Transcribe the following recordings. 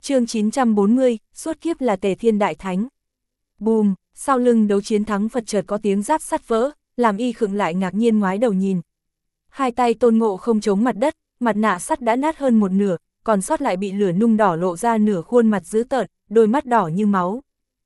Chương 940, suốt kiếp là Tề Thiên Đại Thánh. Bùm, sau lưng đấu chiến thắng Phật chợt có tiếng giáp sắt vỡ, làm Y Khựng lại ngạc nhiên ngoái đầu nhìn. Hai tay Tôn Ngộ Không chống mặt đất, mặt nạ sắt đã nát hơn một nửa, còn sót lại bị lửa nung đỏ lộ ra nửa khuôn mặt dữ tợn, đôi mắt đỏ như máu.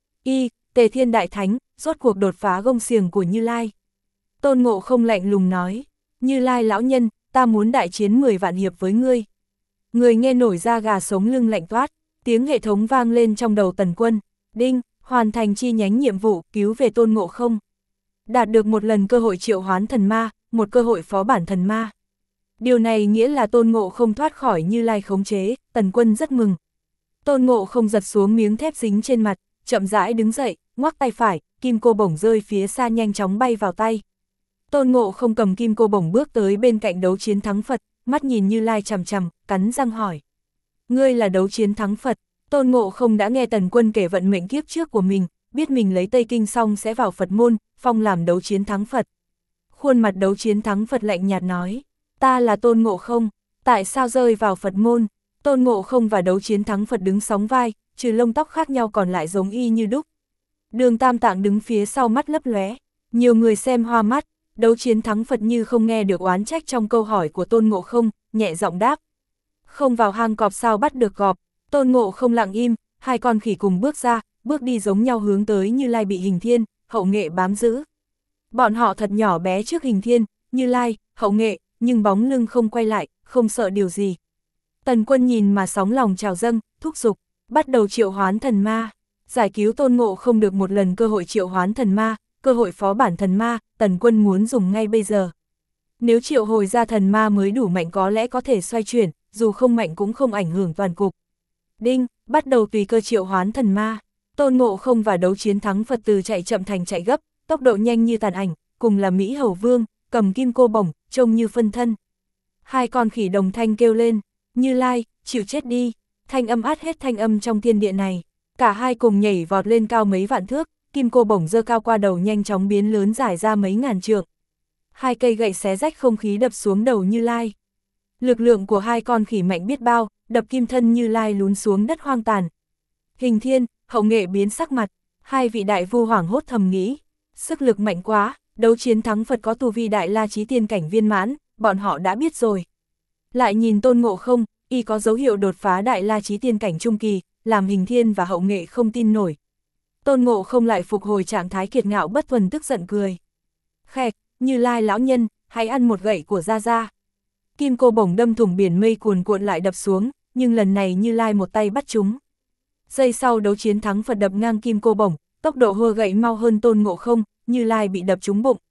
Tề Thiên Đại Thánh, rốt cuộc đột phá gông xiềng của Như Lai. Tôn Ngộ Không lạnh lùng nói, Như Lai lão nhân, ta muốn đại chiến 10 vạn hiệp với ngươi. Người nghe nổi da gà sống lưng lạnh toát, tiếng hệ thống vang lên trong đầu Tần Quân, đinh, hoàn thành chi nhánh nhiệm vụ, cứu về Tôn Ngộ Không. Đạt được một lần cơ hội triệu hoán thần ma, một cơ hội phó bản thần ma. Điều này nghĩa là Tôn Ngộ Không thoát khỏi Như Lai khống chế, Tần Quân rất mừng. Tôn Ngộ Không giật xuống miếng thép dính trên mặt, chậm rãi đứng dậy, ngoắc tay phải, kim cô bổng rơi phía xa nhanh chóng bay vào tay. Tôn Ngộ Không cầm kim cô bổng bước tới bên cạnh đấu chiến thắng Phật, mắt nhìn Như Lai chằm chằm, cắn răng hỏi. Ngươi là đấu chiến thắng Phật? Tôn Ngộ Không đã nghe Tần Quân kể vận mệnh kiếp trước của mình, biết mình lấy Tây Kinh xong sẽ vào Phật môn, phong làm đấu chiến thắng Phật. Khuôn mặt đấu chiến thắng Phật lạnh nhạt nói, ta là Tôn Ngộ Không, tại sao rơi vào Phật môn? Tôn Ngộ Không và đấu chiến thắng Phật đứng sóng vai, trừ lông tóc khác nhau còn lại giống y như đúc. Đường Tam Tạng đứng phía sau mắt lấp lóe, nhiều người xem hoa mắt, đấu chiến thắng Phật như không nghe được oán trách trong câu hỏi của Tôn Ngộ Không, nhẹ giọng đáp. Không vào hang cọp sao bắt được cọp. Tôn Ngộ Không lặng im, hai con khỉ cùng bước ra, bước đi giống nhau hướng tới Như Lai bị Hình Thiên, Hậu Nghệ bám giữ. Bọn họ thật nhỏ bé trước Hình Thiên, Như Lai, Hậu Nghệ, nhưng bóng lưng không quay lại, không sợ điều gì. Tần Quân nhìn mà sóng lòng trào dâng, thúc giục, bắt đầu triệu hoán thần ma. Giải cứu Tôn Ngộ Không được một lần cơ hội triệu hoán thần ma, cơ hội phó bản thần ma, Tần Quân muốn dùng ngay bây giờ. Nếu triệu hồi ra thần ma mới đủ mạnh có lẽ có thể xoay chuyển, dù không mạnh cũng không ảnh hưởng toàn cục. Đinh, bắt đầu tùy cơ triệu hoán thần ma. Tôn Ngộ Không và đấu chiến thắng Phật từ chạy chậm thành chạy gấp, tốc độ nhanh như tàn ảnh, cùng là Mỹ Hầu Vương, cầm kim cô bổng, trông như phân thân. Hai con khỉ đồng thanh kêu lên, Như Lai, chịu chết đi, thanh âm át hết thanh âm trong thiên địa này. Cả hai cùng nhảy vọt lên cao mấy vạn thước, kim cô bổng giơ cao qua đầu nhanh chóng biến lớn dài ra mấy ngàn trượng. Hai cây gậy xé rách không khí đập xuống đầu Như Lai. Lực lượng của hai con khỉ mạnh biết bao, đập kim thân Như Lai lún xuống đất hoang tàn. Hình Thiên, Hậu Nghệ biến sắc mặt, hai vị đại vu hoảng hốt thầm nghĩ, sức lực mạnh quá, đấu chiến thắng Phật có tu vi đại la chí tiên cảnh viên mãn, bọn họ đã biết rồi. Lại nhìn Tôn Ngộ Không, y có dấu hiệu đột phá đại la chí tiên cảnh trung kỳ, làm Hình Thiên và Hậu Nghệ không tin nổi. Tôn Ngộ Không lại phục hồi trạng thái kiệt ngạo bất tuần tức giận cười. Khẹt, Như Lai lão nhân, hãy ăn một gậy của Gia Gia. Kim cô bổng đâm thủng biển mây cuồn cuộn lại đập xuống, nhưng lần này Như Lai một tay bắt chúng. Giây sau đấu chiến thắng Phật đập ngang kim cô bổng, tốc độ hua gậy mau hơn Tôn Ngộ Không, Như Lai bị đập trúng bụng.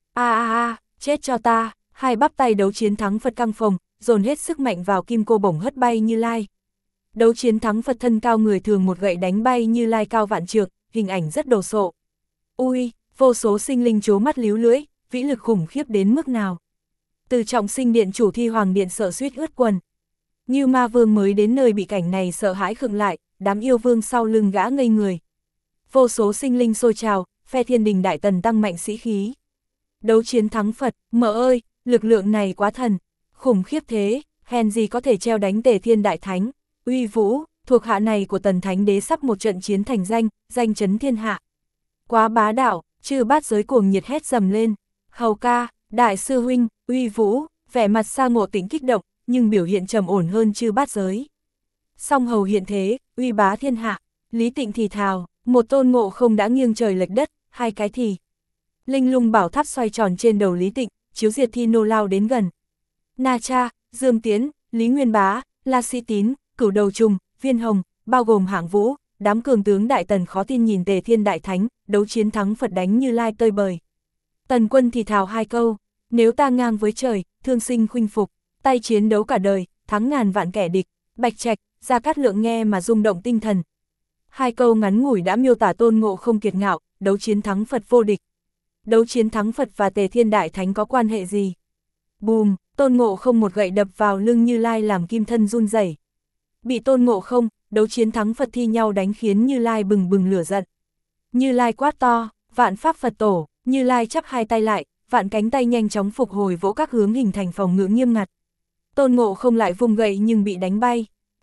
Chết cho ta, hai bắp tay đấu chiến thắng Phật căng phồng, dồn hết sức mạnh vào kim cô bổng hất bay Như Lai. Đấu chiến thắng Phật thân cao người thường một gậy đánh bay Như Lai cao vạn trượng, hình ảnh rất đồ sộ. Ui, vô số sinh linh trố mắt líu lưỡi, vĩ lực khủng khiếp đến mức nào. Từ Trọng Sinh Điện chủ Thi Hoàng Điện sợ suýt ướt quần. Ngưu Ma Vương mới đến nơi bị cảnh này sợ hãi khựng lại, đám yêu vương sau lưng gã ngây người. Vô số sinh linh sôi trào, phe Thiên Đình Đại Tần tăng mạnh sĩ khí. Đấu chiến thắng Phật, mợ ơi, lực lượng này quá thần, khủng khiếp thế, hèn gì có thể treo đánh Tề Thiên Đại Thánh, uy vũ, thuộc hạ này của Tần Thánh Đế sắp một trận chiến thành danh chấn thiên hạ. Quá bá đạo, chư bát giới cuồng nhiệt hét dầm lên, Hầu ca, đại sư huynh, uy vũ, vẻ mặt Sa Ngộ Tĩnh kích động, nhưng biểu hiện trầm ổn hơn chư bát giới. Song hầu hiện thế, uy bá thiên hạ, Lý Tịnh thì thào, một Tôn Ngộ Không đã nghiêng trời lệch đất, hai cái thì. Linh lung bảo tháp xoay tròn trên đầu Lý Tịnh, chiếu diệt thi nô lao đến gần. Na Cha, Dương Tiến, Lý Nguyên Bá, La Sĩ Tín, Cửu Đầu Trùng, Viên Hồng, bao gồm Hạng Vũ, đám cường tướng Đại Tần khó tin nhìn Tề Thiên Đại Thánh, đấu chiến thắng Phật đánh Như Lai tơi bời. Tần Quân thì thào hai câu, nếu ta ngang với trời, thương sinh khuynh phục, tay chiến đấu cả đời, thắng ngàn vạn kẻ địch, Bạch Trạch, Gia Cát Lượng nghe mà rung động tinh thần. Hai câu ngắn ngủi đã miêu tả Tôn Ngộ Không kiệt ngạo, đấu chiến thắng Phật vô địch. Đấu chiến thắng Phật và Tề Thiên Đại Thánh có quan hệ gì? Bùm, Tôn Ngộ Không một gậy đập vào lưng Như Lai làm kim thân run rẩy. Bị Tôn Ngộ Không, đấu chiến thắng Phật thi nhau đánh khiến Như Lai bừng bừng lửa giận. Như Lai quát to, vạn pháp Phật tổ, Như Lai chắp hai tay lại, vạn cánh tay nhanh chóng phục hồi vỗ các hướng hình thành phòng ngự nghiêm ngặt. Tôn Ngộ Không lại vung gậy nhưng bị đánh bay.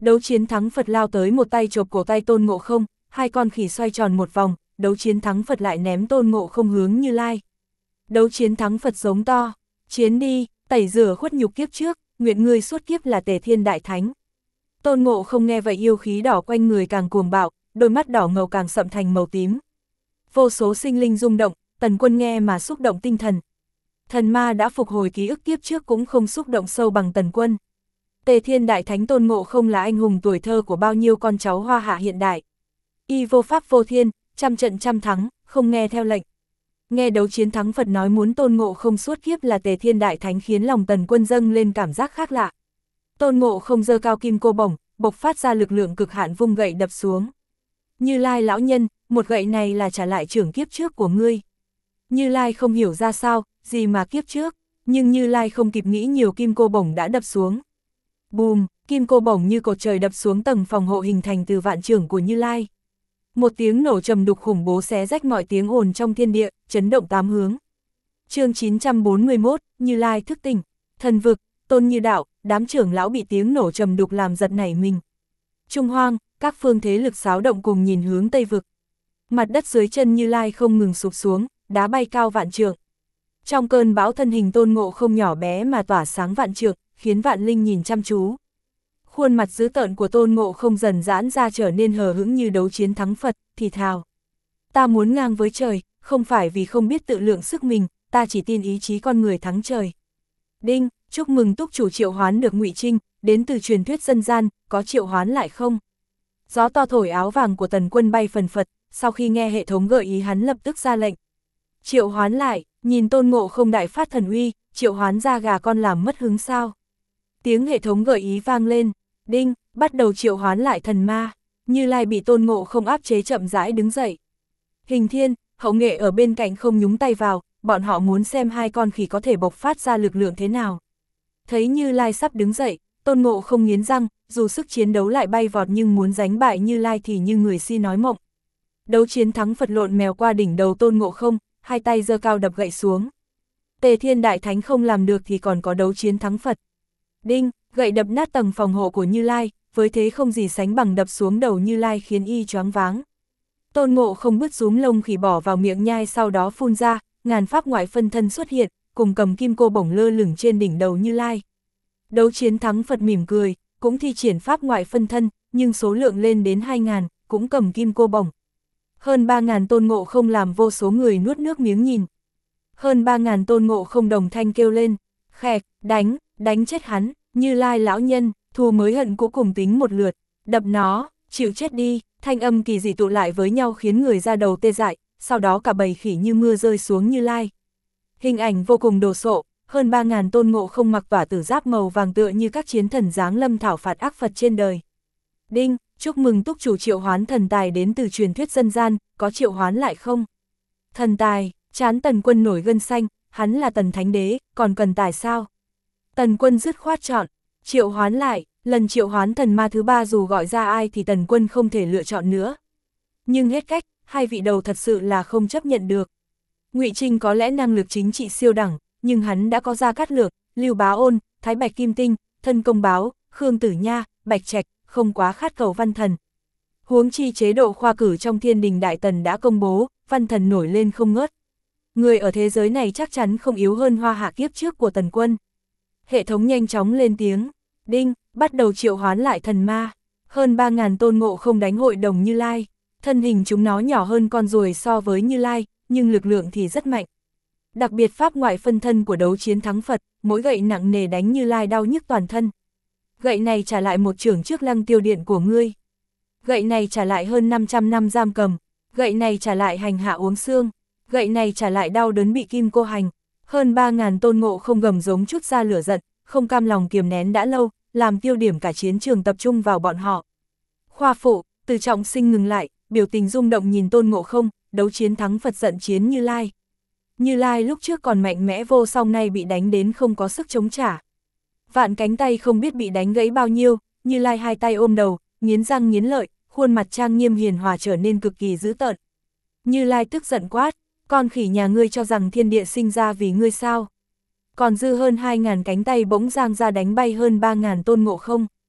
Đấu chiến thắng Phật lao tới một tay chộp cổ tay Tôn Ngộ Không, hai con khỉ xoay tròn một vòng, đấu chiến thắng Phật lại ném Tôn Ngộ Không hướng Như Lai. Đấu chiến thắng Phật giống to, chiến đi, tẩy rửa khuất nhục kiếp trước, nguyện ngươi suốt kiếp là Tề Thiên Đại Thánh. Tôn Ngộ Không nghe vậy yêu khí đỏ quanh người càng cuồng bạo, đôi mắt đỏ ngầu càng sậm thành màu tím. Vô số sinh linh rung động, Tần Quân nghe mà xúc động tinh thần. Thần ma đã phục hồi ký ức kiếp trước cũng không xúc động sâu bằng Tần Quân. Tề Thiên Đại Thánh Tôn Ngộ Không là anh hùng tuổi thơ của bao nhiêu con cháu Hoa Hạ hiện đại. Y vô pháp vô thiên, trăm trận trăm thắng, không nghe theo lệnh. Nghe đấu chiến thắng Phật nói muốn Tôn Ngộ Không suốt kiếp là Tề Thiên Đại Thánh khiến lòng Tần Quân dâng lên cảm giác khác lạ. Tôn Ngộ Không giơ cao kim cô bổng, bộc phát ra lực lượng cực hạn vung gậy đập xuống. Như Lai lão nhân, một gậy này là trả lại trưởng kiếp trước của ngươi. Như Lai không hiểu ra sao, gì mà kiếp trước, nhưng Như Lai không kịp nghĩ nhiều kim cô bổng đã đập xuống. Bùm, kim cô bổng như cột trời đập xuống tầng phòng hộ hình thành từ vạn trưởng của Như Lai. Một tiếng nổ trầm đục khủng bố xé rách mọi tiếng ồn trong thiên địa, chấn động tám hướng. Chương 941, Như Lai thức tỉnh, thần vực, Tôn Như Đạo, đám trưởng lão bị tiếng nổ trầm đục làm giật nảy mình. Trung Hoang, các phương thế lực xáo động cùng nhìn hướng Tây vực. Mặt đất dưới chân Như Lai không ngừng sụp xuống, đá bay cao vạn trượng. Trong cơn bão thân hình Tôn Ngộ Không nhỏ bé mà tỏa sáng vạn trượng, khiến vạn linh nhìn chăm chú. Khuôn mặt dữ tợn của Tôn Ngộ Không dần giãn ra trở nên hờ hững như đấu chiến thắng Phật, thì thào. Ta muốn ngang với trời, không phải vì không biết tự lượng sức mình, ta chỉ tin ý chí con người thắng trời. Đinh, chúc mừng túc chủ triệu hoán được Ngụy Trinh, đến từ truyền thuyết dân gian, có triệu hoán lại không? Gió to thổi áo vàng của Tần Quân bay phần phật, sau khi nghe hệ thống gợi ý hắn lập tức ra lệnh. Triệu hoán lại, nhìn Tôn Ngộ Không đại phát thần uy, triệu hoán ra gà con làm mất hứng sao? Tiếng hệ thống gợi ý vang lên, đinh, bắt đầu triệu hoán lại thần ma. Như Lai bị Tôn Ngộ Không áp chế chậm rãi đứng dậy. Hình Thiên, Hậu Nghệ ở bên cạnh không nhúng tay vào, bọn họ muốn xem hai con khỉ có thể bộc phát ra lực lượng thế nào. Thấy Như Lai sắp đứng dậy, Tôn Ngộ Không nghiến răng, dù sức chiến đấu lại bay vọt nhưng muốn đánh bại Như Lai thì như người si nói mộng. Đấu chiến thắng Phật lộn mèo qua đỉnh đầu Tôn Ngộ Không, hai tay giơ cao đập gậy xuống. Tề Thiên Đại Thánh không làm được thì còn có đấu chiến thắng Phật. Đinh, gậy đập nát tầng phòng hộ của Như Lai, với thế không gì sánh bằng đập xuống đầu Như Lai khiến y choáng váng. Tôn Ngộ Không bứt rúm lông khỉ bỏ vào miệng nhai sau đó phun ra, ngàn pháp ngoại phân thân xuất hiện, cùng cầm kim cô bổng lơ lửng trên đỉnh đầu Như Lai. Đấu chiến thắng Phật mỉm cười, cũng thi triển pháp ngoại phân thân, nhưng số lượng lên đến 2.000, cũng cầm kim cô bổng. Hơn 3.000 Tôn Ngộ Không làm vô số người nuốt nước miếng nhìn. Hơn 3.000 Tôn Ngộ Không đồng thanh kêu lên, khẹt, đánh chết hắn, Như Lai lão nhân, thù mới hận cũ cùng tính một lượt, đập nó, chịu chết đi, thanh âm kỳ dị tụ lại với nhau khiến người ra đầu tê dại, sau đó cả bầy khỉ như mưa rơi xuống Như Lai. Hình ảnh vô cùng đồ sộ, hơn 3.000 Tôn Ngộ Không mặc tỏa tử giáp màu vàng tựa như các chiến thần giáng lâm thảo phạt ác Phật trên đời. Đinh, chúc mừng túc chủ triệu hoán thần tài đến từ truyền thuyết dân gian, có triệu hoán lại không? Thần tài, trán Tần Quân nổi gân xanh, hắn là Tần Thánh Đế, còn cần tài sao? Tần Quân dứt khoát chọn, triệu hoán lại, lần triệu hoán thần ma thứ ba dù gọi ra ai thì Tần Quân không thể lựa chọn nữa. Nhưng hết cách, hai vị đầu thật sự là không chấp nhận được. Ngụy Trinh có lẽ năng lực chính trị siêu đẳng, nhưng hắn đã có Gia Cát Lượng, Lưu Bá Ôn, Thái Bạch Kim Tinh, Thân Công Báo, Khương Tử Nha, Bạch Trạch, không quá khát cầu văn thần. Huống chi chế độ khoa cử trong Thiên Đình Đại Tần đã công bố, văn thần nổi lên không ngớt. Người ở thế giới này chắc chắn không yếu hơn Hoa Hạ kiếp trước của Tần Quân. Hệ thống nhanh chóng lên tiếng, đinh, bắt đầu triệu hoán lại thần ma. Hơn 3.000 Tôn Ngộ Không đánh hội đồng Như Lai, thân hình chúng nó nhỏ hơn con ruồi so với Như Lai, nhưng lực lượng thì rất mạnh. Đặc biệt pháp ngoại phân thân của đấu chiến thắng Phật, mỗi gậy nặng nề đánh Như Lai đau nhức toàn thân. Gậy này trả lại một chưởng trước Lăng Tiêu Điện của ngươi. Gậy này trả lại hơn 500 năm giam cầm. Gậy này trả lại hành hạ uống xương. Gậy này trả lại đau đớn bị kim cô hành. Hơn 3.000 Tôn Ngộ Không gầm giống chút ra lửa giận, không cam lòng kiềm nén đã lâu, làm tiêu điểm cả chiến trường tập trung vào bọn họ. Khoa phụ, Từ Trọng Sinh ngừng lại, biểu tình rung động nhìn Tôn Ngộ Không, đấu chiến thắng Phật giận chiến Như Lai. Như Lai lúc trước còn mạnh mẽ vô song nay bị đánh đến không có sức chống trả. Vạn cánh tay không biết bị đánh gãy bao nhiêu, Như Lai hai tay ôm đầu, nghiến răng nghiến lợi, khuôn mặt trang nghiêm hiền hòa trở nên cực kỳ dữ tợn. Như Lai tức giận quát, con khỉ nhà ngươi cho rằng thiên địa sinh ra vì ngươi sao? Còn dư hơn 2.000 cánh tay bỗng giang ra đánh bay hơn 3.000 Tôn Ngộ Không.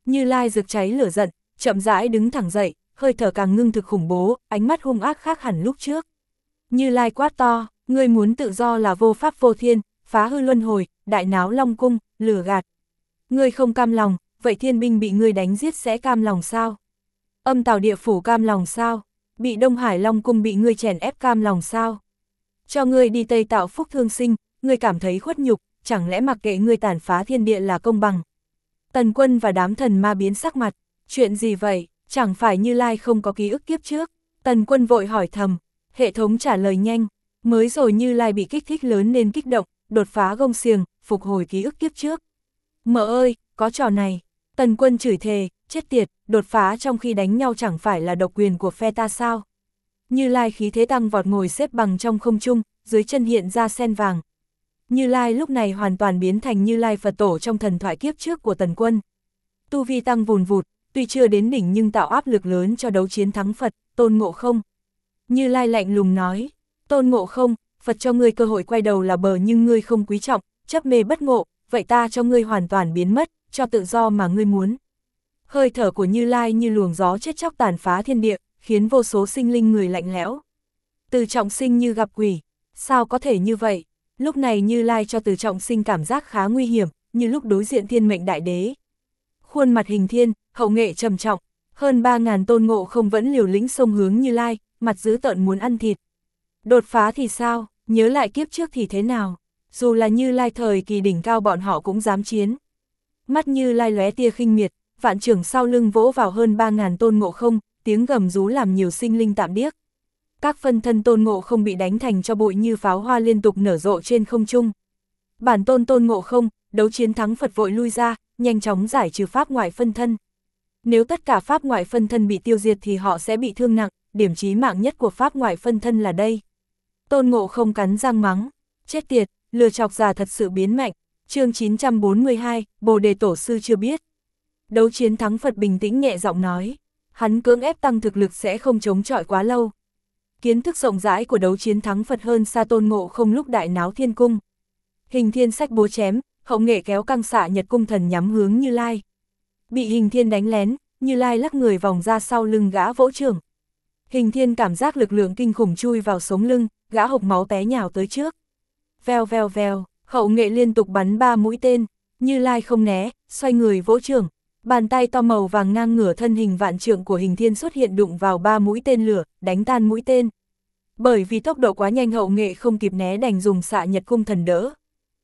Như Lai rực cháy lửa giận, chậm rãi đứng thẳng dậy, hơi thở càng ngưng thực khủng bố, ánh mắt hung ác khác hẳn lúc trước. Như Lai quát to, ngươi muốn tự do là vô pháp vô thiên, phá hư luân hồi, đại náo Long cung, lừa gạt. Ngươi không cam lòng, vậy thiên binh bị ngươi đánh giết sẽ cam lòng sao? Âm tào địa phủ cam lòng sao? Bị Đông Hải Long cung bị ngươi chèn ép cam lòng sao? Cho ngươi đi Tây tạo phúc thương sinh, ngươi cảm thấy khuất nhục, chẳng lẽ mặc kệ ngươi tàn phá thiên địa là công bằng? Tần Quân và đám thần ma biến sắc mặt, chuyện gì vậy, chẳng phải Như Lai không có ký ức kiếp trước? Tần Quân vội hỏi thầm, hệ thống trả lời nhanh, mới rồi Như Lai bị kích thích lớn nên kích động, đột phá gông xiềng, phục hồi ký ức kiếp trước. Mợ ơi, có trò này, Tần Quân chửi thề, chết tiệt, đột phá trong khi đánh nhau chẳng phải là độc quyền của phe ta sao? Như Lai khí thế tăng vọt ngồi xếp bằng trong không trung, dưới chân hiện ra sen vàng. Như Lai lúc này hoàn toàn biến thành Như Lai Phật tổ trong thần thoại kiếp trước của Tần Quân. Tu vi tăng vùn vụt, tuy chưa đến đỉnh nhưng tạo áp lực lớn cho đấu chiến thắng Phật, Tôn Ngộ Không. Như Lai lạnh lùng nói, Tôn Ngộ Không, Phật cho ngươi cơ hội quay đầu là bờ nhưng ngươi không quý trọng, chấp mê bất ngộ, vậy ta cho ngươi hoàn toàn biến mất, cho tự do mà ngươi muốn. Hơi thở của Như Lai như luồng gió chết chóc tàn phá thiên địa, khiến vô số sinh linh người lạnh lẽo. Từ Trọng Sinh như gặp quỷ, sao có thể như vậy? Lúc này Như Lai cho Từ Trọng Sinh cảm giác khá nguy hiểm, như lúc đối diện Thiên Mệnh Đại Đế. Khuôn mặt hình thiên, hậu nghệ trầm trọng, hơn 3.000 Tôn Ngộ Không vẫn liều lĩnh xông hướng Như Lai, mặt dữ tợn muốn ăn thịt. Đột phá thì sao, nhớ lại kiếp trước thì thế nào? Dù là Như Lai thời kỳ đỉnh cao bọn họ cũng dám chiến. Mắt Như Lai lóe tia khinh miệt, vạn trưởng sau lưng vỗ vào hơn 3.000 Tôn Ngộ Không, tiếng gầm rú làm nhiều sinh linh tạm điếc. Các phân thân Tôn Ngộ Không bị đánh thành cho bụi như pháo hoa liên tục nở rộ trên không trung. Bản tôn Tôn Ngộ Không, đấu chiến thắng Phật vội lui ra, nhanh chóng giải trừ pháp ngoại phân thân. Nếu tất cả pháp ngoại phân thân bị tiêu diệt thì họ sẽ bị thương nặng, điểm chí mạng nhất của pháp ngoại phân thân là đây. Tôn Ngộ Không cắn răng mắng, chết tiệt, lừa chọc già thật sự biến mạnh. Chương 942, Bồ Đề Tổ Sư chưa biết. Đấu chiến thắng Phật bình tĩnh nhẹ giọng nói, hắn cưỡng ép tăng thực lực sẽ không chống chọi quá lâu. Kiến thức rộng rãi của đấu chiến thắng Phật hơn xa Tôn Ngộ Không lúc đại náo thiên cung. Hình thiên sách búa chém, hậu nghệ kéo căng xạ nhật cung thần nhắm hướng Như Lai. Bị hình thiên đánh lén, Như Lai lắc người vòng ra sau lưng gã vỗ chưởng. Hình thiên cảm giác lực lượng kinh khủng chui vào sống lưng, gã hộc máu té nhào tới trước. Vèo vèo vèo, hậu nghệ liên tục bắn 3 mũi tên, Như Lai không né, xoay người vỗ chưởng. Bàn tay to màu vàng ngang ngửa thân hình vạn trượng của hình thiên xuất hiện đụng vào 3 mũi tên lửa, đánh tan mũi tên. Bởi vì tốc độ quá nhanh hậu nghệ không kịp né đành dùng xạ nhật cung thần đỡ.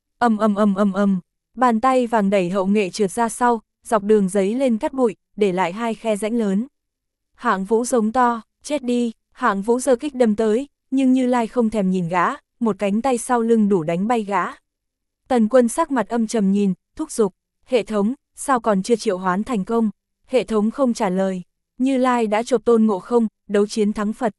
Bàn tay vàng đẩy hậu nghệ trượt ra sau, dọc đường giấy lên cắt bụi, để lại 2 khe rãnh lớn. Hạng Vũ giống to, chết đi, Hạng Vũ giơ kích đâm tới, nhưng Như Lai không thèm nhìn gã, một cánh tay sau lưng đủ đánh bay gã. Tần Quân sắc mặt âm trầm nhìn, thúc giục, hệ thống, sao còn chưa triệu hoán thành công? Hệ thống không trả lời, Như Lai đã chộp Tôn Ngộ Không, đấu chiến thắng Phật.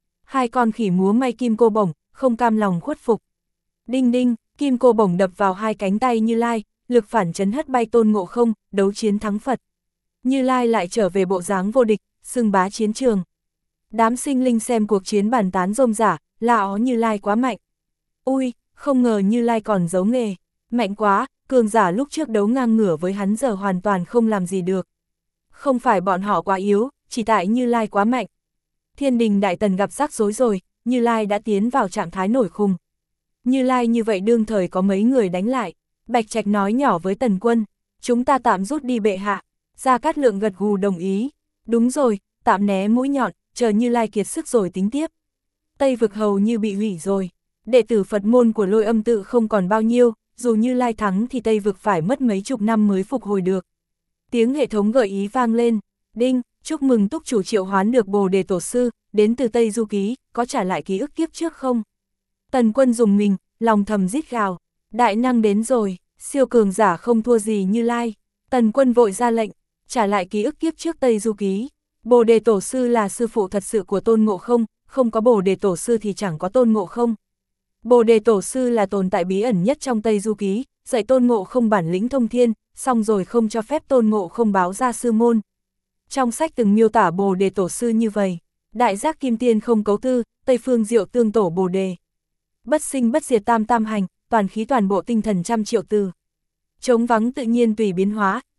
2 con khỉ múa may kim cô bổng, không cam lòng khuất phục. Đinh đinh, kim cô bổng đập vào 2 cánh tay Như Lai, lực phản chấn hất bay Tôn Ngộ Không, đấu chiến thắng Phật. Như Lai lại trở về bộ dáng vô địch, xưng bá chiến trường. Đám sinh linh xem cuộc chiến bàn tán rôm rả, la ó Như Lai quá mạnh. Ui, không ngờ Như Lai còn giấu nghề, mạnh quá, cường giả lúc trước đấu ngang ngửa với hắn giờ hoàn toàn không làm gì được. Không phải bọn họ quá yếu, chỉ tại Như Lai quá mạnh. Thiên đình đại tần gặp rắc rối rồi, Như Lai đã tiến vào trạng thái nổi khùng. Như Lai như vậy đương thời có mấy người đánh lại. Bạch Trạch nói nhỏ với Tần Quân, chúng ta tạm rút đi bệ hạ. Gia Cát Lượng gật gù đồng ý. Đúng rồi, tạm né mũi nhọn, chờ Như Lai kiệt sức rồi tính tiếp. Tây vực hầu như bị hủy rồi. Đệ tử Phật môn của Lôi Âm tự không còn bao nhiêu, dù Như Lai thắng thì Tây vực phải mất mấy chục năm mới phục hồi được. Tiếng hệ thống gợi ý vang lên, đinh, chúc mừng túc chủ triệu hoán được Bồ Đề Tổ Sư, đến từ Tây Du Ký, có trả lại ký ức kiếp trước không? Tần Quân dùng mình, lòng thầm rít gào, đại năng đến rồi, siêu cường giả không thua gì Như Lai. Tần Quân vội ra lệnh, trả lại ký ức kiếp trước Tây Du Ký. Bồ Đề Tổ Sư là sư phụ thật sự của Tôn Ngộ Không, không có Bồ Đề Tổ Sư thì chẳng có Tôn Ngộ Không. Bồ Đề Tổ Sư là tồn tại bí ẩn nhất trong Tây Du Ký, dạy Tôn Ngộ Không bản lĩnh thông thiên, xong rồi không cho phép Tôn Ngộ Không báo ra sư môn. Trong sách từng miêu tả Bồ Đề Tổ Sư như vậy, đại giác kim tiên không cấu tư, Tây phương diệu tương tổ Bồ Đề. Bất sinh bất diệt tam tam hành, toàn khí toàn bộ tinh thần trăm triệu từ. Trống vắng tự nhiên tùy biến hóa,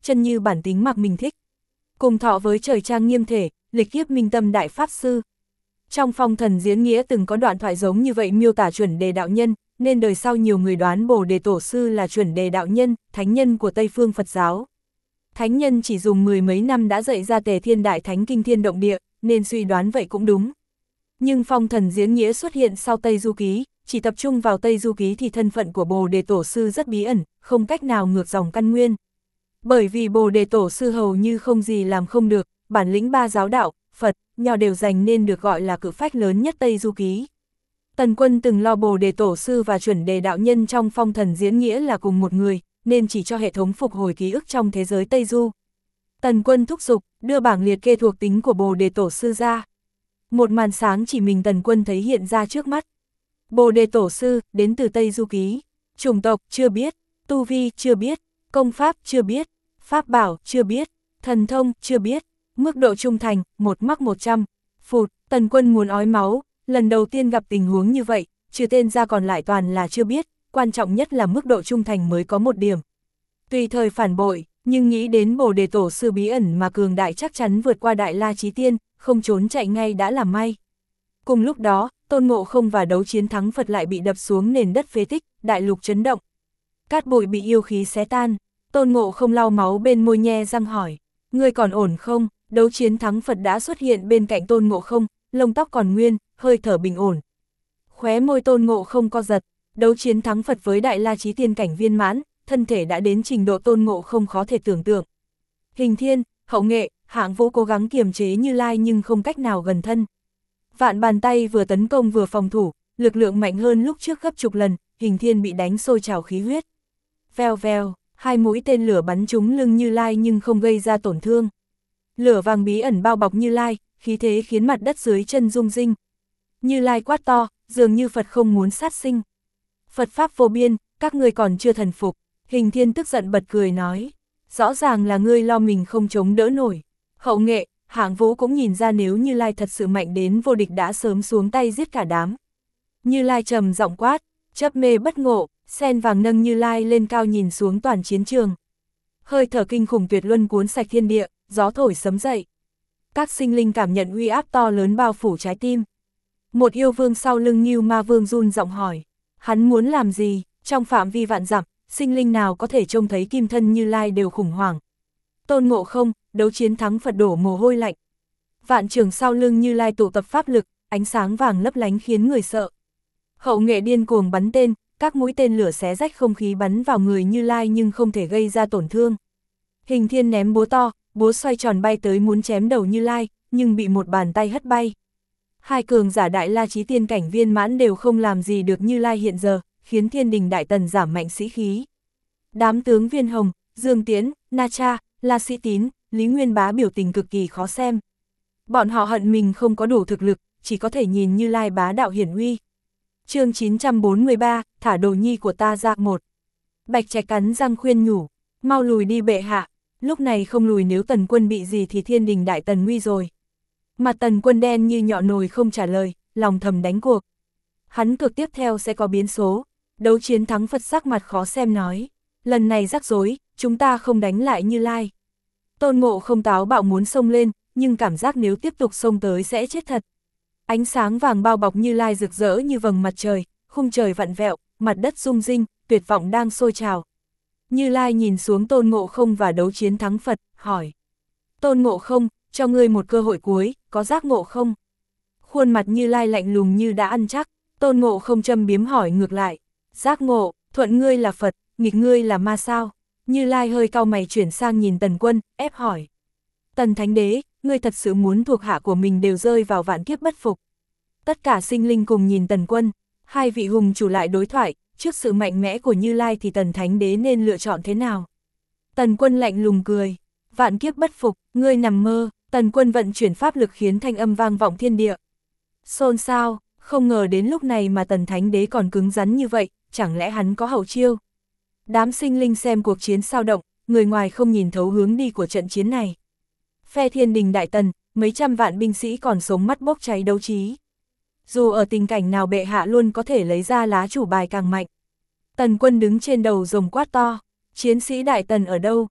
chân như bản tính mặc mình thích. Cùng thọ với trời trang nghiêm thể, lịch kiếp minh tâm đại pháp sư. Trong Phong Thần Diễn Nghĩa từng có đoạn thoại giống như vậy miêu tả chuẩn đề đạo nhân, nên đời sau nhiều người đoán Bồ Đề Tổ Sư là chuẩn đề đạo nhân, thánh nhân của Tây phương Phật giáo. Thánh nhân chỉ dùng 10 mấy năm đã dạy ra Tề Thiên Đại Thánh kinh thiên động địa, nên suy đoán vậy cũng đúng. Nhưng Phong Thần Diễn Nghĩa xuất hiện sau Tây Du Ký, chỉ tập trung vào Tây Du Ký thì thân phận của Bồ Đề Tổ Sư rất bí ẩn, không cách nào ngược dòng căn nguyên. Bởi vì Bồ Đề Tổ Sư hầu như không gì làm không được, bản lĩnh ba giáo đạo, Phật, Nho đều dành nên được gọi là cự phách lớn nhất Tây Du Ký. Tần Quân từng lo Bồ Đề Tổ Sư và chuẩn đề đạo nhân trong Phong Thần Diễn Nghĩa là cùng một người, nên chỉ cho hệ thống phục hồi ký ức trong thế giới Tây Du. Tần Quân thúc giục, đưa bảng liệt kê thuộc tính của Bồ Đề Tổ Sư ra. Một màn sáng chỉ mình Tần Quân thấy hiện ra trước mắt. Bồ Đề Tổ Sư, đến từ Tây Du Ký. Chủng tộc, chưa biết. Tu vi, chưa biết. Công pháp, chưa biết. Pháp bảo, chưa biết. Thần thông, chưa biết. Mức độ trung thành, 1 mắc 100. Phụt, Tần Quân muốn ói máu, lần đầu tiên gặp tình huống như vậy, trừ tên ra còn lại toàn là chưa biết, quan trọng nhất là mức độ trung thành mới có 1 điểm. Tùy thời phản bội, nhưng nghĩ đến Bồ Đề Tổ Sư bí ẩn mà cường đại chắc chắn vượt qua Đại La Chí Tiên, không trốn chạy ngay đã là may. Cùng lúc đó, Tôn Ngộ Không và đấu chiến thắng Phật lại bị đập xuống nền đất phế tích, đại lục chấn động. Cát bụi bị yêu khí xé tan, Tôn Ngộ Không lau máu bên môi nhe răng hỏi, ngươi còn ổn không? Đấu chiến thắng Phật đã xuất hiện bên cạnh Tôn Ngộ Không, lông tóc còn nguyên, hơi thở bình ổn. Khóe môi Tôn Ngộ Không co giật, đấu chiến thắng Phật với Đại La Chí Tiên cảnh viên mãn, thân thể đã đến trình độ Tôn Ngộ Không khó thể tưởng tượng. Hình Thiên, Hậu Nghệ, Hạng Vũ cố gắng kiềm chế Như Lai nhưng không cách nào gần thân. Vạn bàn tay vừa tấn công vừa phòng thủ, lực lượng mạnh hơn lúc trước gấp chục lần, Hình Thiên bị đánh sôi trào khí huyết. Vèo vèo, 2 mũi tên lửa bắn trúng lưng Như Lai nhưng không gây ra tổn thương. Lửa vàng bí ẩn bao bọc Như Lai, khí thế khiến mặt đất dưới chân rung rinh. Như Lai quát to, dường như Phật không muốn sát sinh. Phật pháp vô biên, các ngươi còn chưa thần phục. Hình Thiên tức giận bật cười nói, rõ ràng là ngươi lo mình không chống đỡ nổi. Hậu Nghệ, Hạng Vũ cũng nhìn ra nếu Như Lai thật sự mạnh đến vô địch đã sớm xuống tay giết cả đám. Như Lai trầm giọng quát, chấp mê bất ngộ, sen vàng nâng Như Lai lên cao nhìn xuống toàn chiến trường. Hơi thở kinh khủng tuyệt luân cuốn sạch thiên địa, gió thổi sấm dậy. Các sinh linh cảm nhận uy áp to lớn bao phủ trái tim. Một yêu vương sau lưng Ngưu Ma Vương run giọng hỏi, hắn muốn làm gì? Trong phạm vi vạn dặm, sinh linh nào có thể trông thấy kim thân Như Lai đều khủng hoảng. Tôn Ngộ Không, đấu chiến thắng Phật đổ mồ hôi lạnh. Vạn trường sau lưng Như Lai tụ tập pháp lực, ánh sáng vàng lấp lánh khiến người sợ. Hậu Nghệ điên cuồng bắn tên, các mũi tên lửa xé rách không khí bắn vào người Như Lai nhưng không thể gây ra tổn thương. Hình Thiên ném búa to, búa xoay tròn bay tới muốn chém đầu Như Lai, nhưng bị một bàn tay hất bay. Hai cường giả Đại La Chí Tiên cảnh viên mãn đều không làm gì được Như Lai hiện giờ, khiến Thiên Đình Đại Tần giảm mạnh sĩ khí. Đám tướng Viên Hồng, Dương Tiễn, Na Cha, La Sĩ Tín, Lý Nguyên Bá biểu tình cực kỳ khó xem. Bọn họ hận mình không có đủ thực lực, chỉ có thể nhìn Như Lai bá đạo hiển uy. Chương 943, thả đồ nhi của ta ra. 1. Bạch Trạch cắn răng khuyên nhủ, mau lùi đi bệ hạ, lúc này không lùi nếu Tần Quân bị gì thì Thiên Đình Đại Tần nguy rồi. Mặt Tần Quân đen như nhọ nồi không trả lời, lòng thầm đánh cuộc. Hắn cực tiếp theo sẽ có biến số. Đấu chiến thắng Phật sắc mặt khó xem nói, lần này rắc rối, chúng ta không đánh lại Như Lai. Tôn Ngộ Không táo bạo muốn xông lên, nhưng cảm giác nếu tiếp tục xông tới sẽ chết thật. Ánh sáng vàng bao bọc Như Lai rực rỡ như vầng mặt trời, khung trời vặn vẹo, mặt đất rung rinh, tuyệt vọng đang sôi trào. Như Lai nhìn xuống Tôn Ngộ Không và đấu chiến thắng Phật, hỏi. Tôn Ngộ Không, cho ngươi một cơ hội cuối, có giác ngộ không? Khuôn mặt Như Lai lạnh lùng như đã ăn chắc, Tôn Ngộ Không châm biếm hỏi ngược lại. Giác ngộ, thuận ngươi là Phật, nghịch ngươi là ma sao? Như Lai hơi cau mày chuyển sang nhìn Tần Quân, ép hỏi. Tần Thánh Đế, ngươi thật sự muốn thuộc hạ của mình đều rơi vào vạn kiếp bất phục. Tất cả sinh linh cùng nhìn Tần Quân, hai vị hùng chủ lại đối thoại, trước sự mạnh mẽ của Như Lai thì Tần Thánh Đế nên lựa chọn thế nào? Tần Quân lạnh lùng cười, vạn kiếp bất phục, ngươi nằm mơ. Tần Quân vận chuyển pháp lực khiến thanh âm vang vọng thiên địa. Xôn xao, không ngờ đến lúc này mà Tần Thánh Đế còn cứng rắn như vậy, chẳng lẽ hắn có hậu chiêu? Đám sinh linh xem cuộc chiến sao động, người ngoài không nhìn thấu hướng đi của trận chiến này. Phe Thiên Đình Đại Tần, mấy trăm vạn binh sĩ còn sống mắt bốc cháy đấu trí. Dù ở tình cảnh nào bệ hạ luôn có thể lấy ra lá chủ bài càng mạnh. Tần Quân đứng trên đầu rồng quát to, chiến sĩ Đại Tần ở đâu?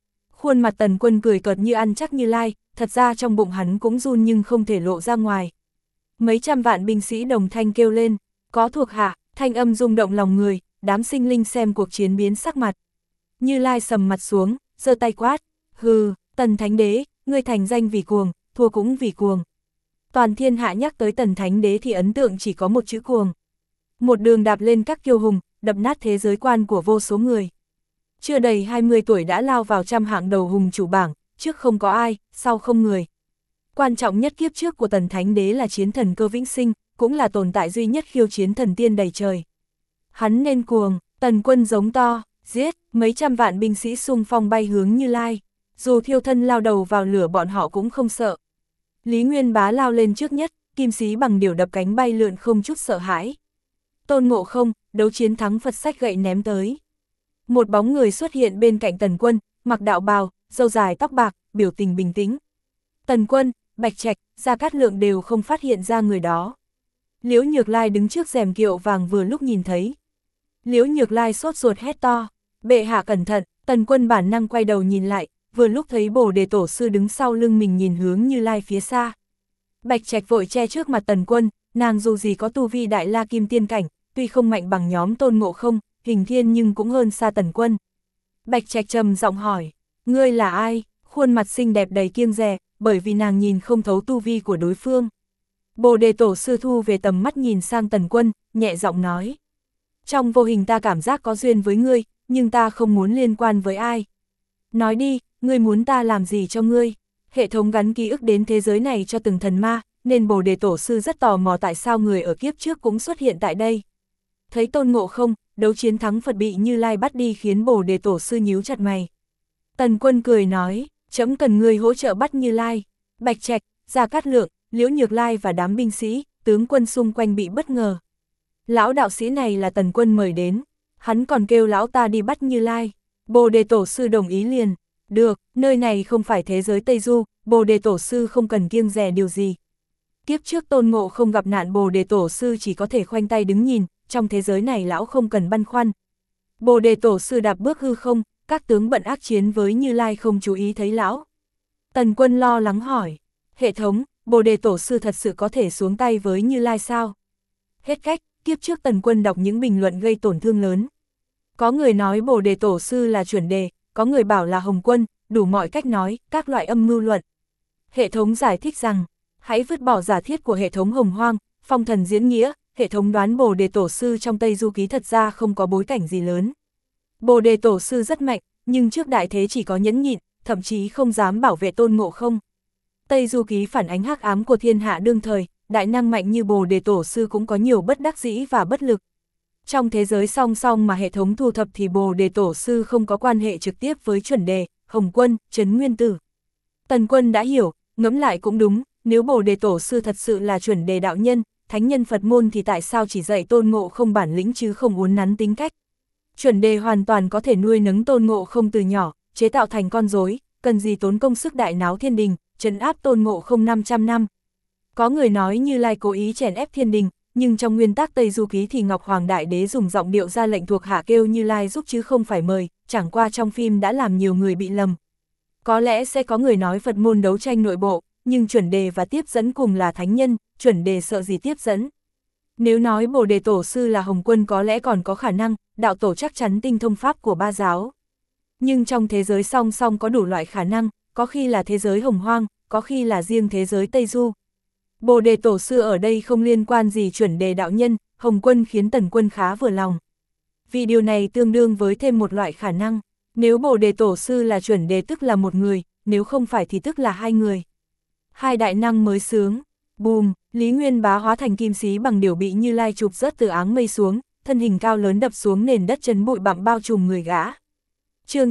Khuôn mặt Tần Quân cười cợt như ăn chắc Như Lai, thật ra trong bụng hắn cũng run nhưng không thể lộ ra ngoài. Mấy trăm vạn binh sĩ đồng thanh kêu lên, có thuộc hạ, thanh âm rung động lòng người, đám sinh linh xem cuộc chiến biến sắc mặt. Như Lai sầm mặt xuống, giơ tay quát, hừ, Tần Thánh Đế, ngươi thành danh vì cuồng, thua cũng vì cuồng. Toàn thiên hạ nhắc tới Tần Thánh Đế thì ấn tượng chỉ có một chữ cuồng. Một đường đạp lên các kiêu hùng, đập nát thế giới quan của vô số người. Chưa đầy 20 tuổi đã lao vào trăm hạng đầu hùng chủ bảng, trước không có ai, sau không người. Quan trọng nhất kiếp trước của Tần Thánh Đế là chiến thần Cơ Vĩnh Sinh, cũng là tồn tại duy nhất khiêu chiến thần tiên đầy trời. Hắn nên cuồng, Tần Quân giống to, giết, mấy trăm vạn binh sĩ xung phong bay hướng Như Lai. Dù thiêu thân lao đầu vào lửa bọn họ cũng không sợ. Lý Nguyên Bá lao lên trước nhất, kim sĩ bằng điểu đập cánh bay lượn không chút sợ hãi. Tôn Ngộ Không, đấu chiến thắng Phật xách gậy ném tới. Một bóng người xuất hiện bên cạnh Tần Quân, mặc đạo bào, râu dài tóc bạc, biểu tình bình tĩnh. Tần Quân, Bạch Trạch, Gia Cát Lượng đều không phát hiện ra người đó. Liễu Nhược Lai đứng trước rèm kiệu vàng vừa lúc nhìn thấy. Liễu Nhược Lai sốt ruột hét to, bệ hạ cẩn thận. Tần Quân bản năng quay đầu nhìn lại, vừa lúc thấy Bồ Đề Tổ Sư đứng sau lưng mình nhìn hướng Như Lai phía xa. Bạch Trạch vội che trước mặt Tần Quân, nàng dù gì có tu vi đại la kim tiên cảnh, tuy không mạnh bằng nhóm Tôn Ngộ Không, Hình Thiên nhưng cũng hơn xa Tần Quân. Bạch Trạch trầm giọng hỏi, ngươi là ai? Khuôn mặt xinh đẹp đầy kiêng dè, bởi vì nàng nhìn không thấu tu vi của đối phương. Bồ Đề Tổ Sư thu về tầm mắt nhìn sang Tần Quân, nhẹ giọng nói. Trong vô hình ta cảm giác có duyên với ngươi, nhưng ta không muốn liên quan với ai. Nói đi, ngươi muốn ta làm gì cho ngươi? Hệ thống gắn ký ức đến thế giới này cho từng thần ma, nên Bồ Đề Tổ Sư rất tò mò tại sao người ở kiếp trước cũng xuất hiện tại đây. Thấy Tôn Ngộ Không, đấu chiến thắng Phật bị Như Lai bắt đi khiến Bồ Đề Tổ Sư nhíu chặt mày. Tần Quân cười nói, trẫm cần ngươi hỗ trợ bắt Như Lai. Bạch Trạch, Gia Cát Lượng, Liễu Nhược Lai và đám binh sĩ, tướng quân xung quanh bị bất ngờ. Lão đạo sĩ này là Tần Quân mời đến, hắn còn kêu lão ta đi bắt Như Lai. Bồ Đề Tổ Sư đồng ý liền. Được, nơi này không phải thế giới Tây Du, Bồ Đề Tổ Sư không cần kiêng dè điều gì. Kiếp trước Tôn Ngộ Không gặp nạn, Bồ Đề Tổ Sư chỉ có thể khoanh tay đứng nhìn, trong thế giới này lão không cần băn khoăn. Bồ Đề Tổ Sư đạp bước hư không, các tướng bận ác chiến với Như Lai không chú ý thấy lão. Tần Quân lo lắng hỏi, hệ thống, Bồ Đề Tổ Sư thật sự có thể xuống tay với Như Lai sao? Hết cách, kiếp trước Tần Quân đọc những bình luận gây tổn thương lớn. Có người nói Bồ Đề Tổ Sư là chuẩn đề, có người bảo là Hồng Quân, đủ mọi cách nói, các loại âm mưu luận. Hệ thống giải thích rằng, hãy vứt bỏ giả thiết của hệ thống Hồng Hoang, phong thần diễn nghĩa, hệ thống đoán Bồ Đề Tổ Sư trong Tây Du Ký thật ra không có bối cảnh gì lớn. Bồ Đề Tổ Sư rất mạnh, nhưng trước đại thế chỉ có nhẫn nhịn, thậm chí không dám bảo vệ Tôn Ngộ Không. Tây Du Ký phản ánh hắc ám của thiên hạ đương thời, đại năng mạnh như Bồ Đề Tổ Sư cũng có nhiều bất đắc dĩ và bất lực. Trong thế giới song song mà hệ thống thu thập thì Bồ Đề Tổ Sư không có quan hệ trực tiếp với chuẩn đề, Hồng Quân, Trấn Nguyên Tử. Tần Quân đã hiểu, ngẫm lại cũng đúng, nếu Bồ Đề Tổ Sư thật sự là chuẩn đề đạo nhân, thánh nhân Phật môn thì tại sao chỉ dạy Tôn Ngộ Không bản lĩnh chứ không uốn nắn tính cách. Chuẩn đề hoàn toàn có thể nuôi nấng Tôn Ngộ Không từ nhỏ, chế tạo thành con rối, cần gì tốn công sức đại náo thiên đình, trấn áp Tôn Ngộ Không 500 năm. Có người nói Như Lai cố ý chèn ép thiên đình, nhưng trong nguyên tắc Tây Du Ký thì Ngọc Hoàng Đại Đế dùng giọng điệu ra lệnh thuộc hạ kêu Như Lai giúp chứ không phải mời, chẳng qua trong phim đã làm nhiều người bị lầm. Có lẽ sẽ có người nói Phật môn đấu tranh nội bộ, nhưng chuẩn đề và tiếp dẫn cùng là thánh nhân, chuẩn đề sợ gì tiếp dẫn. Nếu nói Bồ Đề Tổ Sư là Hồng Quân có lẽ còn có khả năng, đạo tổ chắc chắn tinh thông pháp của ba giáo. Nhưng trong thế giới song song có đủ loại khả năng, có khi là thế giới Hồng Hoang, có khi là riêng thế giới Tây Du. Bồ Đề Tổ Sư ở đây không liên quan gì chuẩn đề đạo nhân, Hồng Quân khiến Tần Quân khá vừa lòng. Vì điều này tương đương với thêm một loại khả năng, nếu Bồ Đề Tổ Sư là chuẩn đề tức là một người, nếu không phải thì tức là hai người. Hai đại năng mới sướng, bùm, Lý Nguyên Bá hóa thành kim sĩ bằng điểu bị Như Lai chụp rớt từ áng mây xuống, thân hình cao lớn đập xuống nền đất chấn bụi bặm bao trùm người gã. Chương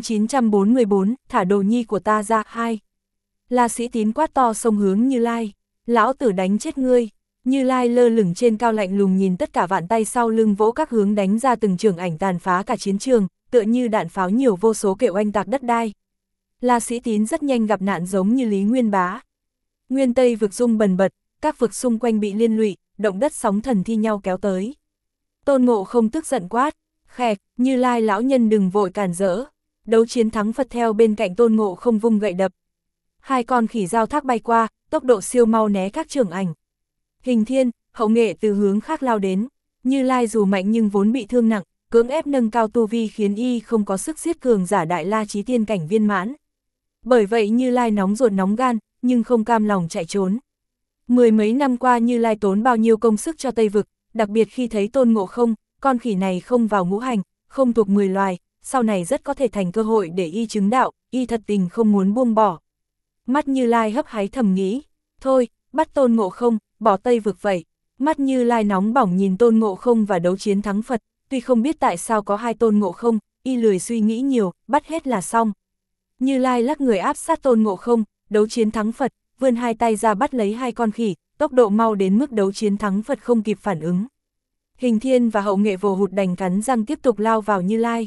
944, thả đồ nhi của ta ra. 2. La Sĩ Tín quát to xông hướng Như Lai, lão tử đánh chết ngươi. Như Lai lơ lửng trên cao lạnh lùng nhìn tất cả vạn tay sau lưng vỗ các hướng đánh ra từng trường ảnh tàn phá cả chiến trường, tựa như đạn pháo nhiều vô số kệu oanh tạc đất đai. La Sĩ Tín rất nhanh gặp nạn giống như Lý Nguyên Bá. Nguyên Tây vực rung bần bật, các vực xung quanh bị liên lụy, động đất sóng thần thi nhau kéo tới. Tôn Ngộ Không tức giận quát, khẹt, Như Lai lão nhân đừng vội cản rỡ. Đấu chiến thắng Phật theo bên cạnh Tôn Ngộ Không vung gậy đập. Hai con khỉ giao thác bay qua, tốc độ siêu mau né các chưởng ảnh. Hình Thiên, Hậu Nghệ từ hướng khác lao đến. Như Lai dù mạnh nhưng vốn bị thương nặng, cưỡng ép nâng cao tu vi khiến y không có sức giết cường giả Đại La Chí Tiên cảnh viên mãn. Bởi vậy Như Lai nóng ruột nóng gan, nhưng không cam lòng chạy trốn. Mười mấy năm qua Như Lai tốn bao nhiêu công sức cho Tây Vực, đặc biệt khi thấy Tôn Ngộ Không, con khỉ này không vào ngũ hành, không thuộc 10 loài, sau này rất có thể thành cơ hội để y chứng đạo, y thật tình không muốn buông bỏ. Mắt Như Lai hấp háy thầm nghĩ, thôi, bắt Tôn Ngộ Không, bỏ Tây Vực vậy. Mắt Như Lai nóng bỏng nhìn Tôn Ngộ Không và đấu chiến thắng Phật, tuy không biết tại sao có hai Tôn Ngộ Không, y lười suy nghĩ nhiều, bắt hết là xong. Như Lai lắc người áp sát Tôn Ngộ Không, đấu chiến thắng Phật, vươn hai tay ra bắt lấy hai con khỉ, tốc độ mau đến mức đấu chiến thắng Phật không kịp phản ứng. Hình Thiên và Hậu Nghệ vồ hụt đành cắn răng tiếp tục lao vào Như Lai.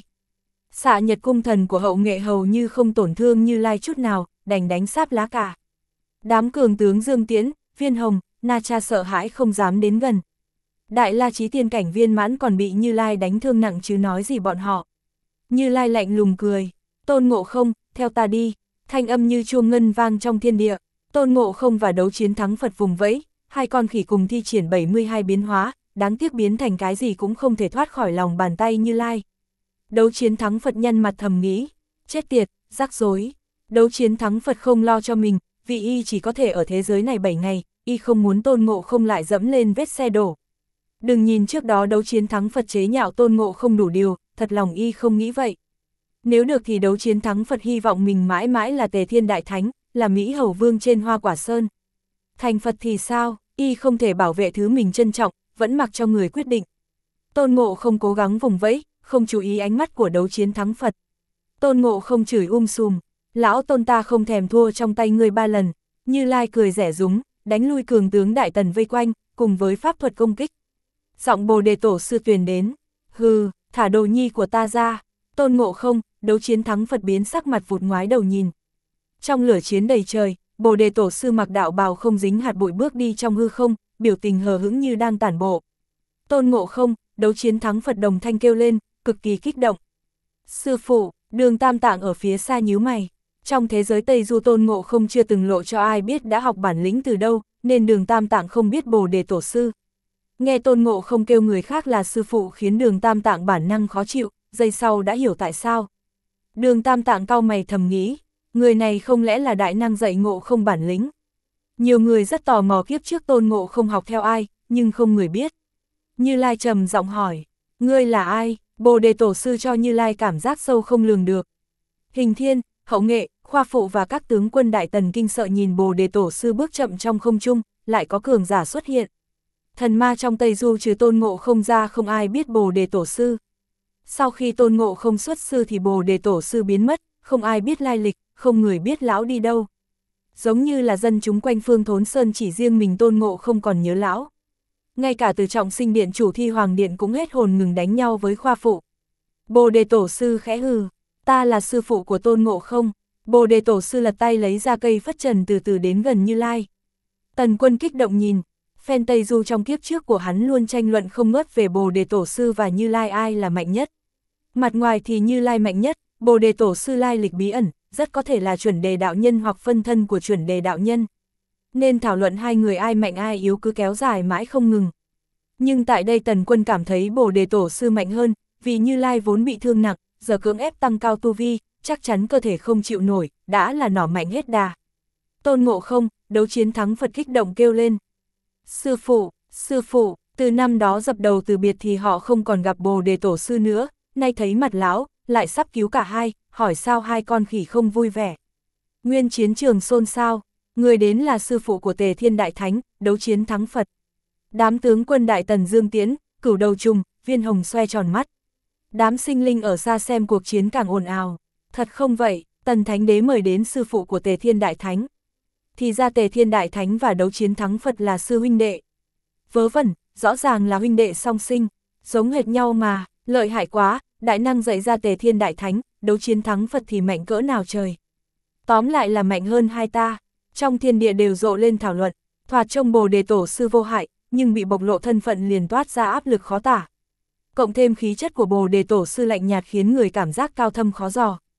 Xạ Nhật cung thần của Hậu Nghệ hầu như không tổn thương Như Lai chút nào, đành đánh sáp lá cả. Đám cường tướng Dương Tiễn, Viên Hồng, Na Cha sợ hãi không dám đến gần. Đại La Chí Tiên cảnh viên mãn còn bị Như Lai đánh thương nặng chứ nói gì bọn họ. Như Lai lạnh lùng cười, Tôn Ngộ Không, theo ta đi, thanh âm như chuông ngân vang trong thiên địa. Tôn Ngộ Không và đấu chiến thắng Phật vùng vẫy, hai con khỉ cùng thi triển 72 biến hóa, đáng tiếc biến thành cái gì cũng không thể thoát khỏi lòng bàn tay Như Lai. Đấu chiến thắng Phật nhăn mặt thầm nghĩ, chết tiệt, rắc rối. Đấu chiến thắng Phật không lo cho mình, vì y chỉ có thể ở thế giới này 7 ngày, y không muốn Tôn Ngộ Không lại dẫm lên vết xe đổ. Đừng nhìn trước đó đấu chiến thắng Phật chế nhạo Tôn Ngộ Không đủ điều, thật lòng y không nghĩ vậy. Nếu được thì đấu chiến thắng Phật hy vọng mình mãi mãi là Tề Thiên Đại Thánh, là Mỹ Hầu Vương trên Hoa Quả Sơn. Thành Phật thì sao, y không thể bảo vệ thứ mình trân trọng, vẫn mặc cho người quyết định. Tôn Ngộ Không cố gắng vùng vẫy, không chú ý ánh mắt của đấu chiến thắng Phật. Tôn Ngộ Không chửi sùm, lão Tôn ta không thèm thua trong tay ngươi 3 lần. Như Lai cười rẻ rúng, đánh lui cường tướng Đại Tần vây quanh, cùng với pháp thuật công kích. Giọng Bồ Đề Tổ sư truyền đến, hừ, thả đồ nhi của ta ra. Tôn Ngộ Không, đấu chiến thắng Phật biến sắc mặt vụt ngoái đầu nhìn. Trong lửa chiến đầy trời, Bồ Đề Tổ sư mặc đạo bào không dính hạt bụi bước đi trong hư không, biểu tình hờ hững như đang tản bộ. Tôn Ngộ Không, đấu chiến thắng Phật đồng thanh kêu lên, cực kỳ kích động. Sư phụ, Đường Tam Tạng ở phía xa nhíu mày. Trong thế giới Tây Du Tôn Ngộ Không chưa từng lộ cho ai biết đã học bản lĩnh từ đâu, nên Đường Tam Tạng không biết Bồ Đề Tổ sư. Nghe Tôn Ngộ Không kêu người khác là sư phụ khiến Đường Tam Tạng bản năng khó chịu, giây sau đã hiểu tại sao. Đường Tam Tạng cau mày thầm nghĩ, người này không lẽ là đại năng dạy Ngộ Không bản lĩnh. Nhiều người rất tò mò kiếp trước Tôn Ngộ Không học theo ai, nhưng không người biết. Như Lai trầm giọng hỏi, ngươi là ai? Bồ Đề Tổ sư cho Như Lai cảm giác sâu không lường được. Hình Thiên, Hậu Nghệ, Khoa Phụ và các tướng quân Đại Tần kinh sợ nhìn Bồ Đề Tổ sư bước chậm trong không trung, lại có cường giả xuất hiện. Thần ma trong Tây Du trừ Tôn Ngộ Không ra không ai biết Bồ Đề Tổ sư. Sau khi Tôn Ngộ Không xuất sư thì Bồ Đề Tổ sư biến mất, không ai biết lai lịch, không người biết lão đi đâu. Giống như là dân chúng quanh phương Thốn Sơn chỉ riêng mình Tôn Ngộ Không còn nhớ lão. Ngay cả Từ Trọng Sinh Điện chủ Thi Hoàng Điện cũng hết hồn ngừng đánh nhau với Khoa Phụ. Bồ Đề Tổ sư khẽ hừ, ta là sư phụ của Tôn Ngộ Không. Bồ Đề Tổ sư lật tay lấy ra cây phất trần từ từ đến gần Như Lai. Tần Quân kích động nhìn, phen Tây Du trong kiếp trước của hắn luôn tranh luận không ngớt về Bồ Đề Tổ sư và Như Lai ai là mạnh nhất. Mặt ngoài thì Như Lai mạnh nhất, Bồ Đề Tổ sư lai lịch bí ẩn, rất có thể là chuẩn đề đạo nhân hoặc phân thân của chuẩn đề đạo nhân. Nên thảo luận hai người ai mạnh ai yếu cứ kéo dài mãi không ngừng. Nhưng tại đây Tần Quân cảm thấy Bồ Đề Tổ sư mạnh hơn, vì Như Lai vốn bị thương nặng, giờ cưỡng ép tăng cao tu vi, chắc chắn cơ thể không chịu nổi, đã là nỏ mạnh hết đà. Tôn Ngộ Không, đấu chiến thắng Phật kích động kêu lên. Sư phụ, từ năm đó dập đầu từ biệt thì họ không còn gặp Bồ Đề Tổ sư nữa, nay thấy mặt lão, lại sắp cứu cả hai, hỏi sao hai con khỉ không vui vẻ. Nguyên chiến trường xôn xao, người đến là sư phụ của Tề Thiên Đại Thánh, đấu chiến thắng Phật. Đám tướng quân Đại Tần Dương Tiễn, Cửu Đầu Trùng, Viên Hồng xoe tròn mắt. Đám sinh linh ở xa xem cuộc chiến càng ồn ào. Thật không vậy, Tần Thánh Đế mời đến sư phụ của Tề Thiên Đại Thánh. Thì ra Tề Thiên Đại Thánh và đấu chiến thắng Phật là sư huynh đệ. Vớ vẩn, rõ ràng là huynh đệ song sinh, giống hệt nhau mà, lợi hại quá, đại năng dạy ra Tề Thiên Đại Thánh, đấu chiến thắng Phật thì mạnh cỡ nào trời. Tóm lại là mạnh hơn hai ta, trong thiên địa đều rộ lên thảo luận, thoạt trông Bồ Đề Tổ sư vô hại, nhưng bị bộc lộ thân phận liền toát ra áp lực khó tả. Cộng thêm khí chất của Bồ Đề Tổ sư lạnh nhạt khiến người cảm giác cao thâm khó dò.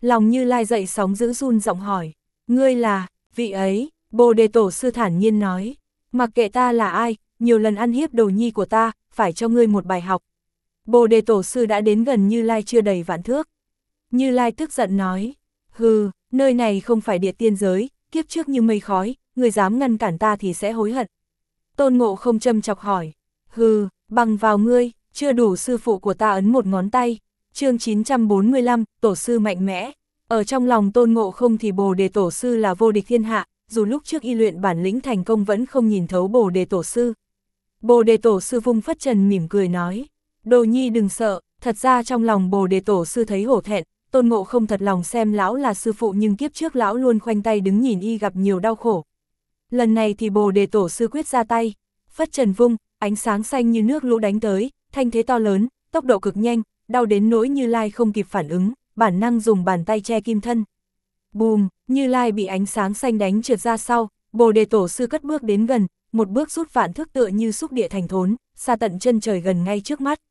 Lòng Như Lai dậy sóng dữ run giọng hỏi, ngươi là, vị ấy, Bồ Đề Tổ sư thản nhiên nói, mặc kệ ta là ai, nhiều lần ăn hiếp đồ nhi của ta, phải cho ngươi một bài học. Bồ Đề Tổ sư đã đến gần Như Lai chưa đầy vạn thước. Như Lai tức giận nói, hừ, nơi này không phải địa tiên giới, kiếp trước như mây khói, người dám ngăn cản ta thì sẽ hối hận. Tôn Ngộ Không châm chọc hỏi, hừ, bằng vào ngươi, chưa đủ sư phụ của ta ấn một ngón tay. Chương 945, Tổ sư mạnh mẽ. Ở trong lòng Tôn Ngộ Không thì Bồ Đề Tổ sư là vô địch thiên hạ, dù lúc trước y luyện bản lĩnh thành công vẫn không nhìn thấu Bồ Đề Tổ sư. Bồ Đề Tổ sư vung phất trần mỉm cười nói, đồ nhi đừng sợ, thật ra trong lòng Bồ Đề Tổ sư thấy hổ thẹn, Tôn Ngộ Không thật lòng xem lão là sư phụ nhưng kiếp trước lão luôn khoanh tay đứng nhìn y gặp nhiều đau khổ. Lần này thì Bồ Đề Tổ sư quyết ra tay, phất trần vung, ánh sáng xanh như nước lũ đánh tới, thanh thế to lớn, tốc độ cực nhanh, đau đến nỗi Như Lai không kịp phản ứng, bản năng dùng bàn tay che kim thân. Bùm, Như Lai bị ánh sáng xanh đánh trượt ra sau, Bồ Đề Tổ sư cất bước đến gần, một bước rút vạn thước tựa như xúc địa thành thốn, xa tận chân trời gần ngay trước mắt.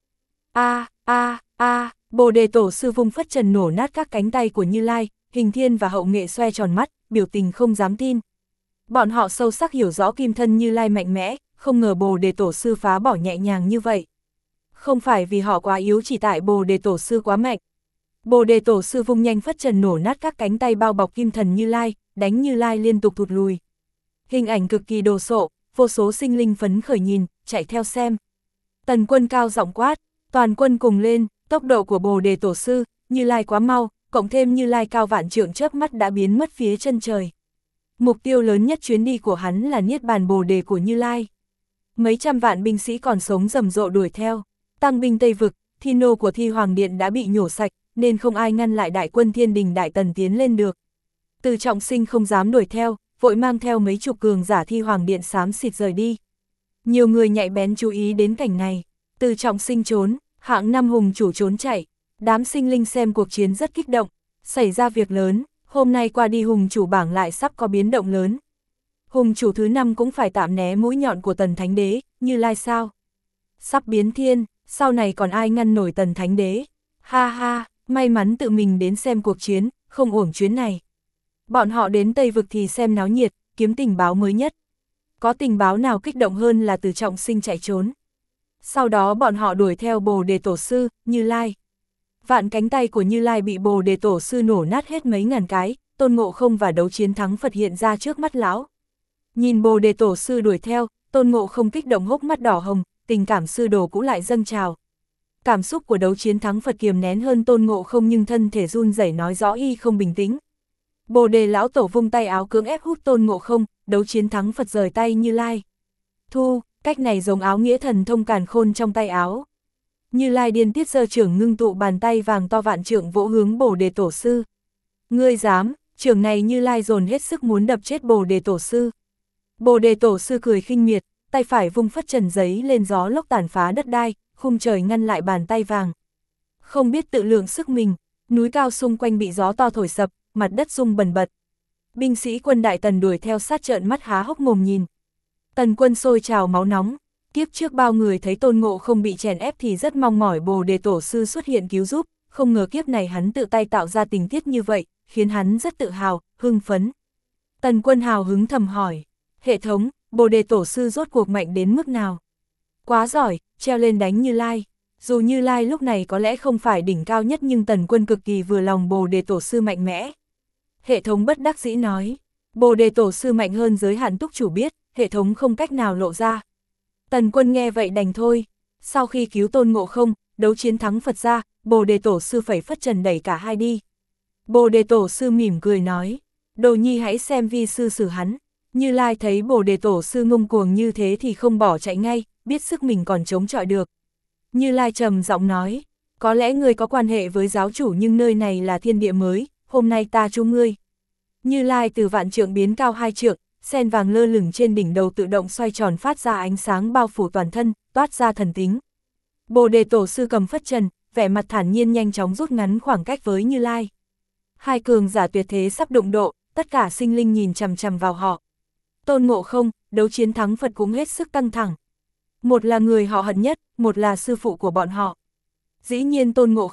Bồ Đề Tổ sư vung phất trần nổ nát các cánh tay của Như Lai, Hình Thiên và Hậu Nghệ xoe tròn mắt, biểu tình không dám tin. Bọn họ sâu sắc hiểu rõ kim thân Như Lai mạnh mẽ, không ngờ Bồ Đề Tổ sư phá bỏ nhẹ nhàng như vậy. Không phải vì họ quá yếu, chỉ tại Bồ Đề Tổ sư quá mạnh. Bồ Đề Tổ sư vung nhanh phất trần nổ nát các cánh tay bao bọc kim thần Như Lai, đánh Như Lai liên tục thụt lùi. Hình ảnh cực kỳ đồ sộ, vô số sinh linh phấn khởi nhìn, chạy theo xem. Tần Quân cao giọng quát, toàn quân cùng lên, tốc độ của Bồ Đề Tổ sư, Như Lai quá mau, cộng thêm Như Lai cao vạn trượng chớp mắt đã biến mất phía chân trời. Mục tiêu lớn nhất chuyến đi của hắn là Niết Bàn Bồ Đề của Như Lai. Mấy trăm vạn binh sĩ còn sống rầm rộ đuổi theo, tăng binh Tây Vực, thi nô của Thi Hoàng Điện đã bị nhổ sạch, nên không ai ngăn lại đại quân Thiên Đình Đại Tần tiến lên được. Từ Trọng Sinh không dám đuổi theo, vội mang theo mấy chục cường giả Thi Hoàng Điện xám xịt rời đi. Nhiều người nhạy bén chú ý đến cảnh này, Từ Trọng Sinh trốn, hạng 5 hùng chủ trốn chạy, đám sinh linh xem cuộc chiến rất kích động, xảy ra việc lớn, hôm nay qua đi hùng chủ bảng lại sắp có biến động lớn. Hùng chủ thứ 5 cũng phải tạm né mũi nhọn của Tần Thánh Đế, Như Lai sao? Sắp biến thiên, sau này còn ai ngăn nổi Tần Thánh Đế? Ha ha, may mắn tự mình đến xem cuộc chiến, không uổng chuyến này. Bọn họ đến Tây Vực thì xem náo nhiệt, kiếm tình báo mới nhất. Có tình báo nào kích động hơn là Từ Trọng Sinh chạy trốn. Sau đó bọn họ đuổi theo Bồ Đề Tổ sư, Như Lai. Vạn cánh tay của Như Lai bị Bồ Đề Tổ sư nổ nát hết mấy ngàn cái, Tôn Ngộ Không và đấu chiến thắng Phật hiện ra trước mắt lão. Nhìn Bồ Đề Tổ sư đuổi theo, Tôn Ngộ Không kích động hốc mắt đỏ hồng, tình cảm sư đồ cũng lại dâng trào. Cảm xúc của đấu chiến thắng Phật kiềm nén hơn Tôn Ngộ Không nhưng thân thể run rẩy nói rõ y không bình tĩnh. Bồ Đề lão tổ vung tay áo cưỡng ép hút Tôn Ngộ Không, đấu chiến thắng Phật rời tay Như Lai. Thu, cách này giống áo nghĩa thần thông càn khôn trong tay áo. Như Lai điên tiết giơ trưởng ngưng tụ bàn tay vàng to vạn trượng vỗ hướng Bồ Đề Tổ sư. Ngươi dám, trưởng này Như Lai dồn hết sức muốn đập chết Bồ Đề Tổ sư. Bồ Đề Tổ sư cười khinh miệt, tay phải vung phất trần giấy lên gió lốc tàn phá đất đai, khung trời ngăn lại bàn tay vàng. Không biết tự lượng sức mình, núi cao xung quanh bị gió to thổi sập, mặt đất rung bần bật. Binh sĩ quân Đại Tần đuổi theo sát trợn mắt há hốc mồm nhìn. Tần quân sôi trào máu nóng, kiếp trước bao người thấy Tôn Ngộ Không bị chèn ép thì rất mong mỏi Bồ Đề Tổ sư xuất hiện cứu giúp, không ngờ kiếp này hắn tự tay tạo ra tình tiết như vậy, khiến hắn rất tự hào, hưng phấn. Tần quân hào hứng thầm hỏi, hệ thống, Bồ Đề Tổ sư rốt cuộc mạnh đến mức nào? Quá giỏi, treo lên đánh Như Lai. Dù Như Lai lúc này có lẽ không phải đỉnh cao nhất nhưng Tần quân cực kỳ vừa lòng Bồ Đề Tổ sư mạnh mẽ. Hệ thống bất đắc dĩ nói, Bồ Đề Tổ sư mạnh hơn giới hạn túc chủ biết, hệ thống không cách nào lộ ra. Tần quân nghe vậy đành thôi. Sau khi cứu Tôn Ngộ Không, đấu chiến thắng Phật ra, Bồ Đề Tổ sư phẩy phất trần đẩy cả hai đi. Bồ Đề Tổ sư mỉm cười nói, đồ nhi hãy xem vi sư xử hắn. Như Lai thấy Bồ Đề Tổ sư ngông cuồng như thế thì không bỏ chạy ngay, biết sức mình còn chống chọi được. Như Lai trầm giọng nói, có lẽ ngươi có quan hệ với giáo chủ nhưng nơi này là thiên địa mới, hôm nay ta chu ngươi. Như Lai từ vạn trượng biến cao 2 trượng, sen vàng lơ lửng trên đỉnh đầu tự động xoay tròn phát ra ánh sáng bao phủ toàn thân, toát ra thần tính. Bồ Đề Tổ sư cầm phất trần, vẻ mặt thản nhiên nhanh chóng rút ngắn khoảng cách với Như Lai. Hai cường giả tuyệt thế sắp đụng độ, tất cả sinh linh nhìn chằm chằm vào họ. Tôn Ngộ Không, đấu chiến thắng Phật cũng hết sức căng thẳng. Một là người họ hận nhất, một là sư phụ của bọn họ. Dĩ nhiên Tôn Ngộ Không,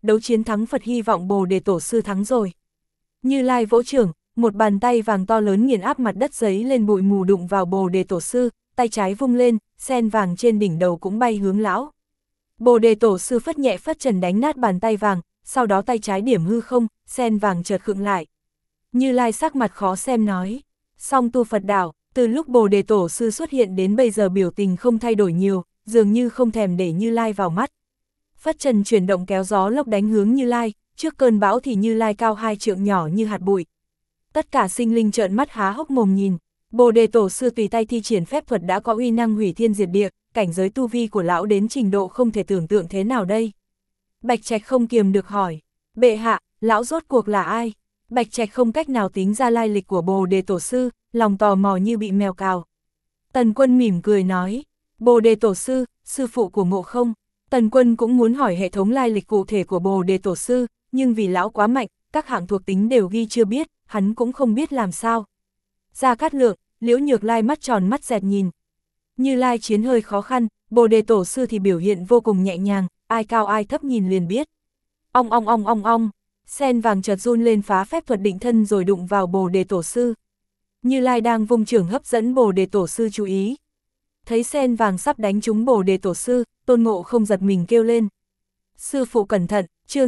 đấu chiến thắng Phật hy vọng Bồ Đề Tổ sư thắng rồi. Như Lai vỗ chưởng, một bàn tay vàng to lớn nghiền áp mặt đất giấy lên bụi mù đụng vào Bồ Đề Tổ sư, tay trái vung lên, sen vàng trên đỉnh đầu cũng bay hướng lão. Bồ Đề Tổ sư phất nhẹ phất trần đánh nát bàn tay vàng, sau đó tay trái điểm hư không, sen vàng chợt khựng lại. Như Lai sắc mặt khó xem nói, song tu Phật đạo, từ lúc Bồ Đề Tổ sư xuất hiện đến bây giờ biểu tình không thay đổi nhiều, dường như không thèm để Như Lai vào mắt. Phất trần chuyển động kéo gió lốc đánh hướng Như Lai, trước cơn bão thì Như Lai cao 2 trượng nhỏ như hạt bụi. Tất cả sinh linh trợn mắt há hốc mồm nhìn, Bồ Đề Tổ sư tùy tay thi triển phép thuật đã có uy năng hủy thiên diệt địa, cảnh giới tu vi của lão đến trình độ không thể tưởng tượng thế nào đây. Bạch Trạch không kiềm được hỏi, bệ hạ, lão rốt cuộc là ai? Bạch Trạch không cách nào tính ra lai lịch của Bồ Đề Tổ sư, lòng tò mò như bị mèo cào. Tần Quân mỉm cười nói, Bồ Đề Tổ sư, sư phụ của Ngộ Không. Tần Quân cũng muốn hỏi hệ thống lai lịch cụ thể của Bồ Đề Tổ sư, nhưng vì lão quá mạnh, các hạng thuộc tính đều ghi chưa biết, hắn cũng không biết làm sao. Gia Cát Lượng, Liễu Nhược Lai mắt tròn mắt dẹt nhìn. Như Lai chiến hơi khó khăn, Bồ Đề Tổ sư thì biểu hiện vô cùng nhẹ nhàng, ai cao ai thấp nhìn liền biết. Ong ong ong ong ong, sen vàng chợt run lên phá phép thuật định thân rồi đụng vào Bồ Đề Tổ sư. Như Lai đang vung chưởng hấp dẫn Bồ Đề Tổ sư chú ý. Thấy sen vàng sắp đánh trúng Bồ Đề Tổ sư, Tôn Ngộ Không giật mình kêu lên. Sư phụ cẩn thận, chương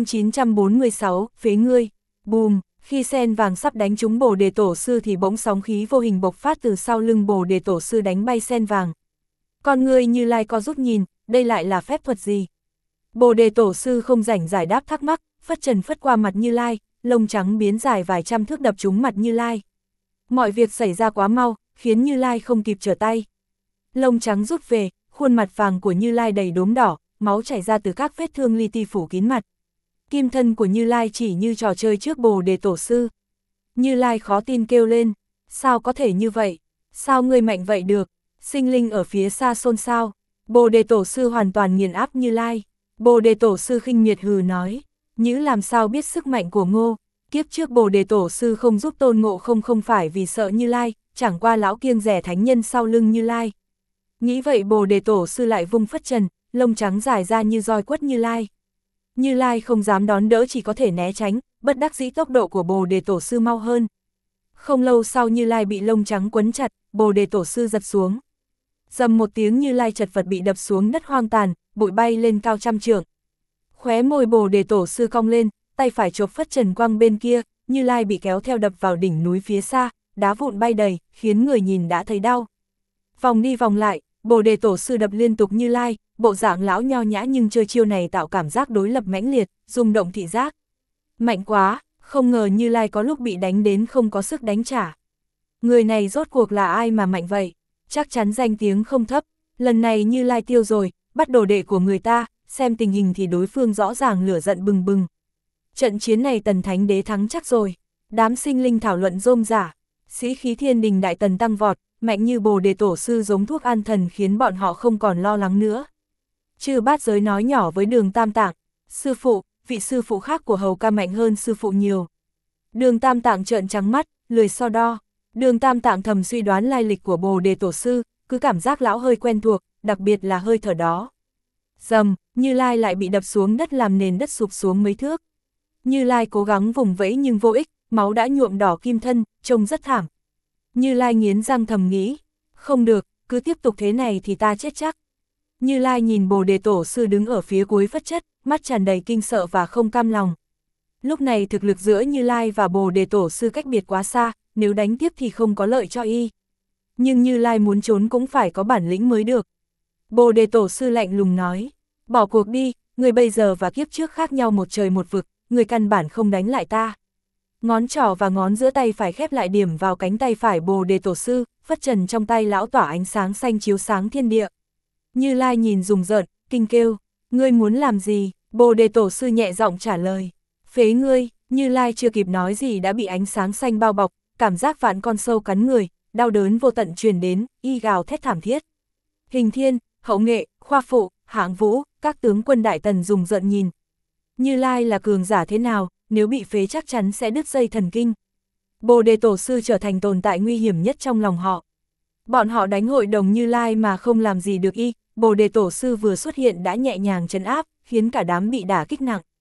946, phế ngươi. Bùm, khi sen vàng sắp đánh trúng Bồ Đề Tổ sư thì bỗng sóng khí vô hình bộc phát từ sau lưng Bồ Đề Tổ sư đánh bay sen vàng. Con ngươi Như Lai co rút nhìn, đây lại là phép thuật gì? Bồ Đề Tổ sư không rảnh giải đáp thắc mắc, phất trần phất qua mặt Như Lai, lông trắng biến dài vài trăm thước đập trúng mặt Như Lai. Mọi việc xảy ra quá mau, khiến Như Lai không kịp trở tay. Lông trắng rút về, khuôn mặt vàng của Như Lai đầy đốm đỏ, máu chảy ra từ các vết thương li ti phủ kín mặt. Kim thân của Như Lai chỉ như trò chơi trước Bồ Đề Tổ sư. Như Lai khó tin kêu lên, sao có thể như vậy? Sao ngươi mạnh vậy được? Sinh linh ở phía xa xôn xao. Bồ Đề Tổ sư hoàn toàn nghiền áp Như Lai. Bồ Đề Tổ sư khinh miệt hừ nói, Nhữ làm sao biết sức mạnh của Ngô? Kiếp trước Bồ Đề Tổ sư không giúp Tôn Ngộ Không không phải vì sợ Như Lai, chẳng qua lão kiêng rẻ thánh nhân sau lưng Như Lai. Nghĩ vậy Bồ Đề Tổ sư lại vung phất trần, lông trắng dài ra như roi quất Như Lai. Như Lai không dám đón đỡ chỉ có thể né tránh, bất đắc dĩ tốc độ của Bồ Đề Tổ sư mau hơn. Không lâu sau Như Lai bị lông trắng quấn chặt, Bồ Đề Tổ sư giật xuống. Dầm một tiếng Như Lai chật vật bị đập xuống đất hoang tàn, bụi bay lên cao trăm trượng. Khóe môi Bồ Đề Tổ sư cong lên, tay phải chộp phất trần quang bên kia, Như Lai bị kéo theo đập vào đỉnh núi phía xa, đá vụn bay đầy, khiến người nhìn đã thấy đau. Vòng đi vòng lại, Bồ Đề Tổ sư đập liên tục Như Lai, bộ dạng lão nho nhã nhưng chơi chiêu này tạo cảm giác đối lập mãnh liệt, rung động thị giác. Mạnh quá, không ngờ Như Lai có lúc bị đánh đến không có sức đánh trả. Người này rốt cuộc là ai mà mạnh vậy? Chắc chắn danh tiếng không thấp, lần này Như Lai tiêu rồi, bắt đồ đệ của người ta, xem tình hình thì đối phương rõ ràng lửa giận bừng bừng. Trận chiến này Tần Thánh Đế thắng chắc rồi. Đám sinh linh thảo luận rôm rả, sĩ khí thiên đình đại tần tăng vọt, mạnh như Bồ Đề Tổ sư giống thuốc an thần khiến bọn họ không còn lo lắng nữa. Chư Bát Giới nói nhỏ với Đường Tam Tạng, sư phụ, vị sư phụ khác của Hầu Ca mạnh hơn sư phụ nhiều. Đường Tam Tạng trợn trắng mắt, lười so đo. Đường Tam Tạng thầm suy đoán lai lịch của Bồ Đề Tổ sư, cứ cảm giác lão hơi quen thuộc, đặc biệt là hơi thở đó. Dầm, Như Lai lại bị đập xuống đất làm nền đất sụp xuống mấy thước. Như Lai cố gắng vùng vẫy nhưng vô ích, máu đã nhuộm đỏ kim thân, trông rất thảm. Như Lai nghiến răng thầm nghĩ, không được, cứ tiếp tục thế này thì ta chết chắc. Như Lai nhìn Bồ Đề Tổ sư đứng ở phía cuối phất chất, mắt tràn đầy kinh sợ và không cam lòng. Lúc này thực lực giữa Như Lai và Bồ Đề Tổ sư cách biệt quá xa, nếu đánh tiếp thì không có lợi cho y. Nhưng Như Lai muốn trốn cũng phải có bản lĩnh mới được. Bồ Đề Tổ sư lạnh lùng nói, bỏ cuộc đi, người bây giờ và kiếp trước khác nhau một trời một vực, người căn bản không đánh lại ta. Ngón trỏ và ngón giữa tay phải khép lại điểm vào cánh tay phải Bồ Đề Tổ sư, phất trần trong tay lão tỏa ánh sáng xanh chiếu sáng thiên địa. Như Lai nhìn rùng rợn, kinh kêu, ngươi muốn làm gì? Bồ Đề Tổ sư nhẹ giọng trả lời, phế ngươi. Như Lai chưa kịp nói gì đã bị ánh sáng xanh bao bọc, cảm giác vạn con sâu cắn người, đau đớn vô tận truyền đến, y gào thét thảm thiết. Hình Thiên, Hậu Nghệ, Khoa Phụ, Hạng Vũ, các tướng quân đại tần rùng rợn nhìn. Như Lai là cường giả thế nào, nếu bị phế chắc chắn sẽ đứt dây thần kinh. Bồ Đề Tổ sư trở thành tồn tại nguy hiểm nhất trong lòng họ. Bọn họ đánh hội đồng Như Lai mà không làm gì được y, Bồ Đề Tổ sư vừa xuất hiện đã nhẹ nhàng trấn áp, khiến cả đám bị đả kích nặng.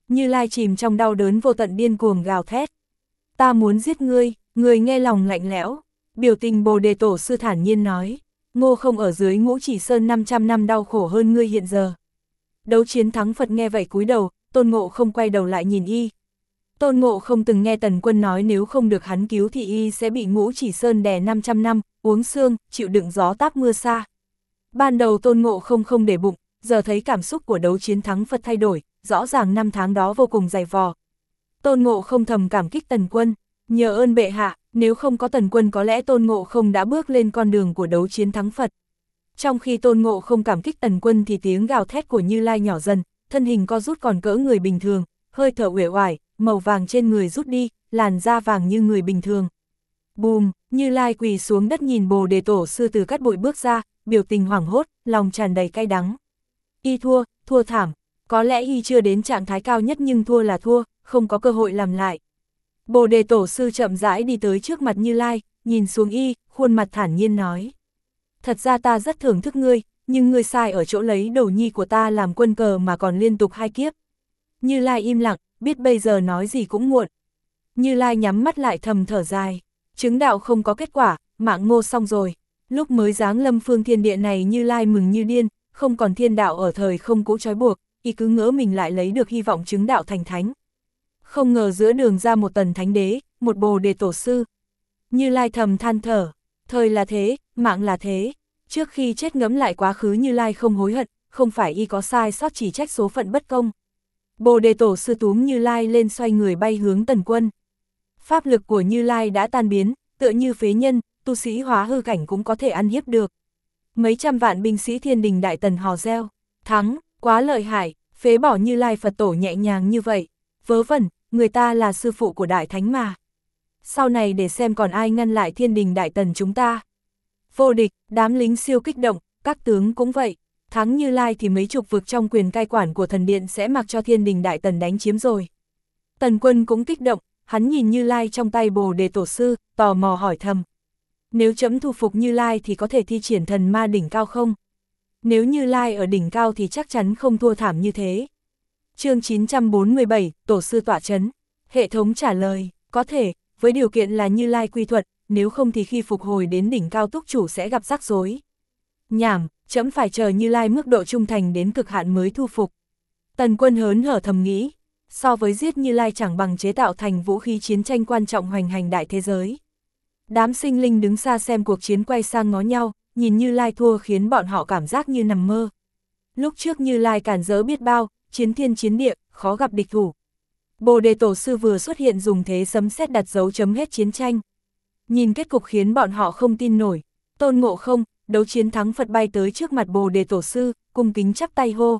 Như Lai chìm trong đau đớn vô tận điên cuồng gào thét. Ta muốn giết ngươi, người nghe lòng lạnh lẽo. Biểu tình Bồ Đề Tổ sư thản nhiên nói, Ngô Không ở dưới Ngũ Chỉ Sơn 500 năm đau khổ hơn ngươi hiện giờ. Đấu Chiến Thắng Phật nghe vậy cúi đầu, Tôn Ngộ Không quay đầu lại nhìn y. Tôn Ngộ Không từng nghe Tần Quân nói nếu không được hắn cứu thì y sẽ bị Ngũ Chỉ Sơn đè 500 năm, uống xương, chịu đựng gió táp mưa xa. Ban đầu Tôn Ngộ Không không để bụng, giờ thấy cảm xúc của Đấu Chiến Thắng Phật thay đổi, rõ ràng năm tháng đó vô cùng dày vò. Tôn Ngộ Không thầm cảm kích Tần Quân, nhờ ơn bệ hạ, nếu không có Tần Quân có lẽ Tôn Ngộ Không đã bước lên con đường của Đấu Chiến Thắng Phật. Trong khi Tôn Ngộ Không cảm kích Tần Quân thì tiếng gào thét của Như Lai nhỏ dần, thân hình co rút còn cỡ người bình thường, hơi thở uể oải, màu vàng trên người rút đi, làn da vàng như người bình thường. Bùm, Như Lai quỳ xuống đất nhìn Bồ Đề Tổ sư từ cát bụi bước ra, biểu tình hoảng hốt, lòng tràn đầy cay đắng. Y thua thảm, có lẽ y chưa đến trạng thái cao nhất nhưng thua là thua, không có cơ hội làm lại. Bồ Đề Tổ sư chậm rãi đi tới trước mặt Như Lai, nhìn xuống y, khuôn mặt thản nhiên nói. Thật ra ta rất thưởng thức ngươi, nhưng ngươi sai ở chỗ lấy đầu nhi của ta làm quân cờ mà còn liên tục 2 kiếp. Như Lai im lặng, biết bây giờ nói gì cũng muộn. Như Lai nhắm mắt lại thầm thở dài, chứng đạo không có kết quả, mạng ngô xong rồi. Lúc mới giáng lâm phương thiên địa này Như Lai mừng như điên, không còn thiên đạo ở thời không cũ trói buộc, y cứ ngỡ mình lại lấy được hy vọng chứng đạo thành thánh. Không ngờ giữa đường ra một Tần Thánh Đế, một Bồ Đề Tổ sư. Như Lai thầm than thở, thời là thế, mạng là thế. Trước khi chết ngẫm lại quá khứ Như Lai không hối hận, không phải y có sai sót chỉ trách số phận bất công. Bồ Đề Tổ sư túm Như Lai lên xoay người bay hướng Tần Quân. Pháp lực của Như Lai đã tan biến, tựa như phế nhân, tu sĩ hóa hư cảnh cũng có thể ăn hiếp được. Mấy trăm vạn binh sĩ Thiên Đình Đại Tần hò reo, thắng, quá lợi hại, phế bỏ Như Lai Phật Tổ nhẹ nhàng như vậy. Vớ vẩn, người ta là sư phụ của Đại Thánh mà. Sau này để xem còn ai ngăn lại Thiên Đình Đại Tần chúng ta. Vô địch, đám lính siêu kích động, các tướng cũng vậy. Thắng Như Lai thì mấy chục vực trong quyền cai quản của thần điện sẽ mặc cho Thiên Đình Đại Tần đánh chiếm rồi. Tần Quân cũng kích động, hắn nhìn Như Lai trong tay Bồ Đề Tổ sư, tò mò hỏi thầm. Nếu chấm thu phục Như Lai thì có thể thi triển thần ma đỉnh cao không? Nếu Như Lai ở đỉnh cao thì chắc chắn không thua thảm như thế. Chương 947, Tổ sư tọa chấn. Hệ thống trả lời, có thể, với điều kiện là Như Lai quy thuật, nếu không thì khi phục hồi đến đỉnh cao túc chủ sẽ gặp rắc rối. Nhảm, chấm phải chờ Như Lai mức độ trung thành đến cực hạn mới thu phục. Tần Quân hớn hở thầm nghĩ, so với giết Như Lai chẳng bằng chế tạo thành vũ khí chiến tranh quan trọng hoành hành đại thế giới. Đám sinh linh đứng xa xem cuộc chiến quay sang ngó nhau, nhìn Như Lai thua khiến bọn họ cảm giác như nằm mơ. Lúc trước Như Lai cản rỡ biết bao, chiến thiên chiến địa, khó gặp địch thủ. Bồ Đề Tổ sư vừa xuất hiện dùng thế sấm sét đặt dấu chấm hết chiến tranh. Nhìn kết cục khiến bọn họ không tin nổi. Tôn Ngộ Không, Đấu Chiến Thắng Phật bay tới trước mặt Bồ Đề Tổ sư, cung kính chắp tay hô.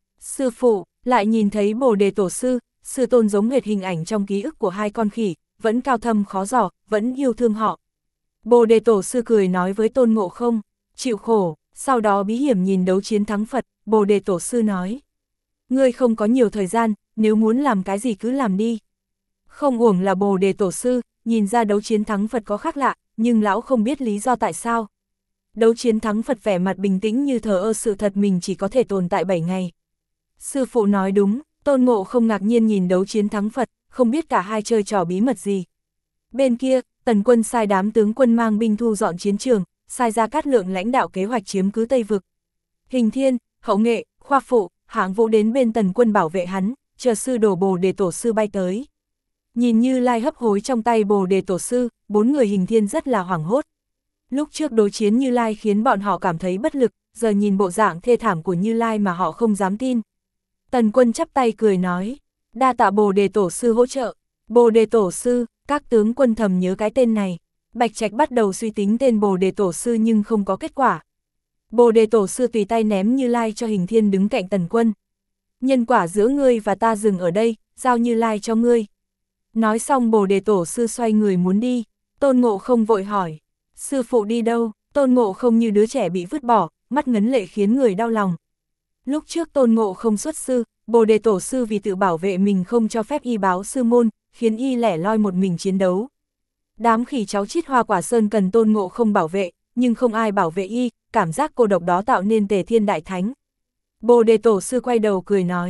Sư phụ, lại nhìn thấy Bồ Đề Tổ sư, sư tôn giống hệt hình ảnh trong ký ức của hai con khỉ, vẫn cao thâm khó giỏ, vẫn yêu thương họ. Bồ Đề Tổ sư cười nói với Tôn Ngộ Không, chịu khổ, sau đó bí hiểm nhìn Đấu Chiến Thắng Phật, Bồ Đề Tổ sư nói. Ngươi không có nhiều thời gian, nếu muốn làm cái gì cứ làm đi. Không uổng là Bồ Đề Tổ sư, nhìn ra Đấu Chiến Thắng Phật có khác lạ, nhưng lão không biết lý do tại sao. Đấu Chiến Thắng Phật vẻ mặt bình tĩnh như thờ ơ sự thật mình chỉ có thể tồn tại 7 ngày. Sư phụ nói đúng, Tôn Ngộ Không ngạc nhiên nhìn Đấu Chiến Thắng Phật, không biết cả hai chơi trò bí mật gì. Bên kia, Tần Quân sai đám tướng quân mang binh thu dọn chiến trường, sai Gia Cát Lượng lãnh đạo kế hoạch chiếm cứ Tây Vực. Hình Thiên, Hậu Nghệ, Khoa Phụ, Hạng Vũ đến bên Tần Quân bảo vệ hắn, chờ sư đồ Bồ Đề Tổ sư bay tới. Nhìn Như Lai hấp hối trong tay Bồ Đề Tổ sư, 4 người Hình Thiên rất là hoảng hốt. Lúc trước đối chiến Như Lai khiến bọn họ cảm thấy bất lực, giờ nhìn bộ dạng thê thảm của Như Lai mà họ không dám tin. Tần Quân chắp tay cười nói, đa tạ Bồ Đề Tổ sư hỗ trợ. Bồ Đề Tổ sư, các tướng quân thầm nhớ cái tên này. Bạch Trạch bắt đầu suy tính tên Bồ Đề Tổ sư nhưng không có kết quả. Bồ Đề Tổ sư tùy tay ném Như Lai cho Hình Thiên đứng cạnh Tần Quân. Nhân quả giữa ngươi và ta dừng ở đây, giao Như Lai cho ngươi. Nói xong Bồ Đề Tổ sư xoay người muốn đi. Tôn Ngộ Không vội hỏi, sư phụ đi đâu? Tôn Ngộ Không như đứa trẻ bị vứt bỏ, mắt ngấn lệ khiến người đau lòng. Lúc trước Tôn Ngộ Không xuất sư, Bồ Đề Tổ sư vì tự bảo vệ mình không cho phép y báo sư môn, khiến y lẻ loi một mình chiến đấu. Đám khỉ cháu chít Hoa Quả Sơn cần Tôn Ngộ Không bảo vệ, nhưng không ai bảo vệ y, cảm giác cô độc đó tạo nên Tề Thiên Đại Thánh. Bồ Đề Tổ sư quay đầu cười nói,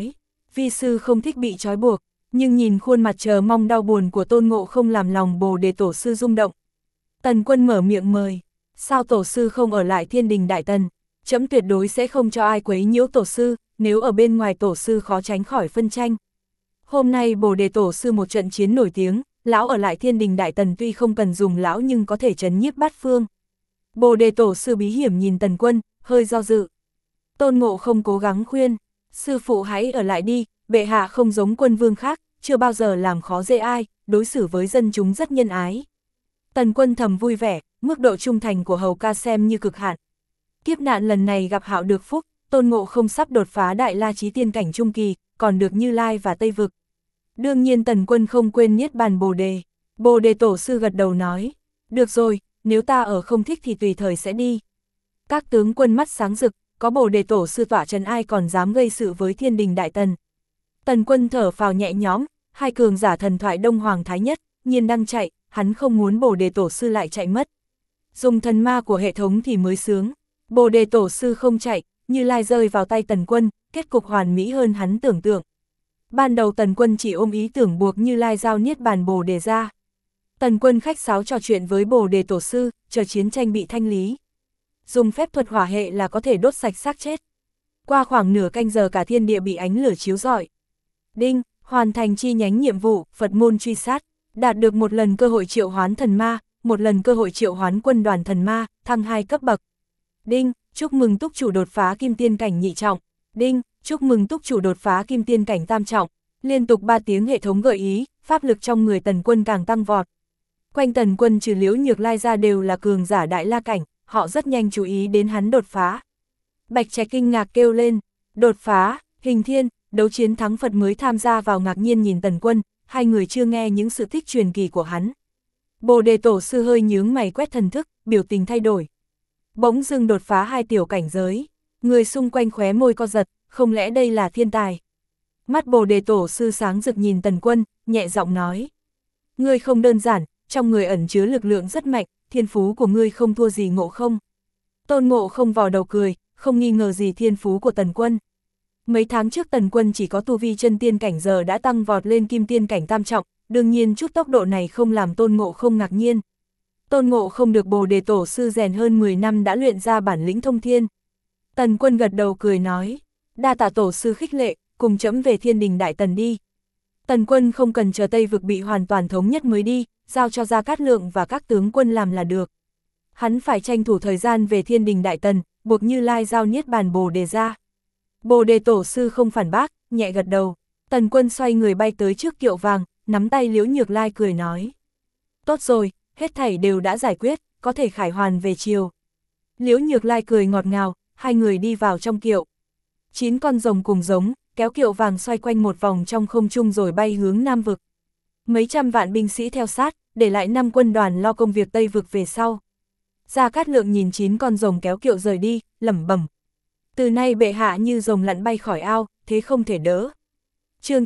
Vi sư không thích bị trói buộc, nhưng nhìn khuôn mặt chờ mong đau buồn của Tôn Ngộ không làm lòng Bồ Đề Tổ sư rung động. Tần Quân mở miệng mời, sao Tổ sư không ở lại Thiên Đình Đại Tần, trẫm tuyệt đối sẽ không cho ai quấy nhiễu Tổ sư, nếu ở bên ngoài Tổ sư khó tránh khỏi phân tranh. Hôm nay Bồ Đề Tổ sư một trận chiến nổi tiếng, lão ở lại Thiên Đình Đại Tần tuy không cần dùng lão nhưng có thể trấn nhiếp bát phương. Bồ Đề Tổ sư bí hiểm nhìn Tần Quân, hơi do dự. Tôn Ngộ không cố gắng khuyên, sư phụ hãy ở lại đi, bệ hạ không giống quân vương khác, chưa bao giờ làm khó dễ ai, đối xử với dân chúng rất nhân ái. Tần Quân thầm vui vẻ, mức độ trung thành của hầu ca xem như cực hạn. Kiếp nạn lần này gặp hạo được phúc, Tôn Ngộ không sắp đột phá Đại La Chí Tiên cảnh trung kỳ, còn được Như Lai và Tây Vực. Đương nhiên Tần Quân không quên Niết Bàn Bồ Đề. Bồ Đề Tổ sư gật đầu nói, được rồi, nếu ta ở không thích thì tùy thời sẽ đi. Các tướng quân mắt sáng rực, có Bồ Đề Tổ sư tỏa trấn ai còn dám gây sự với Thiên Đình Đại Tần. Tần Quân thở phào nhẹ nhõm, hai cường giả thần thoại Đông Hoàng Thái Nhất, nhiên đang chạy, hắn không muốn Bồ Đề Tổ sư lại chạy mất. Dùng thần ma của hệ thống thì mới sướng, Bồ Đề Tổ sư không chạy, Như Lai rơi vào tay Tần Quân, kết cục hoàn mỹ hơn hắn tưởng tượng. Ban đầu Tần Quân chỉ ôm ý tưởng buộc Như Lai giao Niết Bàn Bồ Đề ra. Tần Quân khách sáo trò chuyện với Bồ Đề Tổ sư, chờ chiến tranh bị thanh lý. Dùng phép thuật hỏa hệ là có thể đốt sạch xác chết. Qua khoảng nửa canh giờ cả thiên địa bị ánh lửa chiếu rọi. Đinh, hoàn thành chi nhánh nhiệm vụ, Phật môn truy sát, đạt được một lần cơ hội triệu hoán thần ma, một lần cơ hội triệu hoán quân đoàn thần ma, thăng 2 cấp bậc. Đinh, chúc mừng túc chủ đột phá kim tiên cảnh nhị trọng. Đinh, chúc mừng túc chủ đột phá kim tiên cảnh tam trọng. Liên tục 3 tiếng hệ thống gợi ý, pháp lực trong người Tần Quân càng tăng vọt. Quanh Tần Quân trừ Liễu Nhược Lai ra đều là cường giả Đại La cảnh, họ rất nhanh chú ý đến hắn đột phá. Bạch Trạch kinh ngạc kêu lên, đột phá, Hình Thiên, đấu chiến thắng Phật mới tham gia vào ngạc nhiên nhìn Tần Quân, hai người chưa nghe những sự tích truyền kỳ của hắn. Bồ Đề Tổ sư hơi nhướng mày quét thần thức, biểu tình thay đổi. Bỗng dưng đột phá 2 tiểu cảnh giới, người xung quanh khóe môi co giật, không lẽ đây là thiên tài. Mắt Bồ Đề Tổ sư sáng rực nhìn Tần Quân, nhẹ giọng nói. Ngươi không đơn giản, trong người ẩn chứa lực lượng rất mạnh, thiên phú của ngươi không thua gì Ngộ Không. Tôn Ngộ Không vò đầu cười, không nghi ngờ gì thiên phú của Tần Quân. Mấy tháng trước Tần Quân chỉ có tu vi chân tiên cảnh giờ đã tăng vọt lên kim tiên cảnh tam trọng, đương nhiên chút tốc độ này không làm Tôn Ngộ Không ngạc nhiên. Tôn Ngộ Không được Bồ Đề Tổ sư rèn hơn 10 năm đã luyện ra bản lĩnh thông thiên. Tần Quân gật đầu cười nói, đa tạ Tổ sư khích lệ, cùng trẫm về Thiên Đình Đại Tần đi. Tần Quân không cần chờ Tây Vực bị hoàn toàn thống nhất mới đi, giao cho Gia Cát Lượng và các tướng quân làm là được. Hắn phải tranh thủ thời gian về Thiên Đình Đại Tần, buộc Như Lai giao Niết Bàn Bồ Đề ra. Bồ Đề Tổ sư không phản bác, nhẹ gật đầu. Tần Quân xoay người bay tới trước kiệu vàng, nắm tay Liễu Nhược Lai cười nói. Tốt rồi, hết thảy đều đã giải quyết, có thể khải hoàn về chiều. Liễu Nhược Lai cười ngọt ngào, hai người đi vào trong kiệu. 9 con rồng cùng giống, kéo kiệu vàng xoay quanh một vòng trong không trung rồi bay hướng Nam Vực. Mấy trăm vạn binh sĩ theo sát, để lại 5 quân đoàn lo công việc Tây Vực về sau. Gia Cát Lượng nhìn 9 con rồng kéo kiệu rời đi, lẩm bẩm. Từ nay bệ hạ như rồng lặn bay khỏi ao, thế không thể đỡ. Chương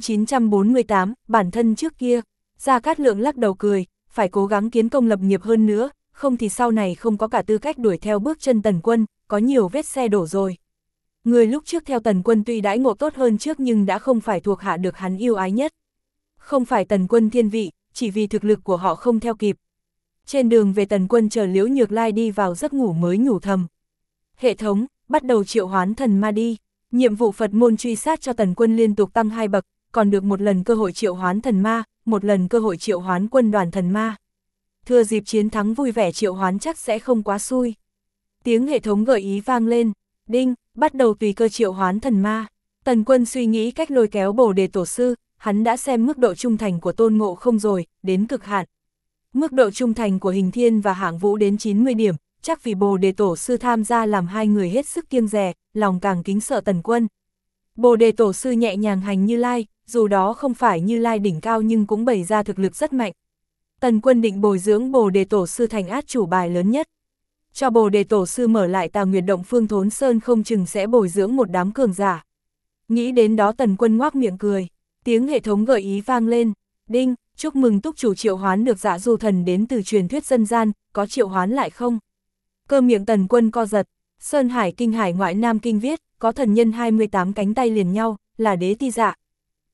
948, bản thân trước kia, Gia Cát Lượng lắc đầu cười, phải cố gắng kiến công lập nghiệp hơn nữa, không thì sau này không có cả tư cách đuổi theo bước chân Tần Quân, có nhiều vết xe đổ rồi. Người lúc trước theo Tần Quân tuy đãi ngộ tốt hơn trước nhưng đã không phải thuộc hạ được hắn yêu ái nhất. Không phải Tần Quân thiên vị, chỉ vì thực lực của họ không theo kịp. Trên đường về Tần Quân chờ Liễu Nhược Lai đi vào giấc ngủ mới nhủ thầm. Hệ thống, bắt đầu triệu hoán thần ma đi. Nhiệm vụ Phật môn truy sát cho Tần Quân liên tục tăng 2 bậc, còn được một lần cơ hội triệu hoán thần ma, một lần cơ hội triệu hoán quân đoàn thần ma. Thừa dịp chiến thắng vui vẻ triệu hoán chắc sẽ không quá xui. Tiếng hệ thống gợi ý vang lên, đinh, bắt đầu tùy cơ triệu hoán thần ma. Tần Quân suy nghĩ cách lôi kéo Bồ Đề Tổ sư, hắn đã xem mức độ trung thành của Tôn Ngộ Không rồi, đến cực hạn. Mức độ trung thành của Hình Thiên và Hạng Vũ đến 90 điểm, chắc vì Bồ Đề Tổ sư tham gia làm hai người hết sức kiêng dè, lòng càng kính sợ Tần Quân. Bồ Đề Tổ sư nhẹ nhàng hành Như Lai, dù đó không phải Như Lai đỉnh cao nhưng cũng bày ra thực lực rất mạnh. Tần Quân định bồi dưỡng Bồ Đề Tổ sư thành át chủ bài lớn nhất. Cho Bồ Đề Tổ sư mở lại Tà Nguyệt Động Phương Thốn Sơn không chừng sẽ bồi dưỡng một đám cường giả. Nghĩ đến đó Tần Quân ngoác miệng cười, tiếng hệ thống gợi ý vang lên, đinh, chúc mừng túc chủ triệu hoán được Dạ Du Thần đến từ truyền thuyết dân gian, có triệu hoán lại không? Cơ miệng Tần Quân co giật, Sơn Hải Kinh Hải ngoại Nam Kinh viết, có thần nhân 28 cánh tay liền nhau, là Đế Ti Dạ.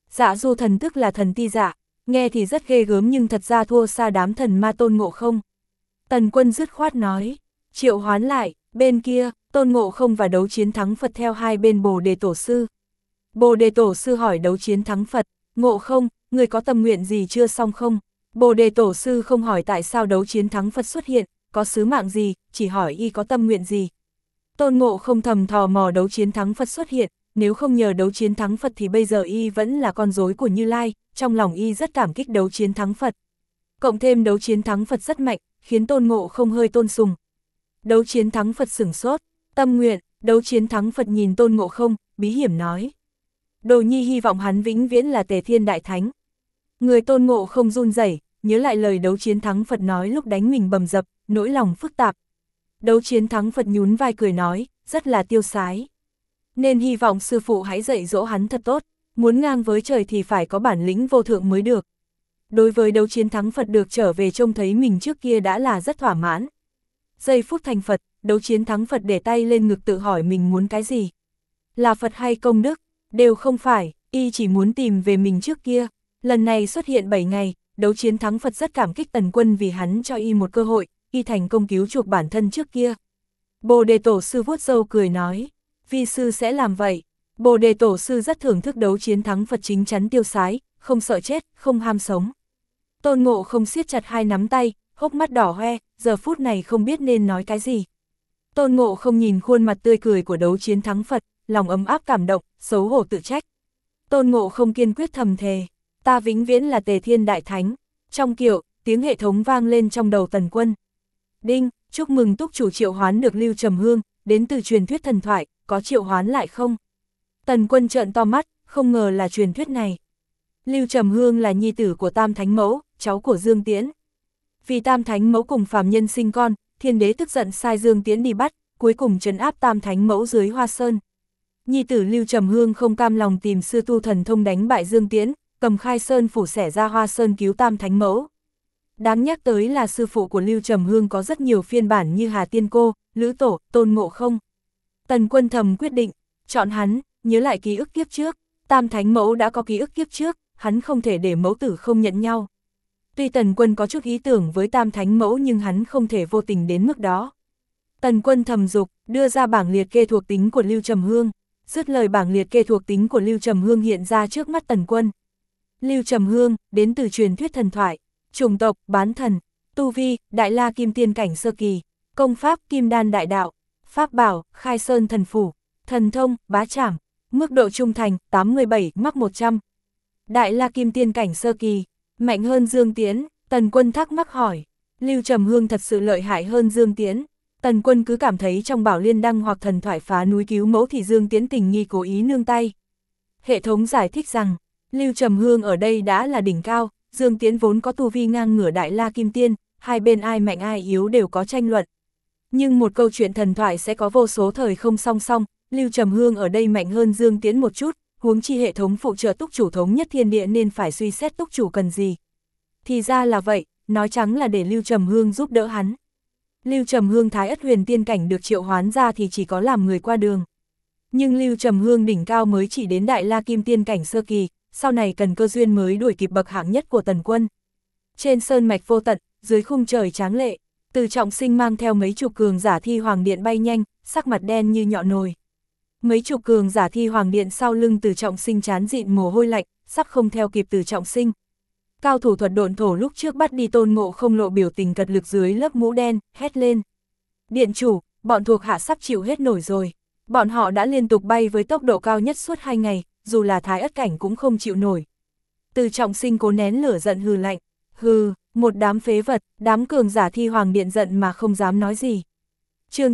Dạ du thần tức là thần ti dạ, nghe thì rất ghê gớm nhưng thật ra thua xa đám thần ma Tôn Ngộ Không. Tần Quân dứt khoát nói, triệu hoán lại, bên kia, Tôn Ngộ Không và Đấu Chiến Thắng Phật theo hai bên Bồ Đề Tổ Sư. Bồ Đề Tổ Sư hỏi Đấu Chiến Thắng Phật, Ngộ Không, người có tâm nguyện gì chưa xong không? Bồ Đề Tổ Sư không hỏi tại sao Đấu Chiến Thắng Phật xuất hiện, có sứ mạng gì, chỉ hỏi y có tâm nguyện gì. Tôn Ngộ Không thầm thò mò Đấu Chiến Thắng Phật xuất hiện, nếu không nhờ Đấu Chiến Thắng Phật thì bây giờ y vẫn là con rối của Như Lai, trong lòng y rất cảm kích Đấu Chiến Thắng Phật. Cộng thêm Đấu Chiến Thắng Phật rất mạnh, khiến Tôn Ngộ Không hơi tôn sùng. Đấu Chiến Thắng Phật sửng sốt, tâm nguyện, Đấu Chiến Thắng Phật nhìn Tôn Ngộ Không, bí hiểm nói. Đồ nhi hy vọng hắn vĩnh viễn là Tề Thiên Đại Thánh. Người Tôn Ngộ Không run rẩy, nhớ lại lời Đấu Chiến Thắng Phật nói lúc đánh mình bầm dập, nỗi lòng phức tạp. Đấu Chiến Thắng Phật nhún vai cười nói, rất là tiêu sái. Nên hy vọng sư phụ hãy dạy dỗ hắn thật tốt, muốn ngang với trời thì phải có bản lĩnh vô thượng mới được. Đối với Đấu Chiến Thắng Phật được trở về trông thấy mình trước kia đã là rất thỏa mãn. Giây phút thành Phật, Đấu Chiến Thắng Phật để tay lên ngực tự hỏi mình muốn cái gì. Là Phật hay công đức, đều không phải, y chỉ muốn tìm về mình trước kia. Lần này xuất hiện 7 ngày, Đấu Chiến Thắng Phật rất cảm kích Tần Quân vì hắn cho y một cơ hội, y thành công cứu chuộc bản thân trước kia. Bồ Đề Tổ Sư vuốt râu cười nói, vi sư sẽ làm vậy. Bồ Đề Tổ Sư rất thưởng thức Đấu Chiến Thắng Phật chính chắn tiêu sái, không sợ chết, không ham sống. Tôn Ngộ Không siết chặt hai nắm tay, hốc mắt đỏ hoe, giờ phút này không biết nên nói cái gì. Tôn Ngộ Không nhìn khuôn mặt tươi cười của Đấu Chiến Thắng Phật, lòng ấm áp cảm động, xấu hổ tự trách. Tôn Ngộ Không kiên quyết thầm thề, ta vĩnh viễn là Tề Thiên Đại Thánh. Trong kiệu, tiếng hệ thống vang lên trong đầu Tần Quân. Đinh, chúc mừng túc chủ triệu hoán được Lưu Trầm Hương, đến từ truyền thuyết thần thoại, có triệu hoán lại không? Tần Quân trợn to mắt, không ngờ là truyền thuyết này. Lưu Trầm Hương là nhi tử của Tam Thánh Mẫu, cháu của Dương Tiễn. Vì Tam Thánh Mẫu cùng phàm nhân sinh con, Thiên Đế tức giận sai Dương Tiễn đi bắt, cuối cùng trấn áp Tam Thánh Mẫu dưới Hoa Sơn. Nhi tử Lưu Trầm Hương không cam lòng tìm sư tu thần thông đánh bại Dương Tiễn, cầm Khai Sơn phủ xẻ ra Hoa Sơn cứu Tam Thánh Mẫu. Đáng nhắc tới là sư phụ của Lưu Trầm Hương có rất nhiều phiên bản như Hà Tiên Cô, Lữ Tổ, Tôn Ngộ Không. Tần Quân thầm quyết định, chọn hắn, nhớ lại ký ức kiếp trước, Tam Thánh Mẫu đã có ký ức kiếp trước, hắn không thể để mẫu tử không nhận nhau. Tuy Tần Quân có chút ý tưởng với Tam Thánh Mẫu nhưng hắn không thể vô tình đến mức đó. Tần Quân thầm dục, đưa ra bảng liệt kê thuộc tính của Lưu Trầm Hương, dứt lời bảng liệt kê thuộc tính của Lưu Trầm Hương hiện ra trước mắt Tần Quân. Lưu Trầm Hương, đến từ truyền thuyết thần thoại, chủng tộc, bán thần, tu vi, Đại La Kim Tiên cảnh sơ kỳ, công pháp, Kim Đan Đại Đạo, pháp bảo, Khai Sơn thần phủ, thần thông, bá trảm, mức độ trung thành, 87, mắc 100. Đại La Kim Tiên cảnh sơ kỳ, mạnh hơn Dương Tiễn, Tần Quân thắc mắc hỏi, Lưu Trầm Hương thật sự lợi hại hơn Dương Tiễn. Tần Quân cứ cảm thấy trong Bảo Liên Đăng hoặc thần thoại phá núi cứu mẫu thì Dương Tiễn tình nghi cố ý nương tay. Hệ thống giải thích rằng, Lưu Trầm Hương ở đây đã là đỉnh cao, Dương Tiễn vốn có tu vi ngang ngửa Đại La Kim Tiên, hai bên ai mạnh ai yếu đều có tranh luận. Nhưng một câu chuyện thần thoại sẽ có vô số thời không song song, Lưu Trầm Hương ở đây mạnh hơn Dương Tiễn một chút, huống chi hệ thống phụ trợ túc chủ thống nhất thiên địa nên phải suy xét túc chủ cần gì. Thì ra là vậy, nói trắng là để Lưu Trầm Hương giúp đỡ hắn. Lưu Trầm Hương Thái Ất Huyền Tiên cảnh được triệu hoán ra thì chỉ có làm người qua đường. Nhưng Lưu Trầm Hương đỉnh cao mới chỉ đến Đại La Kim Tiên cảnh sơ kỳ, sau này cần cơ duyên mới đuổi kịp bậc hạng nhất của Tần Quân. Trên sơn mạch vô tận, dưới khung trời tráng lệ, Từ Trọng Sinh mang theo mấy chục cường giả Thi Hoàng Điện bay nhanh, sắc mặt đen như nhọ nồi. Mấy chục cường giả Thi Hoàng Điện sau lưng Từ Trọng Sinh trán dịn mồ hôi lạnh, sắp không theo kịp Từ Trọng Sinh. Cao thủ thuật độn thổ lúc trước bắt đi Tôn Ngộ Không lộ biểu tình cật lực dưới lớp mũ đen, hét lên. Điện chủ, bọn thuộc hạ sắp chịu hết nổi rồi. Bọn họ đã liên tục bay với tốc độ cao nhất suốt 2 ngày, dù là Thái Ất cảnh cũng không chịu nổi. Từ Trọng Sinh cố nén lửa giận hừ lạnh. Hừ, một đám phế vật, đám cường giả Thi Hoàng Điện giận mà không dám nói gì. Chương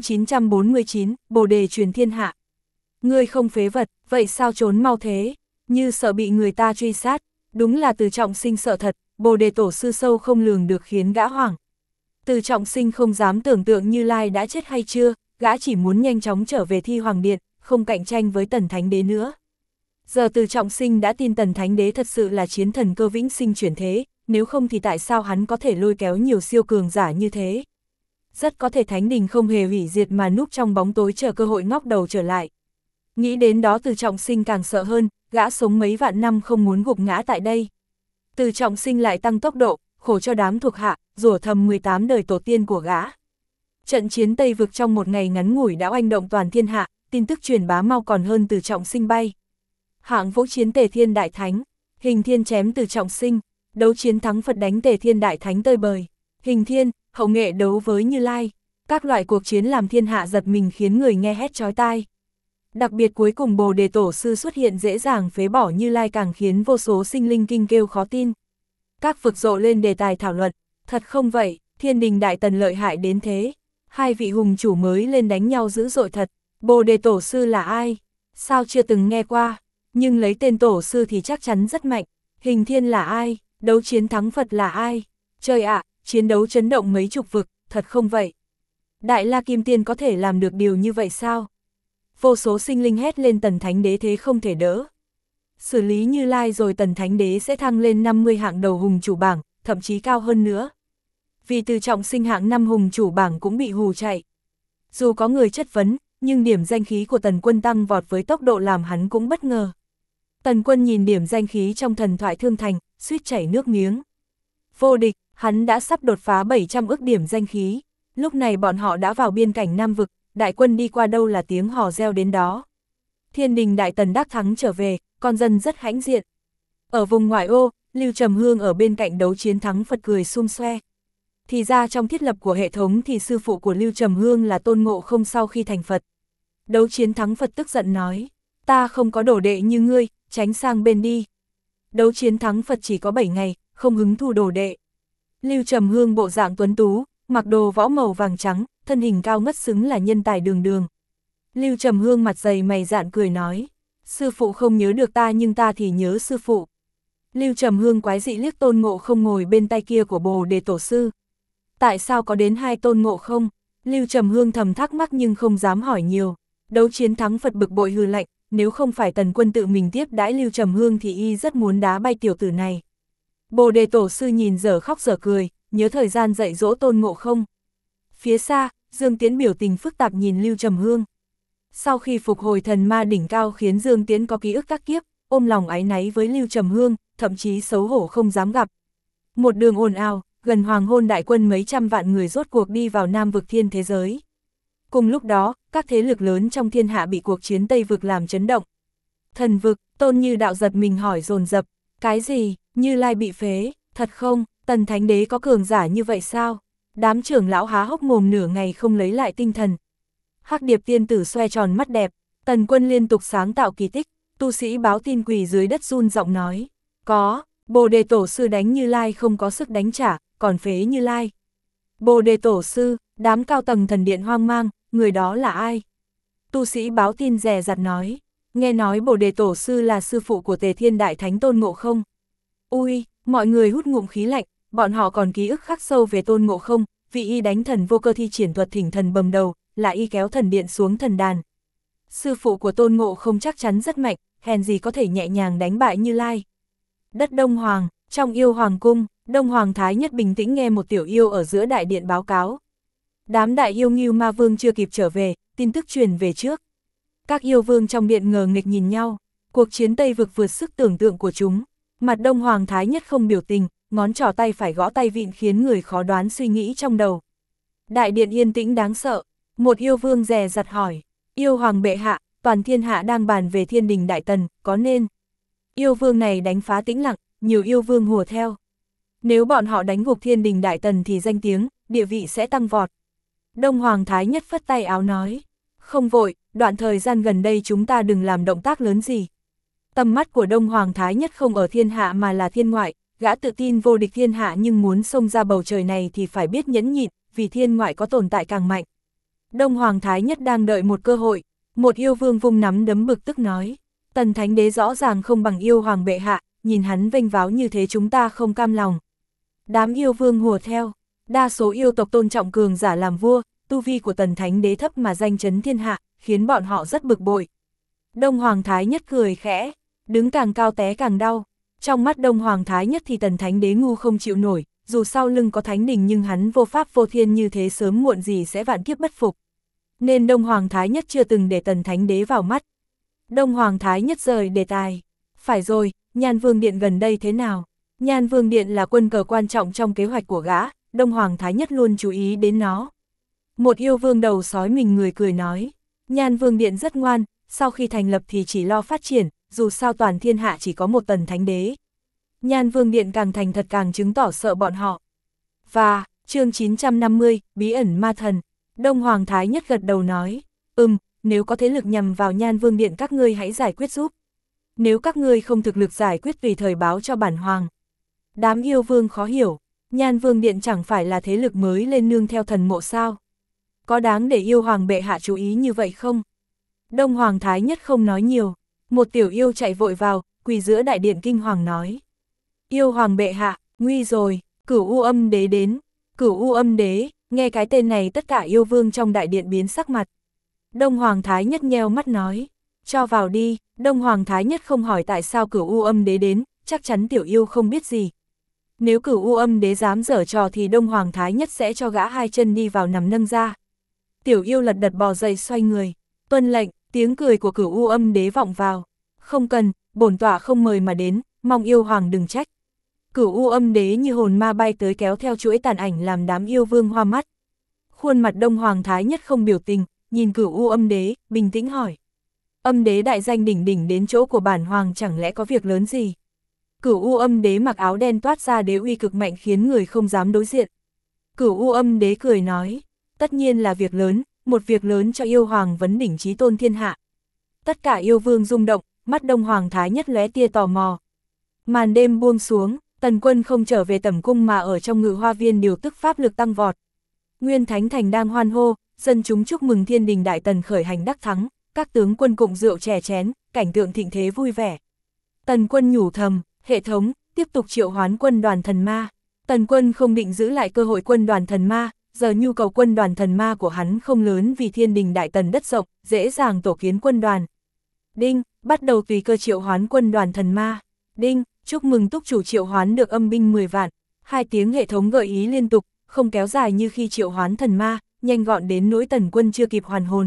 949, Bồ Đề truyền thiên hạ. Ngươi không phế vật, vậy sao trốn mau thế? Như sợ bị người ta truy sát. Đúng là Từ Trọng Sinh sợ thật, Bồ Đề tổ sư sâu không lường được khiến gã hoảng. Từ Trọng Sinh không dám tưởng tượng Như Lai đã chết hay chưa, gã chỉ muốn nhanh chóng trở về Thi Hoàng Điện, không cạnh tranh với Tần Thánh Đế nữa. Giờ Từ Trọng Sinh đã tin Tần Thánh Đế thật sự là chiến thần cơ vĩnh sinh chuyển thế, nếu không thì tại sao hắn có thể lôi kéo nhiều siêu cường giả như thế? Rất có thể Thánh Đình không hề hủy diệt mà núp trong bóng tối chờ cơ hội ngóc đầu trở lại. Nghĩ đến đó Từ Trọng Sinh càng sợ hơn, gã sống mấy vạn năm không muốn gục ngã tại đây. Từ Trọng Sinh lại tăng tốc độ, khổ cho đám thuộc hạ, rủa thầm 18 đời tổ tiên của gã. Trận chiến Tây Vực trong một ngày ngắn ngủi đã oanh động toàn thiên hạ, tin tức truyền bá mau còn hơn Từ Trọng Sinh bay. Hạng Vũ chiến Tề Thiên Đại Thánh, Hình Thiên chém Từ Trọng Sinh, đấu chiến thắng Phật đánh Tề Thiên Đại Thánh tơi bời. Hình Thiên, Hậu Nghệ đấu với Như Lai. Các loại cuộc chiến làm thiên hạ giật mình khiến người nghe hét chói tai. Đặc biệt cuối cùng Bồ Đề Tổ Sư xuất hiện dễ dàng phế bỏ Như Lai càng khiến vô số sinh linh kinh kêu khó tin. Các vực rộ lên đề tài thảo luận, thật không vậy, Thiên Đình Đại Tần lợi hại đến thế. Hai vị hùng chủ mới lên đánh nhau dữ dội thật, Bồ Đề Tổ Sư là ai? Sao chưa từng nghe qua, nhưng lấy tên Tổ Sư thì chắc chắn rất mạnh. Hình Thiên là ai? Đấu chiến thắng Phật là ai? Trời ạ, chiến đấu chấn động mấy chục vực, thật không vậy? Đại La Kim Tiên có thể làm được điều như vậy sao? Vô số sinh linh hét lên Tần Thánh Đế thế không thể đỡ. Xử lý Như Lai rồi Tần Thánh Đế sẽ thăng lên 50 hạng đầu hùng chủ bảng, thậm chí cao hơn nữa. Vì Từ Trọng Sinh hạng 5 hùng chủ bảng cũng bị hù chạy. Dù có người chất vấn, nhưng điểm danh khí của Tần Quân tăng vọt với tốc độ làm hắn cũng bất ngờ. Tần Quân nhìn điểm danh khí trong thần thoại Thương Thành, suýt chảy nước miếng. Vô địch, hắn đã sắp đột phá 700 ức điểm danh khí. Lúc này bọn họ đã vào biên cảnh Nam Vực, đại quân đi qua đâu là tiếng hò reo đến đó. Thiên Đình Đại Tần đắc thắng trở về, con dân rất hãnh diện. Ở vùng ngoại ô, Lưu Trầm Hương ở bên cạnh đấu chiến thắng Phật cười sum xoe. Thì ra trong thiết lập của hệ thống thì sư phụ của Lưu Trầm Hương là Tôn Ngộ Không sau khi thành Phật. Đấu chiến thắng Phật tức giận nói, ta không có đồ đệ như ngươi, tránh sang bên đi. Đấu chiến thắng Phật chỉ có 7 ngày, không hứng thu đồ đệ. Lưu Trầm Hương bộ dạng tuấn tú, mặc đồ võ màu vàng trắng, thân hình cao ngất xứng là nhân tài đường đường. Lưu Trầm Hương mặt dày mày dạn cười nói, sư phụ không nhớ được ta nhưng ta thì nhớ sư phụ. Lưu Trầm Hương quái dị liếc Tôn Ngộ Không ngồi bên tay kia của Bồ Đề Tổ Sư. Tại sao có đến 2 Tôn Ngộ Không? Lưu Trầm Hương thầm thắc mắc nhưng không dám hỏi nhiều. Đấu chiến thắng Phật bực bội hừ lạnh, nếu không phải Tần Quân tự mình tiếp đãi Lưu Trầm Hương thì y rất muốn đá bay tiểu tử này. Bồ Đề Tổ Sư nhìn dở khóc dở cười, nhớ thời gian dạy dỗ Tôn Ngộ Không. Phía xa, Dương Tiễn biểu tình phức tạp nhìn Lưu Trầm Hương. Sau khi phục hồi thần ma đỉnh cao khiến Dương Tiễn có ký ức các kiếp, ôm lòng áy náy với Lưu Trầm Hương, thậm chí xấu hổ không dám gặp. Một đường ồn ào, gần hoàng hôn đại quân mấy trăm vạn người rốt cuộc đi vào Nam Vực thiên thế giới. Cùng lúc đó, các thế lực lớn trong thiên hạ bị cuộc chiến Tây Vực làm chấn động. Thần Vực, Tôn Như Đạo giật mình hỏi dồn dập, cái gì, Như Lai bị phế, thật không, Tần Thánh Đế có cường giả như vậy sao? Đám trưởng lão há hốc mồm nửa ngày không lấy lại tinh thần. Hắc Điệp tiên tử xoe tròn mắt đẹp, Tần Quân liên tục sáng tạo kỳ tích, tu sĩ báo tin quỳ dưới đất run giọng nói, có, Bồ Đề Tổ Sư đánh Như Lai không có sức đánh trả, còn phế Như Lai. Bồ Đề Tổ Sư, đám cao tầng thần điện hoang mang, người đó là ai? Tu sĩ báo tin dè dặt nói, nghe nói Bồ Đề Tổ Sư là sư phụ của Tề Thiên Đại Thánh Tôn Ngộ Không. Ui, mọi người hút ngụm khí lạnh, bọn họ còn ký ức khắc sâu về Tôn Ngộ Không, vì y đánh thần vô cơ thi triển thuật thỉnh thần bầm đầu, là y kéo thần điện xuống thần đàn. Sư phụ của Tôn Ngộ Không chắc chắn rất mạnh, hèn gì có thể nhẹ nhàng đánh bại Như Lai. Đất Đông Hoàng, trong Yêu Hoàng Cung, Đông Hoàng Thái Nhất bình tĩnh nghe một tiểu yêu ở giữa đại điện báo cáo. Đám đại yêu Ngưu Ma Vương chưa kịp trở về, tin tức truyền về trước. Các yêu vương trong điện ngờ nghịch nhìn nhau, cuộc chiến Tây Vực vượt sức tưởng tượng của chúng. Mặt Đông Hoàng Thái Nhất không biểu tình, ngón trỏ tay phải gõ tay vịn khiến người khó đoán suy nghĩ trong đầu. Đại điện yên tĩnh đáng sợ, một yêu vương dè dặt hỏi, yêu hoàng bệ hạ, toàn thiên hạ đang bàn về Thiên Đình Đại Tần, có nên? Yêu vương này đánh phá tĩnh lặng, nhiều yêu vương hùa theo. Nếu bọn họ đánh gục Thiên Đình Đại Tần thì danh tiếng, địa vị sẽ tăng vọt. Đông Hoàng Thái Nhất phất tay áo nói, không vội, đoạn thời gian gần đây chúng ta đừng làm động tác lớn gì. Tầm mắt của Đông Hoàng Thái Nhất không ở thiên hạ mà là thiên ngoại, gã tự tin vô địch thiên hạ nhưng muốn xông ra bầu trời này thì phải biết nhẫn nhịn, vì thiên ngoại có tồn tại càng mạnh. Đông Hoàng Thái Nhất đang đợi một cơ hội, một yêu vương vung nắm đấm bực tức nói, Tần Thánh Đế rõ ràng không bằng yêu hoàng bệ hạ, nhìn hắn vênh váo như thế chúng ta không cam lòng. Đám yêu vương hùa theo, đa số yêu tộc tôn trọng cường giả làm vua, tu vi của Tần Thánh Đế thấp mà danh chấn thiên hạ, khiến bọn họ rất bực bội. Đông Hoàng Thái Nhất cười khẽ, đứng càng cao té càng đau. Trong mắt Đông Hoàng Thái Nhất thì Tần Thánh Đế ngu không chịu nổi, dù sau lưng có Thánh Đình nhưng hắn vô pháp vô thiên như thế sớm muộn gì sẽ vạn kiếp bất phục. Nên Đông Hoàng Thái Nhất chưa từng để Tần Thánh Đế vào mắt. Đông Hoàng Thái Nhất rời đề tài. Phải rồi, Nhan Vương Điện gần đây thế nào? Nhan Vương Điện là quân cờ quan trọng trong kế hoạch của gã, Đông Hoàng Thái Nhất luôn chú ý đến nó. Một yêu vương đầu sói mình người cười nói, Nhan Vương Điện rất ngoan, sau khi thành lập thì chỉ lo phát triển, dù sao toàn thiên hạ chỉ có một Tần Thánh Đế. Nhan Vương Điện càng thành thật càng chứng tỏ sợ bọn họ. Và, chương 950, Bí ẩn ma thần, Đông Hoàng Thái Nhất gật đầu nói, nếu có thế lực nhằm vào Nhan Vương Điện các ngươi hãy giải quyết giúp. Nếu các ngươi không thực lực giải quyết tùy thời báo cho bản hoàng. Đám yêu vương khó hiểu, Nhan Vương Điện chẳng phải là thế lực mới lên nương theo thần mộ sao? Có đáng để yêu hoàng bệ hạ chú ý như vậy không? Đông Hoàng Thái Nhất không nói nhiều, một tiểu yêu chạy vội vào, quỳ giữa đại điện kinh hoàng nói. Yêu hoàng bệ hạ, nguy rồi, Cửu U Âm Đế đến. Cửu U Âm Đế, nghe cái tên này tất cả yêu vương trong đại điện biến sắc mặt. Đông Hoàng Thái Nhất nheo mắt nói, cho vào đi. Đông Hoàng Thái Nhất không hỏi tại sao Cửu U Âm Đế đến, chắc chắn tiểu yêu không biết gì. Nếu Cửu U Âm Đế dám giở trò thì Đông Hoàng Thái Nhất sẽ cho gã hai chân đi vào nằm nâng ra. Tiểu yêu lật đật bò dậy xoay người, tuân lệnh, tiếng cười của Cửu U Âm Đế vọng vào. Không cần, bổn tọa không mời mà đến, mong yêu hoàng đừng trách. Cửu U Âm Đế như hồn ma bay tới kéo theo chuỗi tàn ảnh làm đám yêu vương hoa mắt. Khuôn mặt Đông Hoàng Thái Nhất không biểu tình, nhìn Cửu U Âm Đế, bình tĩnh hỏi. Âm Đế đại danh đỉnh đỉnh đến chỗ của bản hoàng chẳng lẽ có việc lớn gì? Cửu U Âm Đế mặc áo đen toát ra đế uy cực mạnh khiến người không dám đối diện. Cửu U Âm Đế cười nói, tất nhiên là việc lớn, một việc lớn cho yêu hoàng vấn đỉnh chí tôn thiên hạ. Tất cả yêu vương rung động, mắt Đông Hoàng Thái Nhất lóe tia tò mò. Màn đêm buông xuống, Tần Quân không trở về tẩm cung mà ở trong Ngự Hoa Viên điều tức pháp lực tăng vọt. Nguyên Thánh Thành đang hoan hô, dân chúng chúc mừng Thiên Đình Đại Tần khởi hành đắc thắng, các tướng quân cụng rượu chè chén, cảnh tượng thịnh thế vui vẻ. Tần Quân nhủ thầm, hệ thống, tiếp tục triệu hoán quân đoàn thần ma. Tần Quân không định giữ lại cơ hội quân đoàn thần ma, giờ nhu cầu quân đoàn thần ma của hắn không lớn vì Thiên Đình Đại Tần đất rộng, dễ dàng tổ kiến quân đoàn. Đinh, bắt đầu tùy cơ triệu hoán quân đoàn thần ma. Đinh, chúc mừng túc chủ triệu hoán được âm binh 10 vạn. 2 tiếng hệ thống gợi ý liên tục, không kéo dài như khi triệu hoán thần ma, nhanh gọn đến nỗi Tần Quân chưa kịp hoàn hồn.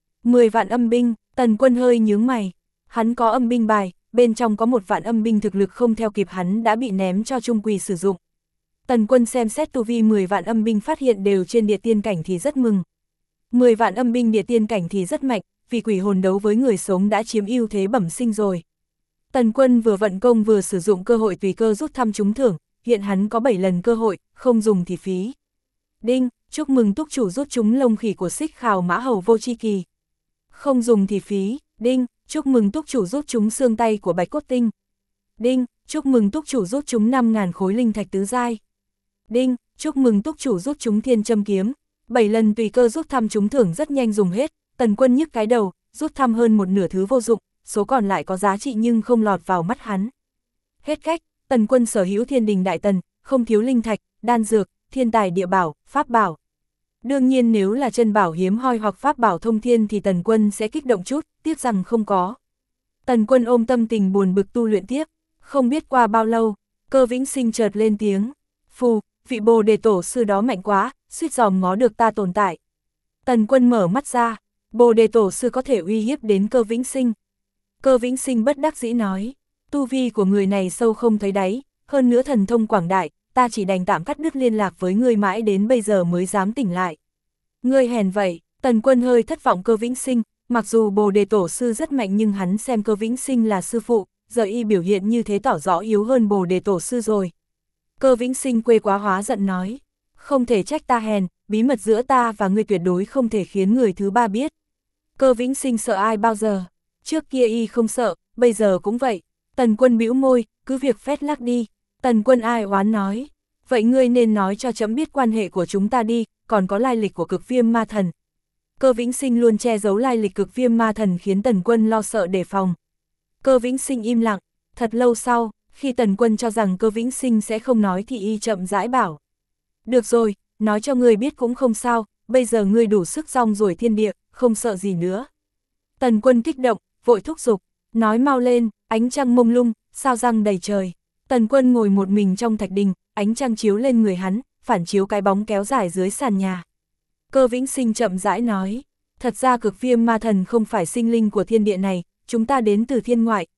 10 vạn âm binh, Tần Quân hơi nhướng mày. Hắn có âm binh bài, bên trong có 1 vạn âm binh thực lực không theo kịp hắn đã bị ném cho Trung Quỳ sử dụng. Tần Quân xem xét tu vi 10 vạn âm binh phát hiện đều trên địa tiên cảnh thì rất mừng. 10 vạn âm binh địa tiên cảnh thì rất mạnh, vì quỷ hồn đấu với người sống đã chiếm ưu thế bẩm sinh rồi. Tần Quân vừa vận công vừa sử dụng cơ hội tùy cơ rút thăm trúng thưởng, hiện hắn có 7 lần cơ hội, không dùng thì phí. Đinh, chúc mừng túc chủ rút trúng lông khỉ của Xích Khào Mã Hầu Vô Chi Kỳ. Không dùng thì phí. Đinh, chúc mừng túc chủ rút trúng xương tay của Bạch Cốt Tinh. Đinh, chúc mừng túc chủ rút trúng 5.000 khối linh thạch tứ giai. Đinh, chúc mừng túc chủ rút trúng Thiên Châm Kiếm. 7 lần tùy cơ rút thăm trúng thưởng rất nhanh dùng hết, Tần Quân nhức cái đầu, rút thăm hơn một nửa thứ vô dụng, số còn lại có giá trị nhưng không lọt vào mắt hắn. Hết cách, Tần Quân sở hữu Thiên Đình Đại Tần, không thiếu linh thạch, đan dược, thiên tài địa bảo, pháp bảo. Đương nhiên nếu là chân bảo hiếm hoi hoặc pháp bảo thông thiên thì Tần Quân sẽ kích động chút, tiếc rằng không có. Tần Quân ôm tâm tình buồn bực tu luyện tiếp, không biết qua bao lâu, Cơ Vĩnh Sinh chợt lên tiếng, phù, vị Bồ Đề Tổ sư đó mạnh quá, suýt dòm ngó được ta tồn tại. Tần Quân mở mắt ra, Bồ Đề Tổ sư có thể uy hiếp đến Cơ Vĩnh Sinh. Cơ Vĩnh Sinh bất đắc dĩ nói, tu vi của người này sâu không thấy đáy, hơn nữa thần thông quảng đại, ta chỉ đành tạm cắt đứt liên lạc với ngươi mãi đến bây giờ mới dám tỉnh lại. Ngươi hèn vậy, Tần Quân hơi thất vọng Cơ Vĩnh Sinh, mặc dù Bồ Đề Tổ sư rất mạnh nhưng hắn xem Cơ Vĩnh Sinh là sư phụ, giờ y biểu hiện như thế tỏ rõ yếu hơn Bồ Đề Tổ sư rồi. Cơ Vĩnh Sinh quê quá hóa giận nói, không thể trách ta hèn, bí mật giữa ta và ngươi tuyệt đối không thể khiến người thứ ba biết. Cơ Vĩnh Sinh sợ ai bao giờ? Trước kia y không sợ, bây giờ cũng vậy. Tần Quân bĩu môi, cứ việc phét lắc đi. Tần Quân ai oán nói, vậy ngươi nên nói cho chấm biết quan hệ của chúng ta đi, còn có lai lịch của Cực Viêm Ma Thần. Cơ Vĩnh Sinh luôn che giấu lai lịch Cực Viêm Ma Thần khiến Tần Quân lo sợ đề phòng. Cơ Vĩnh Sinh im lặng, thật lâu sau, khi Tần Quân cho rằng Cơ Vĩnh Sinh sẽ không nói thì y chậm rãi bảo. Được rồi, nói cho ngươi biết cũng không sao, bây giờ ngươi đủ sức rong ruổi thiên địa, không sợ gì nữa. Tần Quân kích động, vội thúc giục, nói mau lên, ánh trăng mông lung, sao răng đầy trời. Tần Quân ngồi một mình trong thạch đình, ánh trăng chiếu lên người hắn, phản chiếu cái bóng kéo dài dưới sàn nhà. Cơ Vĩnh Sinh chậm rãi nói, thật ra Cực Viêm Ma Thần không phải sinh linh của thiên địa này, chúng ta đến từ thiên ngoại,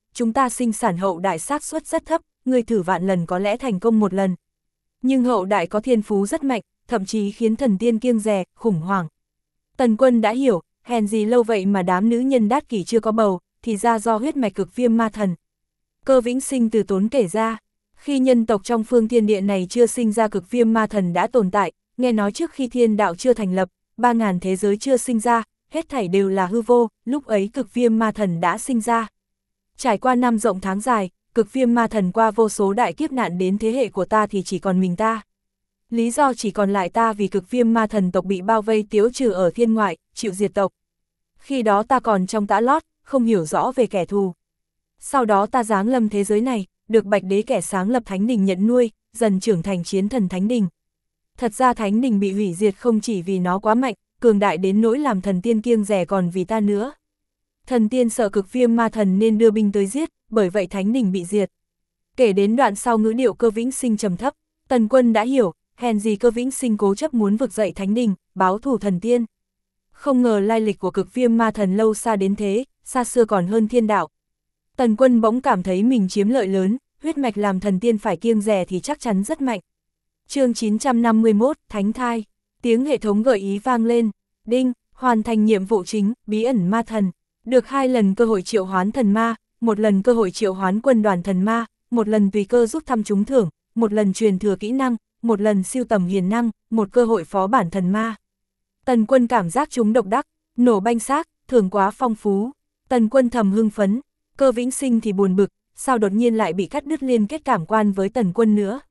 chúng ta sinh sản hậu đại xác suất rất thấp, ngươi thử vạn lần có lẽ thành công một lần. Nhưng hậu đại có thiên phú rất mạnh, thậm chí khiến thần tiên kiêng dè, khủng hoảng. Tần Quân đã hiểu, hèn gì lâu vậy mà đám nữ nhân đát kỷ chưa có bầu, thì ra do huyết mạch cực viêm ma thần. Cơ Vĩnh Sinh từ tốn kể ra, khi nhân tộc trong phương thiên địa này chưa sinh ra cực viêm ma thần đã tồn tại, nghe nói trước khi thiên đạo chưa thành lập, 3.000 thế giới chưa sinh ra, hết thảy đều là hư vô, lúc ấy cực viêm ma thần đã sinh ra. Trải qua năm rộng tháng dài, cực viêm ma thần qua vô số đại kiếp nạn đến thế hệ của ta thì chỉ còn mình ta. Lý do chỉ còn lại ta vì cực viêm ma thần tộc bị bao vây tiếu trừ ở thiên ngoại, chịu diệt tộc. Khi đó ta còn trong tã lót, không hiểu rõ về kẻ thù. Sau đó ta giáng lâm thế giới này, được Bạch Đế kẻ sáng lập Thánh Đình nhận nuôi, dần trưởng thành chiến thần Thánh Đình. Thật ra Thánh Đình bị hủy diệt không chỉ vì nó quá mạnh, cường đại đến nỗi làm thần tiên kiêng dè còn vì ta nữa. Thần tiên sợ cực viêm ma thần nên đưa binh tới giết, bởi vậy Thánh Đình bị diệt. Kể đến đoạn sau ngữ điệu Cơ Vĩnh Sinh trầm thấp, Tần Quân đã hiểu, hèn gì Cơ Vĩnh Sinh cố chấp muốn vực dậy Thánh Đình, báo thù thần tiên. Không ngờ lai lịch của cực viêm ma thần lâu xa đến thế, xa xưa còn hơn thiên đạo. Tần Quân bỗng cảm thấy mình chiếm lợi lớn, huyết mạch làm thần tiên phải kiêng dè thì chắc chắn rất mạnh. Chương 951, Thánh Thai. Tiếng hệ thống gợi ý vang lên. Đinh, hoàn thành nhiệm vụ chính, bí ẩn ma thần. Được 2 lần cơ hội triệu hoán thần ma, 1 lần cơ hội triệu hoán quân đoàn thần ma, 1 lần tùy cơ rút thăm trúng thưởng, 1 lần truyền thừa kỹ năng, 1 lần siêu tầm hiền năng, 1 cơ hội phó bản thần ma. Tần Quân cảm giác chúng độc đắc, nổ banh xác, thưởng quá phong phú. Tần Quân thầm hưng phấn, Cơ Vĩnh Sinh thì buồn bực, sao đột nhiên lại bị cắt đứt liên kết cảm quan với Tần Quân nữa.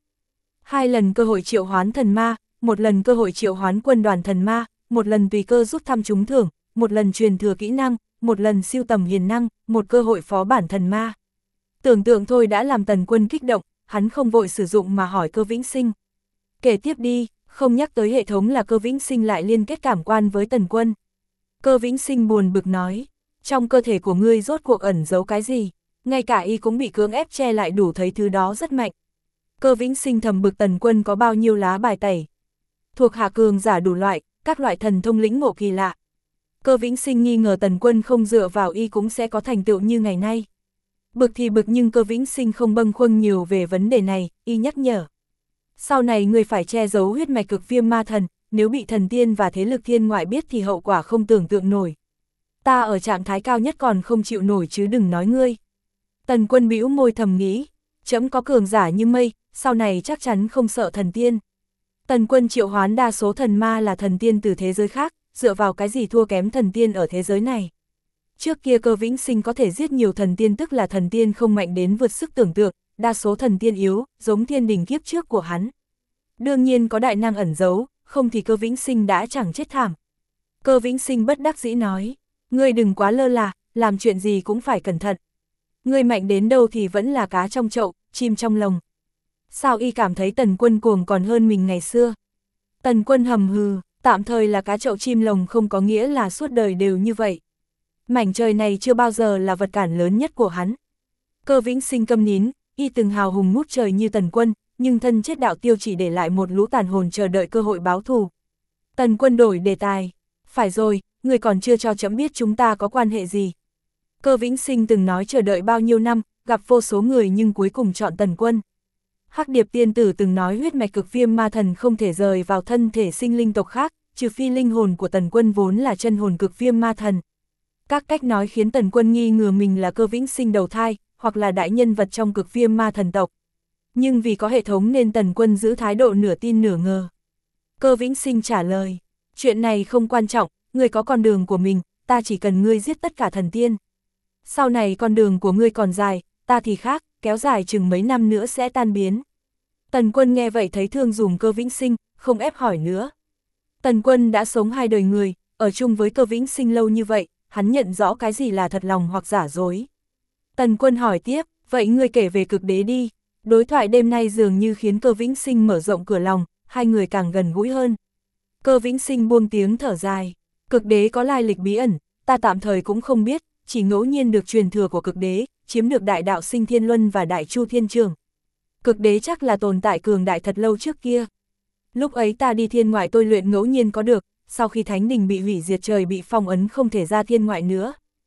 2 lần cơ hội triệu hoán thần ma, 1 lần cơ hội triệu hoán quân đoàn thần ma, 1 lần tùy cơ rút thăm trúng thưởng, 1 lần truyền thừa kỹ năng, 1 lần siêu tầm hiền năng, 1 cơ hội phó bản thần ma. Tưởng tượng thôi đã làm Tần Quân kích động, hắn không vội sử dụng mà hỏi Cơ Vĩnh Sinh. Kể tiếp đi, không nhắc tới hệ thống là Cơ Vĩnh Sinh lại liên kết cảm quan với Tần Quân. Cơ Vĩnh Sinh buồn bực nói, trong cơ thể của ngươi rốt cuộc ẩn giấu cái gì, ngay cả y cũng bị cưỡng ép che lại đủ thấy thứ đó rất mạnh. Cơ Vĩnh Sinh thầm bực Tần Quân có bao nhiêu lá bài tẩy. Thuộc hạ cường giả đủ loại, các loại thần thông lĩnh ngộ kỳ lạ. Cơ Vĩnh Sinh nghi ngờ Tần Quân không dựa vào y cũng sẽ có thành tựu như ngày nay. Bực thì bực nhưng Cơ Vĩnh Sinh không bâng khuâng nhiều về vấn đề này, y nhắc nhở. Sau này người phải che giấu huyết mạch cực viêm ma thần, nếu bị thần tiên và thế lực thiên ngoại biết thì hậu quả không tưởng tượng nổi. Ta ở trạng thái cao nhất còn không chịu nổi chứ đừng nói ngươi. Tần Quân bĩu môi thầm nghĩ, trẫm có cường giả như mây, sau này chắc chắn không sợ thần tiên. Tần Quân triệu hoán đa số thần ma là thần tiên từ thế giới khác, dựa vào cái gì thua kém thần tiên ở thế giới này. Trước kia Cơ Vĩnh Sinh có thể giết nhiều thần tiên tức là thần tiên không mạnh đến vượt sức tưởng tượng, đa số thần tiên yếu, giống thiên đình kiếp trước của hắn. Đương nhiên có đại năng ẩn giấu, không thì Cơ Vĩnh Sinh đã chẳng chết thảm. Cơ Vĩnh Sinh bất đắc dĩ nói, ngươi đừng quá lơ là, làm chuyện gì cũng phải cẩn thận. Ngươi mạnh đến đâu thì vẫn là cá trong chậu, chim trong lồng. Sao y cảm thấy Tần Quân cuồng còn hơn mình ngày xưa? Tần Quân hầm hừ, tạm thời là cá chậu chim lồng không có nghĩa là suốt đời đều như vậy. Mảnh trời này chưa bao giờ là vật cản lớn nhất của hắn. Cơ Vĩnh Sinh câm nín, y từng hào hùng ngút trời như Tần Quân, nhưng thân chết đạo tiêu chỉ để lại một lũ tàn hồn chờ đợi cơ hội báo thù. Tần Quân đổi đề tài, phải rồi, người còn chưa cho trẫm biết chúng ta có quan hệ gì. Cơ Vĩnh Sinh từng nói chờ đợi bao nhiêu năm, gặp vô số người nhưng cuối cùng chọn Tần Quân. Hắc Điệp tiên tử từng nói huyết mạch cực viêm ma thần không thể rời vào thân thể sinh linh tộc khác, trừ phi linh hồn của Tần Quân vốn là chân hồn cực viêm ma thần. Các cách nói khiến Tần Quân nghi ngờ mình là Cơ Vĩnh Sinh đầu thai, hoặc là đại nhân vật trong cực viêm ma thần tộc. Nhưng vì có hệ thống nên Tần Quân giữ thái độ nửa tin nửa ngờ. Cơ Vĩnh Sinh trả lời, chuyện này không quan trọng, ngươi có con đường của mình, ta chỉ cần ngươi giết tất cả thần tiên. Sau này con đường của ngươi còn dài, ta thì khác, kéo dài chừng mấy năm nữa sẽ tan biến. Tần Quân nghe vậy thấy thương dùm Cơ Vĩnh Sinh, không ép hỏi nữa. Tần Quân đã sống 2 đời người, ở chung với Cơ Vĩnh Sinh lâu như vậy, hắn nhận rõ cái gì là thật lòng hoặc giả dối. Tần Quân hỏi tiếp, vậy ngươi kể về cực đế đi. Đối thoại đêm nay dường như khiến Cơ Vĩnh Sinh mở rộng cửa lòng, 2 người càng gần gũi hơn. Cơ Vĩnh Sinh buông tiếng thở dài, cực đế có lai lịch bí ẩn, ta tạm thời cũng không biết, chỉ ngẫu nhiên được truyền thừa của cực đế, chiếm được đại đạo sinh thiên luân và đại chu thiên trường. Cực đế chắc là tồn tại cường đại thật lâu trước kia. Lúc ấy ta đi thiên ngoại tôi luyện ngẫu nhiên có được, sau khi Thánh Đình bị hủy diệt trời bị phong ấn không thể ra thiên ngoại nữa.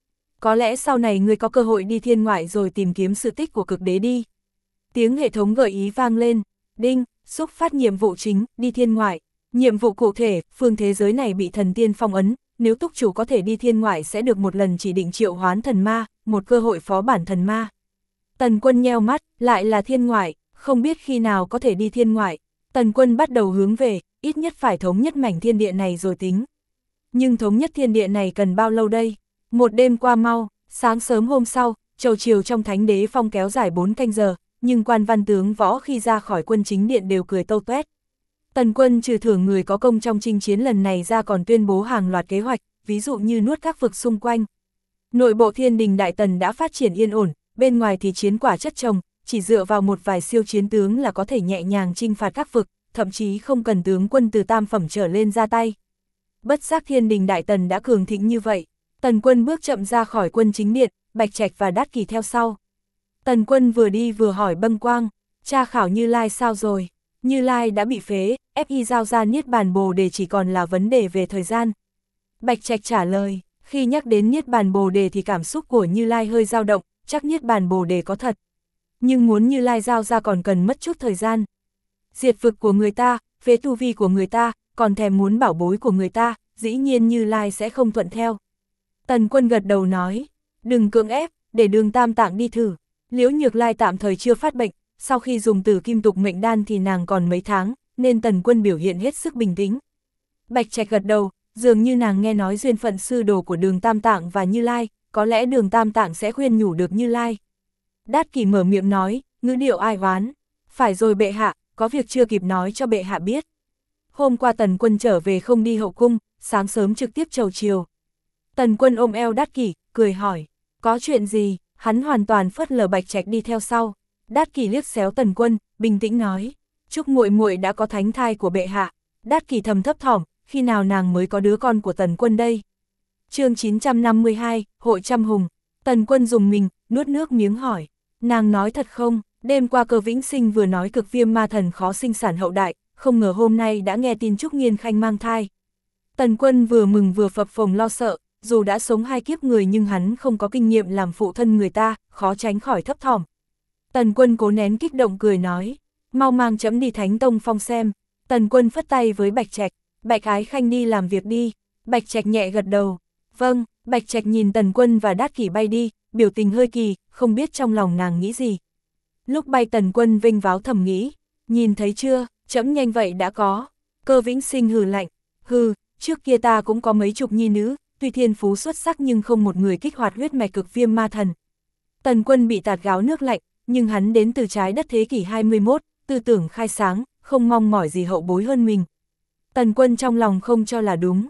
có lẽ sau này ngươi có cơ hội đi thiên ngoại rồi tìm kiếm sự tích của cực đế đi. Tiếng hệ thống gợi ý vang lên, đinh, xúc phát nhiệm vụ chính, đi thiên ngoại. Nhiệm vụ cụ thể, phương thế giới này bị thần tiên phong ấn, nếu túc chủ có thể đi thiên ngoại sẽ được một lần chỉ định triệu hoán thần ma, một cơ hội phó bản thần ma. Tần Quân nheo mắt, lại là thiên ngoại, không biết khi nào có thể đi thiên ngoại. Tần Quân bắt đầu hướng về, ít nhất phải thống nhất mảnh thiên địa này rồi tính. Nhưng thống nhất thiên địa này cần bao lâu đây? Một đêm qua mau, sáng sớm hôm sau, chầu chiều trong Thánh Đế Phong kéo dài 4 canh giờ, nhưng quan văn tướng võ khi ra khỏi quân chính điện đều cười tâu tuét. Tần Quân trừ thưởng người có công trong chinh chiến lần này ra còn tuyên bố hàng loạt kế hoạch, ví dụ như nuốt các vực xung quanh. Nội bộ Thiên Đình Đại Tần đã phát triển yên ổn, bên ngoài thì chiến quả chất chồng, chỉ dựa vào một vài siêu chiến tướng là có thể nhẹ nhàng chinh phạt các vực, thậm chí không cần tướng quân từ tam phẩm trở lên ra tay. Bất giác Thiên Đình Đại Tần đã cường thịnh như vậy, Tần Quân bước chậm ra khỏi quân chính điện, Bạch Trạch và Đát Kỷ theo sau. Tần Quân vừa đi vừa hỏi Bâng Quang, tra khảo Như Lai sao rồi? Như Lai đã bị phế, FI giao ra Niết Bàn Bồ Đề chỉ còn là vấn đề về thời gian. Bạch Trạch trả lời, khi nhắc đến Niết Bàn Bồ Đề thì cảm xúc của Như Lai hơi dao động, chắc Niết Bàn Bồ Đề có thật. Nhưng muốn Như Lai giao ra còn cần mất chút thời gian. Diệt vực của người ta, phế tu vi của người ta, còn thèm muốn bảo bối của người ta, dĩ nhiên Như Lai sẽ không thuận theo. Tần Quân gật đầu nói, đừng cưỡng ép, để Đường Tam Tạng đi thử. Liễu Nhược Lai tạm thời chưa phát bệnh, sau khi dùng Tử Kim Tục Mệnh Đan thì nàng còn mấy tháng, nên Tần Quân biểu hiện hết sức bình tĩnh. Bạch Trạch gật đầu, dường như nàng nghe nói duyên phận sư đồ của Đường Tam Tạng và Như Lai, có lẽ Đường Tam Tạng sẽ khuyên nhủ được Như Lai. Đát Kỷ mở miệng nói, ngữ điệu ai oán, phải rồi bệ hạ, có việc chưa kịp nói cho bệ hạ biết. Hôm qua Tần Quân trở về không đi hậu cung, sáng sớm trực tiếp chầu chiều. Tần Quân ôm eo Đát Kỷ, cười hỏi, có chuyện gì? Hắn hoàn toàn phớt lờ Bạch Trạch đi theo sau. Đát Kỷ liếc xéo Tần Quân, bình tĩnh nói, chúc muội muội đã có thánh thai của bệ hạ. Đát Kỷ thầm thấp thỏm, khi nào nàng mới có đứa con của Tần Quân đây? Chương 952, Hội Trăm Hùng. Tần Quân dùng mình, nuốt nước miếng hỏi, nàng nói thật không? Đêm qua Cơ Vĩnh Sinh vừa nói Cực Viêm Ma Thần khó sinh sản hậu đại, không ngờ hôm nay đã nghe tin Trúc Nghiên Khanh mang thai. Tần Quân vừa mừng vừa phập phồng lo sợ, dù đã sống 2 kiếp người nhưng hắn không có kinh nghiệm làm phụ thân người ta, khó tránh khỏi thấp thỏm. Tần Quân cố nén kích động cười nói, mau mang trẫm đi Thánh Tông Phong xem. Tần Quân phất tay với Bạch Trạch, Bạch Ái Khanh đi làm việc đi. Bạch Trạch nhẹ gật đầu, vâng. Bạch Trạch nhìn Tần Quân và Đát Kỷ bay đi, biểu tình hơi kỳ, không biết trong lòng nàng nghĩ gì. Lúc bay Tần Quân vênh váo thầm nghĩ, nhìn thấy chưa, trẫm nhanh vậy đã có. Cơ Vĩnh Sinh hừ lạnh, hừ, trước kia ta cũng có mấy chục nhi nữ, tuy thiên phú xuất sắc nhưng không một người kích hoạt huyết mạch Cực Viêm Ma Thần. Tần Quân bị tạt gáo nước lạnh, nhưng hắn đến từ trái đất thế kỷ 21, tư tưởng khai sáng, không mong mỏi gì hậu bối hơn mình. Tần Quân trong lòng không cho là đúng.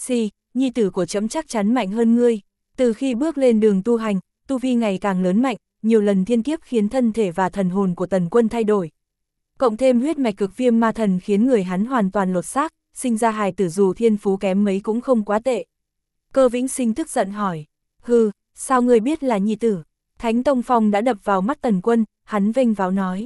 Nhi tử của trẫm chắc chắn mạnh hơn ngươi. Từ khi bước lên đường tu hành, tu vi ngày càng lớn mạnh, nhiều lần thiên kiếp khiến thân thể và thần hồn của Tần Quân thay đổi. Cộng thêm huyết mạch Cực Viêm Ma Thần khiến người hắn hoàn toàn lột xác, sinh ra hài tử dù thiên phú kém mấy cũng không quá tệ. Cơ Vĩnh Sinh tức giận hỏi, hừ, sao ngươi biết là nhi tử? Thánh Tông Phong đã đập vào mắt Tần Quân, hắn vênh váo nói.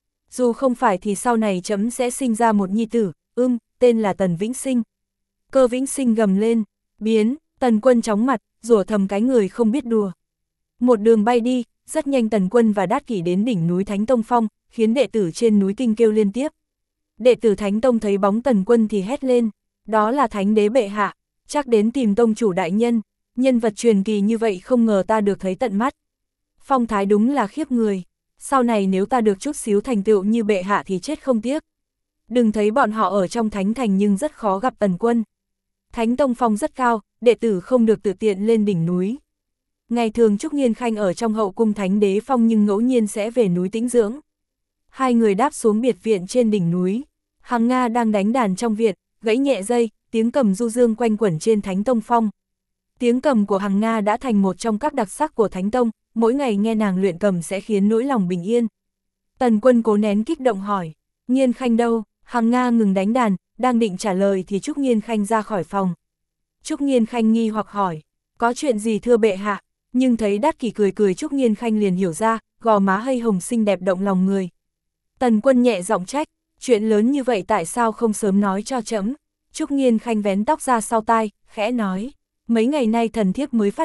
Dù không phải thì sau này trẫm sẽ sinh ra một nhi tử, tên là Tần Vĩnh Sinh. Cơ Vĩnh Sinh gầm lên, biến. Tần Quân chóng mặt, rủa thầm cái người không biết đùa. Một đường bay đi, rất nhanh Tần Quân và Đát Kỷ đến đỉnh núi Thánh Tông Phong, khiến đệ tử trên núi kinh kêu liên tiếp. Đệ tử Thánh Tông thấy bóng Tần Quân thì hét lên, đó là Thánh Đế bệ hạ, chắc đến tìm tông chủ đại nhân, nhân vật truyền kỳ như vậy không ngờ ta được thấy tận mắt. Phong thái đúng là khiếp người, sau này nếu ta được chút xíu thành tựu như bệ hạ thì chết không tiếc. Đừng thấy bọn họ ở trong Thánh Thành nhưng rất khó gặp Tần Quân. Thánh Tông Phong rất cao, đệ tử không được tự tiện lên đỉnh núi. Ngày thường Trúc Nghiên Khanh ở trong hậu cung Thánh Đế Phong nhưng ngẫu nhiên sẽ về núi tĩnh dưỡng. Hai người đáp xuống biệt viện trên đỉnh núi. Hằng Nga đang đánh đàn trong viện, gãy nhẹ dây, tiếng cầm du dương quanh quẩn trên Thánh Tông Phong. Tiếng cầm của Hằng Nga đã thành một trong các đặc sắc của Thánh Tông, mỗi ngày nghe nàng luyện cầm sẽ khiến nỗi lòng bình yên. Tần Quân cố nén kích động hỏi, Nghiên Khanh đâu? Hằng Nga ngừng đánh đàn, đang định trả lời thì Trúc Nghiên Khanh ra khỏi phòng. Trúc Nghiên Khanh nghi hoặc hỏi, có chuyện gì thưa bệ hạ? Nhưng thấy Đát Kỷ cười cười Trúc Nghiên Khanh liền hiểu ra, gò má hơi hồng xinh đẹp động lòng người. Tần Quân nhẹ giọng trách, chuyện lớn như vậy tại sao không sớm nói cho trẫm? Trúc Nghiên Khanh vén tóc ra sau tai, khẽ nói, mấy ngày nay thần thiếp mới phát hiện,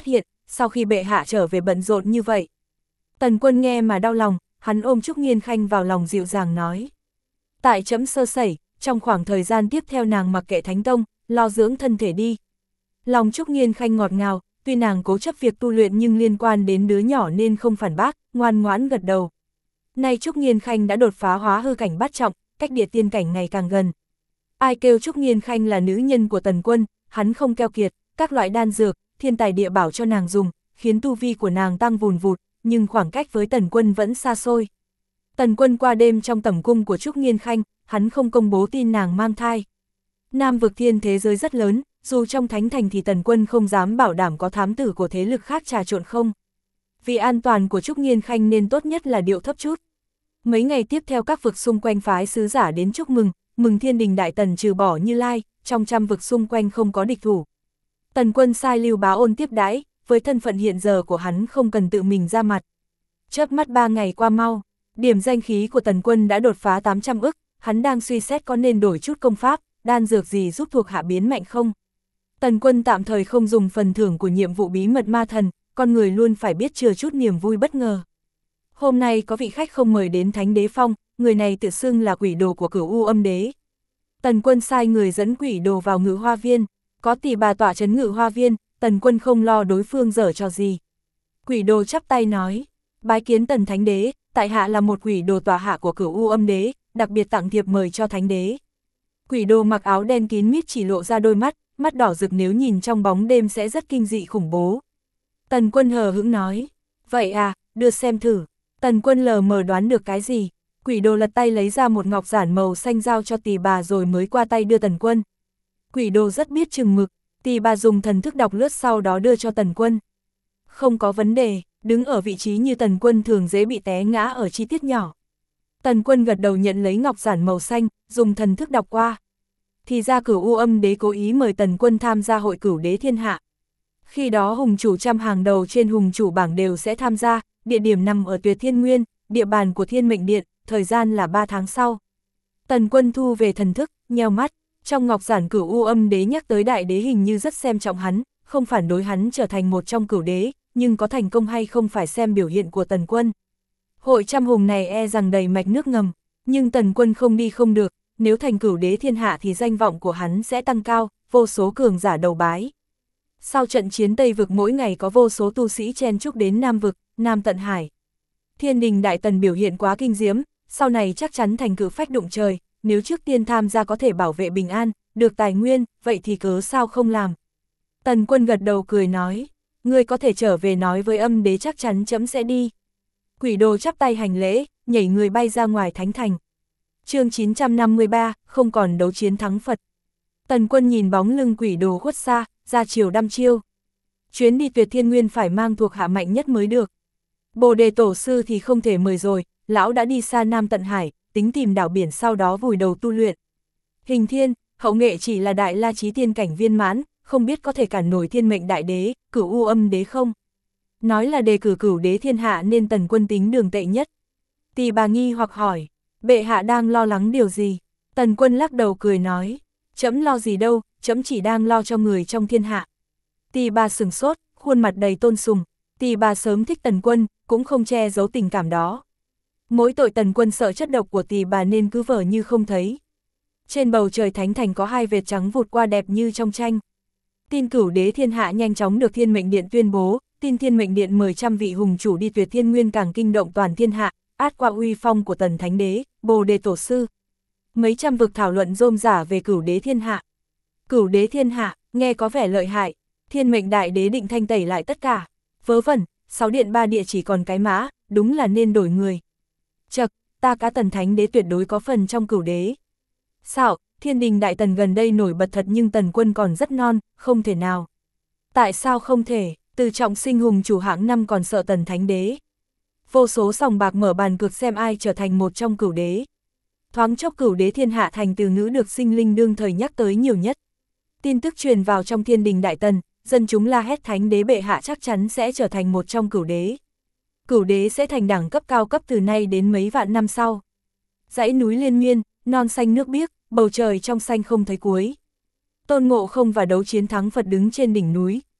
sau khi bệ hạ trở về bận rộn như vậy. Tần Quân nghe mà đau lòng, hắn ôm Trúc Nghiên Khanh vào lòng dịu dàng nói. Tại trẫm sơ sẩy, trong khoảng thời gian tiếp theo nàng mặc kệ Thánh Tông, lo dưỡng thân thể đi. Lòng Trúc Nghiên Khanh ngọt ngào, tuy nàng cố chấp việc tu luyện nhưng liên quan đến đứa nhỏ nên không phản bác, ngoan ngoãn gật đầu. Nay Trúc Nghiên Khanh đã đột phá hóa hư cảnh bát trọng, cách địa tiên cảnh ngày càng gần. Ai kêu Trúc Nghiên Khanh là nữ nhân của Tần Quân, hắn không keo kiệt, các loại đan dược, thiên tài địa bảo cho nàng dùng, khiến tu vi của nàng tăng vùn vụt, nhưng khoảng cách với Tần Quân vẫn xa xôi. Tần Quân qua đêm trong tẩm cung của Trúc Nghiên Khanh, hắn không công bố tin nàng mang thai. Nam vực thiên thế giới rất lớn, dù trong thánh thành thì Tần Quân không dám bảo đảm có thám tử của thế lực khác trà trộn không. Vì an toàn của Trúc Nghiên Khanh nên tốt nhất là điệu thấp chút. Mấy ngày tiếp theo các vực xung quanh phái sứ giả đến chúc mừng thiên đình đại tần trừ bỏ Như Lai, trong trăm vực xung quanh không có địch thủ. Tần Quân sai Lưu Bá Ôn tiếp đãi, với thân phận hiện giờ của hắn không cần tự mình ra mặt. Chớp mắt 3 ngày qua mau, điểm danh khí của Tần Quân đã đột phá 800 ức, hắn đang suy xét có nên đổi chút công pháp, đan dược gì giúp thuộc hạ biến mạnh không. Tần Quân tạm thời không dùng phần thưởng của nhiệm vụ bí mật ma thần, con người luôn phải biết chừa chút niềm vui bất ngờ. Hôm nay có vị khách không mời đến Thánh Đế Phong, người này tự xưng là quỷ đồ của Cửu U Âm Đế. Tần Quân sai người dẫn quỷ đồ vào Ngự Hoa Viên, có tỷ bà tọa trấn Ngự Hoa Viên, Tần Quân không lo đối phương giở trò gì. Quỷ đồ chắp tay nói, bái kiến Tần Thánh Đế, tại hạ là một quỷ đồ tọa hạ của Cửu U Âm Đế, đặc biệt tặng thiệp mời cho Thánh Đế. Quỷ đồ mặc áo đen kín mít chỉ lộ ra đôi mắt, mắt đỏ rực nếu nhìn trong bóng đêm sẽ rất kinh dị khủng bố. Tần Quân hờ hững nói, vậy à, đưa xem thử. Tần Quân lờ mờ đoán được cái gì, quỷ đồ lật tay lấy ra một ngọc giản màu xanh giao cho tỷ bà rồi mới qua tay đưa Tần Quân. Quỷ đồ rất biết chừng mực, tỷ bà dùng thần thức đọc lướt sau đó đưa cho Tần Quân. Không có vấn đề, đứng ở vị trí như Tần Quân thường dễ bị té ngã ở chi tiết nhỏ. Tần Quân gật đầu nhận lấy ngọc giản màu xanh, dùng thần thức đọc qua. Thì ra Cửu U Âm Đế cố ý mời Tần Quân tham gia hội Cửu Đế Thiên Hạ. Khi đó hùng chủ trăm hàng đầu trên hùng chủ bảng đều sẽ tham gia, địa điểm nằm ở Tuyệt Thiên Nguyên, địa bàn của Thiên Mệnh Điện, thời gian là 3 tháng sau. Tần Quân thu về thần thức, nheo mắt, trong ngọc giản Cửu U Âm Đế nhắc tới đại đế hình như rất xem trọng hắn, không phản đối hắn trở thành một trong cửu đế, nhưng có thành công hay không phải xem biểu hiện của Tần Quân. Hội trăm hùng này e rằng đầy mạch nước ngầm, nhưng Tần Quân không đi không được, nếu thành cửu đế thiên hạ thì danh vọng của hắn sẽ tăng cao, vô số cường giả đầu bái. Sau trận chiến Tây vực mỗi ngày có vô số tu sĩ chen chúc đến Nam vực, Nam Tận Hải. Thiên đình đại tần biểu hiện quá kinh diễm, sau này chắc chắn thành cự phách đụng trời, nếu trước tiên tham gia có thể bảo vệ bình an, được tài nguyên, vậy thì cớ sao không làm. Tần Quân gật đầu cười nói, ngươi có thể trở về nói với Âm Đế chắc chắn trẫm sẽ đi. Quỷ đồ chắp tay hành lễ, nhảy người bay ra ngoài thánh thành. Chương 953, không còn đấu chiến thắng Phật. Tần Quân nhìn bóng lưng quỷ đồ khuất xa, ra chiều đăm chiêu. Chuyến đi Tuyệt Thiên Nguyên phải mang thuộc hạ mạnh nhất mới được. Bồ Đề Tổ Sư thì không thể mời rồi, lão đã đi xa Nam Tận Hải, tính tìm đảo biển sau đó vùi đầu tu luyện. Hình Thiên, hậu nghệ chỉ là đại la chí tiên cảnh viên mãn, không biết có thể cản nổi Thiên Mệnh Đại Đế, Cửu U Âm Đế không? Nói là đề cử cửu đế thiên hạ nên Tần Quân tính đường tệ nhất. Tỳ bà nghi hoặc hỏi, bệ hạ đang lo lắng điều gì? Tần Quân lắc đầu cười nói, trẫm lo gì đâu, trẫm chỉ đang lo cho người trong thiên hạ. Tỳ bà sừng sốt, khuôn mặt đầy tôn sùng, tỳ bà sớm thích Tần Quân, cũng không che giấu tình cảm đó. Mỗi tội Tần Quân sợ chất độc của tỳ bà nên cứ vờ như không thấy. Trên bầu trời thánh thành có 2 vệt trắng vụt qua đẹp như trong tranh. Tin cửu đế thiên hạ nhanh chóng được Thiên Mệnh Điện tuyên bố, tin Thiên Mệnh Điện mời trăm vị hùng chủ đi Tuyệt Thiên Nguyên càng kinh động toàn thiên hạ, át qua uy phong của Tần Thánh Đế, Bồ Đề Tổ Sư. Mấy trăm vực thảo luận rôm rả về cửu đế thiên hạ. Cửu đế thiên hạ, nghe có vẻ lợi hại, Thiên Mệnh Đại Đế định thanh tẩy lại tất cả. Vớ vẩn, 6 điện 3 địa chỉ còn cái mã, đúng là nên đổi người. Chậc, ta cá Tần Thánh Đế tuyệt đối có phần trong cửu đế. Sao, Thiên đình đại tần gần đây nổi bật thật nhưng Tần Quân còn rất non, không thể nào. Tại sao không thể, từ trọng sinh hùng chủ hạng năm còn sợ Tần Thánh Đế. Vô số sòng bạc mở bàn cược xem ai trở thành một trong cửu đế. Thoáng chốc cửu đế thiên hạ thành từ ngữ được sinh linh đương thời nhắc tới nhiều nhất. Tin tức truyền vào trong Thiên đình đại tần, dân chúng la hét Thánh Đế bệ hạ chắc chắn sẽ trở thành một trong cửu đế. Cửu đế sẽ thành đẳng cấp cao cấp từ nay đến mấy vạn năm sau. Dãy núi liên miên, non xanh nước biếc, bầu trời trong xanh không thấy cuối. Tôn Ngộ Không và đấu chiến thắng Phật đứng trên đỉnh núi,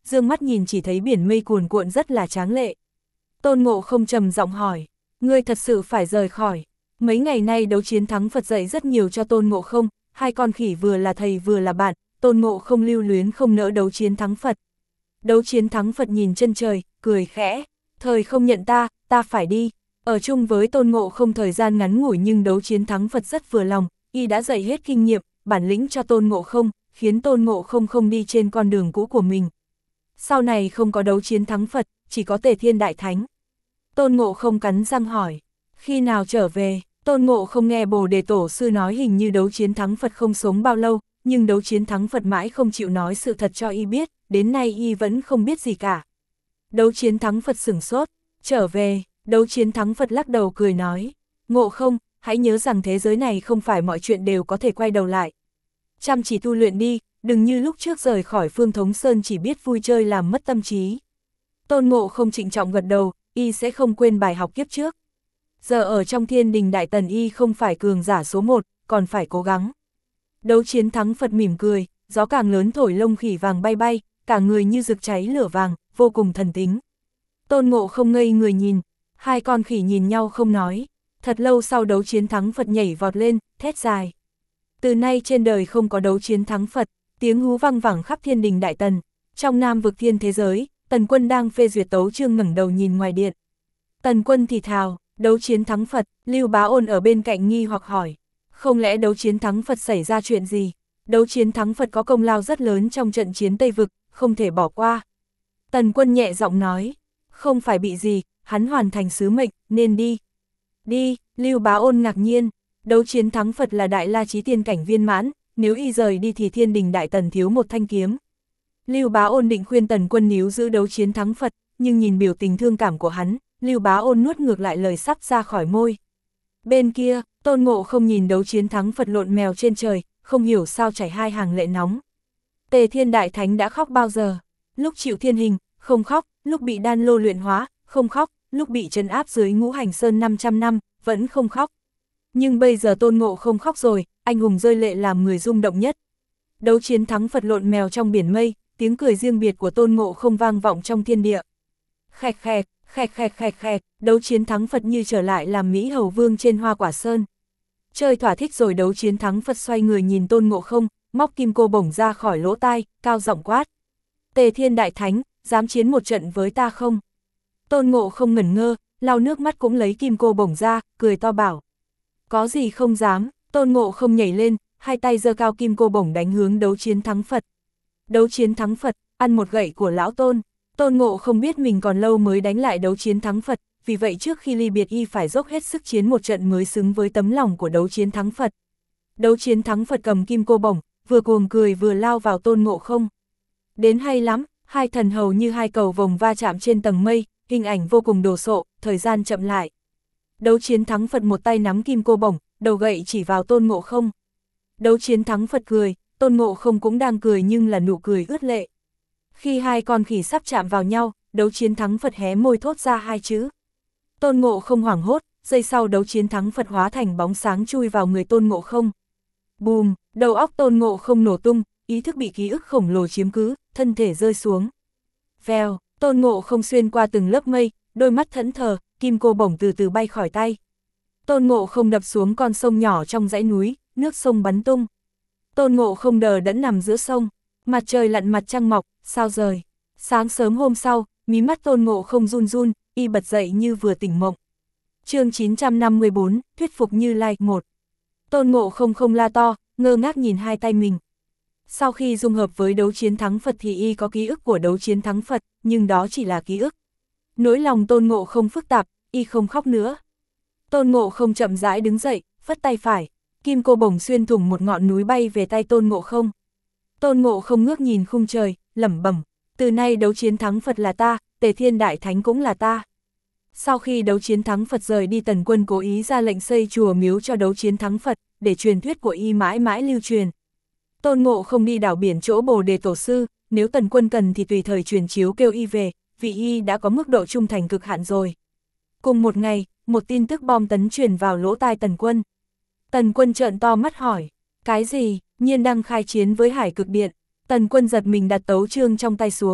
dương mắt nhìn chỉ thấy biển mây cuồn cuộn rất là tráng lệ. Tôn Ngộ Không trầm giọng hỏi, ngươi thật sự phải rời khỏi. Mấy ngày nay đấu chiến thắng Phật dạy rất nhiều cho Tôn Ngộ Không, hai con khỉ vừa là thầy vừa là bạn, Tôn Ngộ Không lưu luyến không nỡ đấu chiến thắng Phật. Đấu chiến thắng Phật nhìn chân trời, cười khẽ, thời không nhận ta phải đi. Ở chung với Tôn Ngộ Không thời gian ngắn ngủi nhưng đấu chiến thắng Phật rất vừa lòng, y đã dạy hết kinh nghiệm, bản lĩnh cho Tôn Ngộ Không, khiến Tôn Ngộ Không không đi trên con đường cũ của mình. Sau này không có đấu chiến thắng Phật, chỉ có Tề Thiên Đại Thánh. Tôn Ngộ Không cắn răng hỏi, khi nào trở về? Tôn Ngộ Không nghe Bồ Đề Tổ sư nói hình như đấu chiến thắng Phật không sống bao lâu, nhưng đấu chiến thắng Phật mãi không chịu nói sự thật cho y biết, đến nay y vẫn không biết gì cả. Đấu chiến thắng Phật sửng sốt, trở về, đấu chiến thắng Phật lắc đầu cười nói, Ngộ Không, hãy nhớ rằng thế giới này không phải mọi chuyện đều có thể quay đầu lại. Chăm chỉ tu luyện đi, đừng như lúc trước rời khỏi Phương Thống Sơn chỉ biết vui chơi làm mất tâm trí. Tôn Ngộ Không trịnh trọng gật đầu, y sẽ không quên bài học kiếp trước. Giờ ở trong Thiên Đình Đại Tần y không phải cường giả số 1, còn phải cố gắng. Đấu chiến thắng Phật mỉm cười, gió càng lớn thổi lông khỉ vàng bay bay, cả người như rực cháy lửa vàng, vô cùng thần tính. Tôn Ngộ Không ngây người nhìn, hai con khỉ nhìn nhau không nói. Thật lâu sau đấu chiến thắng Phật nhảy vọt lên, thét dài. Từ nay trên đời không có đấu chiến thắng Phật, tiếng hú vang vẳng khắp Thiên Đình Đại Tần. Trong Nam vực thiên thế giới, Tần Quân đang phê duyệt tấu chương ngẩng đầu nhìn ngoài điện. Tần Quân thì thào, đấu chiến thắng Phật, Lưu Bá Ôn ở bên cạnh nghi hoặc hỏi. Không lẽ đấu chiến thắng Phật xảy ra chuyện gì? Đấu chiến thắng Phật có công lao rất lớn trong trận chiến Tây Vực, không thể bỏ qua. Tần Quân nhẹ giọng nói, không phải bị gì, hắn hoàn thành sứ mệnh, nên đi. Đi, Lưu Bá Ôn ngạc nhiên, đấu chiến thắng Phật là đại la chí tiên cảnh viên mãn, nếu y rời đi thì Thiên Đình Đại Tần thiếu một thanh kiếm. Lưu Bá Ôn định khuyên Tần Quân níu giữ đấu chiến thắng Phật, nhưng nhìn biểu tình thương cảm của hắn, Lưu Bá Ôn nuốt ngược lại lời sắp ra khỏi môi. Bên kia, Tôn Ngộ Không nhìn đấu chiến thắng Phật lộn mèo trên trời, không hiểu sao chảy hai hàng lệ nóng. Tề Thiên Đại Thánh đã khóc bao giờ? Lúc chịu thiên hình, không khóc, lúc bị đan lô luyện hóa, không khóc, lúc bị trấn áp dưới Ngũ Hành Sơn 500 năm, vẫn không khóc. Nhưng bây giờ Tôn Ngộ Không khóc rồi, anh hùng rơi lệ làm người rung động nhất. Đấu chiến thắng Phật lộn mèo trong biển mây, tiếng cười riêng biệt của Tôn Ngộ Không vang vọng trong thiên địa. Khẹt khẹt, khẹt khẹt khẹt khẹt, đấu chiến thắng Phật như trở lại làm Mỹ Hầu Vương trên Hoa Quả Sơn. Chơi thỏa thích rồi đấu chiến thắng Phật xoay người nhìn Tôn Ngộ Không, móc kim cô bổng ra khỏi lỗ tai, cao giọng quát. Tề Thiên Đại Thánh, dám chiến một trận với ta không? Tôn Ngộ Không ngẩn ngơ, lau nước mắt cũng lấy kim cô bổng ra, cười to bảo. Có gì không dám, Tôn Ngộ Không nhảy lên, hai tay giơ cao kim cô bổng đánh hướng đấu chiến thắng Phật. Đấu chiến thắng Phật, ăn một gậy của lão Tôn. Tôn Ngộ Không biết mình còn lâu mới đánh lại đấu chiến thắng Phật, vì vậy trước khi ly biệt y phải dốc hết sức chiến một trận mới xứng với tấm lòng của đấu chiến thắng Phật. Đấu chiến thắng Phật cầm kim cô bổng, vừa cuồng cười vừa lao vào Tôn Ngộ Không. Đến hay lắm, hai thần hầu như hai cầu vồng va chạm trên tầng mây, hình ảnh vô cùng đồ sộ, thời gian chậm lại. Đấu chiến thắng Phật một tay nắm kim cô bổng, đầu gậy chỉ vào Tôn Ngộ Không. Đấu chiến thắng Phật cười, Tôn Ngộ Không cũng đang cười nhưng là nụ cười ướt lệ. Khi hai con khỉ sắp chạm vào nhau, đấu chiến thắng Phật hé môi thốt ra hai chữ. Tôn Ngộ Không hoảng hốt, giây sau đấu chiến thắng Phật hóa thành bóng sáng chui vào người Tôn Ngộ Không. Bùm, đầu óc Tôn Ngộ Không nổ tung, ý thức bị ký ức khổng lồ chiếm cứ, thân thể rơi xuống. Vèo, Tôn Ngộ Không xuyên qua từng lớp mây, đôi mắt thẫn thờ, kim cô bổng từ từ bay khỏi tay. Tôn Ngộ Không đập xuống con sông nhỏ trong dãy núi, nước sông bắn tung. Tôn Ngộ Không đờ đẫn nằm giữa sông, mặt trời lặn mặt trăng mọc, sao rời. Sáng sớm hôm sau, mí mắt Tôn Ngộ Không run run, y bật dậy như vừa tỉnh mộng. Chương 954, thuyết phục Như Lai 1. Tôn Ngộ Không không la to, ngơ ngác nhìn hai tay mình. Sau khi dung hợp với đấu chiến thắng Phật thì y có ký ức của đấu chiến thắng Phật, nhưng đó chỉ là ký ức. Nỗi lòng Tôn Ngộ Không phức tạp, y không khóc nữa. Tôn Ngộ Không chậm rãi đứng dậy, phất tay phải, kim cô bổng xuyên thủng một ngọn núi bay về tay Tôn Ngộ Không. Tôn Ngộ Không ngước nhìn khung trời, lẩm bẩm, từ nay đấu chiến thắng Phật là ta, Tề Thiên Đại Thánh cũng là ta. Sau khi đấu chiến thắng Phật rời đi, Tần Quân cố ý ra lệnh xây chùa miếu cho đấu chiến thắng Phật, để truyền thuyết của y mãi mãi lưu truyền. Tôn Ngộ Không đi đảo biển chỗ Bồ Đề Tổ sư, nếu Tần Quân cần thì tùy thời truyền chiếu kêu y về, vì y đã có mức độ trung thành cực hạn rồi. Cùng một ngày, một tin tức bom tấn truyền vào lỗ tai Tần Quân. Tần Quân trợn to mắt hỏi, cái gì? Nhiên Đăng khai chiến với Hải Cực Điện. Tần Quân giật mình đặt tấu chương trong tay xuống.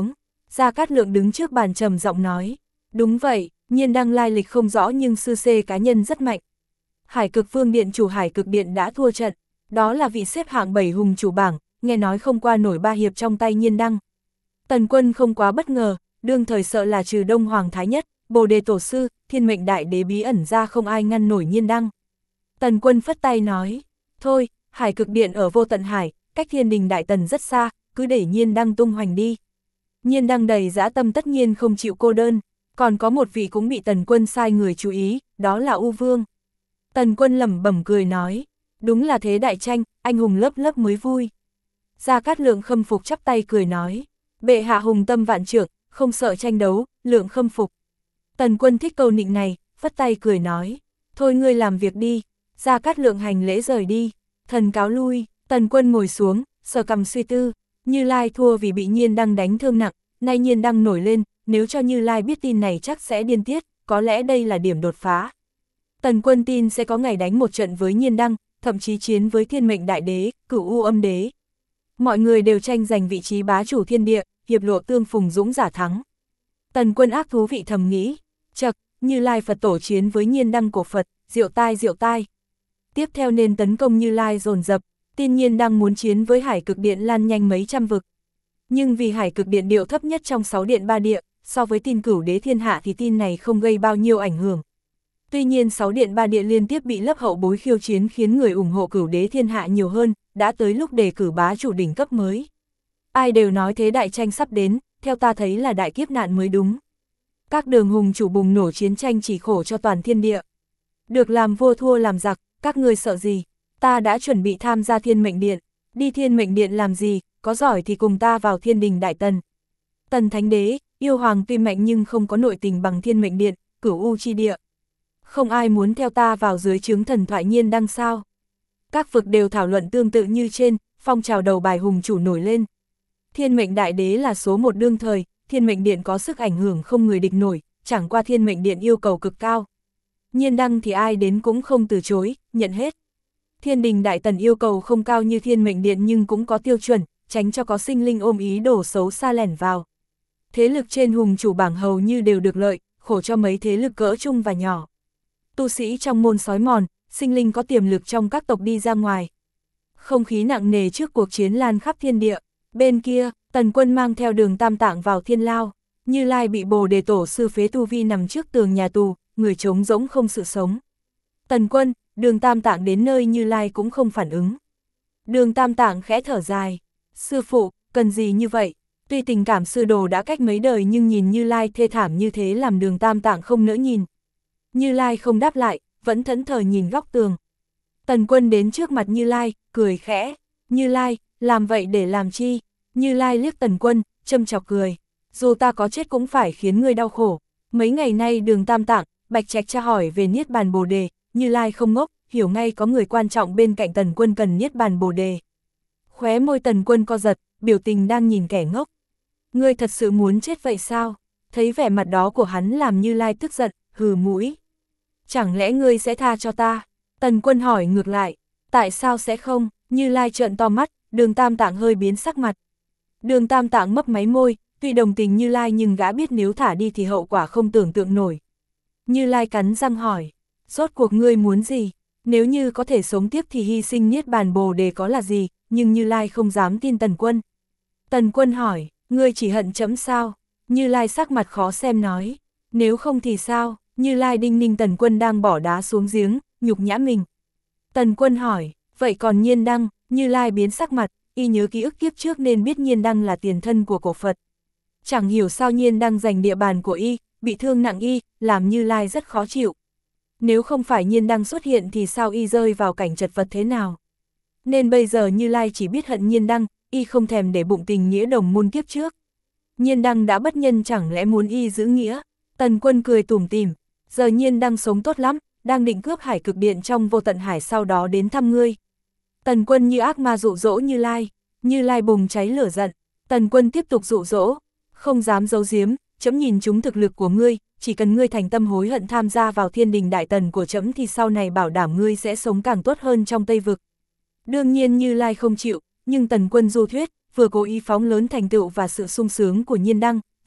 Gia Cát Lượng đứng trước bàn trầm giọng nói. Đúng vậy, Nhiên Đăng lai lịch không rõ nhưng sư xê cá nhân rất mạnh. Hải Cực Vương Điện chủ Hải Cực Điện đã thua trận, đó là vị xếp hạng 7 hùng chủ bảng, nghe nói không qua nổi 3 hiệp trong tay Nhiên Đăng. Tần Quân không quá bất ngờ, đương thời sợ là trừ Đông Hoàng Thái Nhất, Bồ Đề Tổ Sư, Thiên Mệnh Đại Đế bí ẩn ra không ai ngăn nổi Nhiên Đăng. Tần Quân phất tay nói, thôi, Hải Cực Điện ở Vô Tận Hải, cách Thiên Đình Đại Tần rất xa, cứ để Nhiên Đăng tung hoành đi. Nhiên Đăng đầy dã tâm tất nhiên không chịu cô đơn, còn có một vị cũng bị Tần Quân sai người chú ý, đó là U Vương. Tần Quân lẩm bẩm cười nói, đúng là thế đại tranh, anh hùng lớp lớp mới vui. Gia Cát Lượng khâm phục chắp tay cười nói, bệ hạ hùng tâm vạn trượng, không sợ tranh đấu, Lượng khâm phục. Tần Quân thích câu nịnh này, phất tay cười nói, thôi ngươi làm việc đi. Gia Cát Lượng hành lễ rời đi, thần cáo lui. Tần Quân ngồi xuống, sờ cằm suy tư, Như Lai thua vì bị Nhiên Đăng đánh thương nặng, nay Nhiên Đăng nổi lên, nếu cho Như Lai biết tin này chắc sẽ điên tiết, có lẽ đây là điểm đột phá. Tần Quân tin sẽ có ngày đánh một trận với Nhiên Đăng, thậm chí chiến với Thiên Mệnh Đại Đế, Cửu U Âm Đế. Mọi người đều tranh giành vị trí bá chủ thiên địa, hiệp lộ tương phùng dũng giả thắng. Tần Quân ác thú vị thầm nghĩ, chậc, Như Lai Phật tổ chiến với Nhiên Đăng cổ Phật, diệu tai diệu tai. Tiếp theo nên tấn công Như Lai dồn dập, tin Nhiên Đăng muốn chiến với Hải Cực Điện lan nhanh mấy trăm vực. Nhưng vì Hải Cực Điện điệu thấp nhất trong 6 điện 3 địa, so với tin Cửu Đế thiên hạ thì tin này không gây bao nhiêu ảnh hưởng. Tuy nhiên 6 điện 3 địa liên tiếp bị lấp hậu bối khiêu chiến khiến người ủng hộ Cửu Đế thiên hạ nhiều hơn, đã tới lúc đề cử bá chủ đỉnh cấp mới. Ai đều nói thế đại tranh sắp đến, theo ta thấy là đại kiếp nạn mới đúng. Các đường hùng chủ bùng nổ chiến tranh chỉ khổ cho toàn thiên địa. Được làm vua thua làm giặc, các ngươi sợ gì? Ta đã chuẩn bị tham gia Thiên Mệnh Điện. Đi Thiên Mệnh Điện làm gì, có giỏi thì cùng ta vào Thiên Đình Đại Tần. Tần Thánh Đế, yêu hoàng tuy mạnh nhưng không có nội tình bằng Thiên Mệnh Điện, Cửu U chi địa. Không ai muốn theo ta vào dưới trướng thần thoại Nhiên Đăng sao? Các vực đều thảo luận tương tự như trên, phong trào đầu bài hùng chủ nổi lên. Thiên Mệnh Đại Đế là số một đương thời, Thiên Mệnh Điện có sức ảnh hưởng không người địch nổi, chẳng qua Thiên Mệnh Điện yêu cầu cực cao. Nhiên Đăng thì ai đến cũng không từ chối, nhận hết. Thiên Đình Đại Tần yêu cầu không cao như Thiên Mệnh Điện nhưng cũng có tiêu chuẩn, tránh cho có sinh linh ôm ý đồ xấu xa lẻn vào. Thế lực trên hùng chủ bảng hầu như đều được lợi, khổ cho mấy thế lực cỡ trung và nhỏ. Tu sĩ trong môn sói mòn, sinh linh có tiềm lực trong các tộc đi ra ngoài. Không khí nặng nề trước cuộc chiến lan khắp thiên địa. Bên kia, Tần Quân mang theo Đường Tam Tạng vào thiên lao. Như Lai bị Bồ Đề Tổ sư phế tu vi nằm trước tường nhà tù, người trống rỗng không sự sống. Tần Quân, Đường Tam Tạng đến nơi Như Lai cũng không phản ứng. Đường Tam Tạng khẽ thở dài. Sư phụ, cần gì như vậy? Tuy tình cảm sư đồ đã cách mấy đời nhưng nhìn Như Lai thê thảm như thế làm Đường Tam Tạng không nỡ nhìn. Như Lai không đáp lại, vẫn thẫn thờ nhìn góc tường. Tần Quân đến trước mặt Như Lai, cười khẽ. Như Lai, làm vậy để làm chi? Như Lai liếc Tần Quân, châm chọc cười. Dù ta có chết cũng phải khiến ngươi đau khổ. Mấy ngày nay Đường Tam Tạng, Bạch Trạch tra hỏi về Niết Bàn Bồ Đề, Như Lai không ngốc, hiểu ngay có người quan trọng bên cạnh Tần Quân cần Niết Bàn Bồ Đề. Khóe môi Tần Quân co giật, biểu tình đang nhìn kẻ ngốc. Ngươi thật sự muốn chết vậy sao? Thấy vẻ mặt đó của hắn làm Như Lai tức giận, hừ mũi. Chẳng lẽ ngươi sẽ tha cho ta? Tần Quân hỏi ngược lại. Tại sao sẽ không? Như Lai trợn to mắt, Đường Tam Tạng hơi biến sắc mặt. Đường Tam Tạng mấp máy môi, tuy đồng tình Như Lai nhưng gã biết nếu thả đi thì hậu quả không tưởng tượng nổi. Như Lai cắn răng hỏi, rốt cuộc ngươi muốn gì? Nếu như có thể sống tiếp thì hy sinh Niết Bàn Bồ Đề có là gì, nhưng Như Lai không dám tin Tần Quân. Tần Quân hỏi, ngươi chỉ hận chấm sao? Như Lai sắc mặt khó xem nói, nếu không thì sao? Như Lai đinh ninh Tần Quân đang bỏ đá xuống giếng, nhục nhã mình. Tần Quân hỏi, vậy còn Nhiên Đăng? Như Lai biến sắc mặt, y nhớ ký ức kiếp trước nên biết Nhiên Đăng là tiền thân của cổ Phật. Chẳng hiểu sao Nhiên Đăng giành địa bàn của y, bị thương nặng y, làm Như Lai rất khó chịu. Nếu không phải Nhiên Đăng xuất hiện thì sao y rơi vào cảnh chật vật thế nào? Nên bây giờ Như Lai chỉ biết hận Nhiên Đăng, y không thèm để bụng tình nghĩa đồng môn kiếp trước. Nhiên Đăng đã bất nhân chẳng lẽ muốn y giữ nghĩa? Tần Quân cười tủm tỉm, giờ Nhiên Đăng sống tốt lắm, đang định cướp Hải Cực Điện trong Vô Tận Hải sau đó đến thăm ngươi. Tần Quân như ác ma dụ dỗ Như Lai. Như Lai bùng cháy lửa giận. Tần Quân tiếp tục dụ dỗ, không dám giấu giếm, chấm nhìn trúng thực lực của ngươi, chỉ cần ngươi thành tâm hối hận tham gia vào Thiên Đình Đại Tần của chấm thì sau này bảo đảm ngươi sẽ sống càng tốt hơn trong Tây Vực. Đương nhiên Như Lai không chịu, nhưng Tần Quân du thuyết, vừa cố ý phóng lớn thành tựu và sự sung sướng của Nhiên Đăng,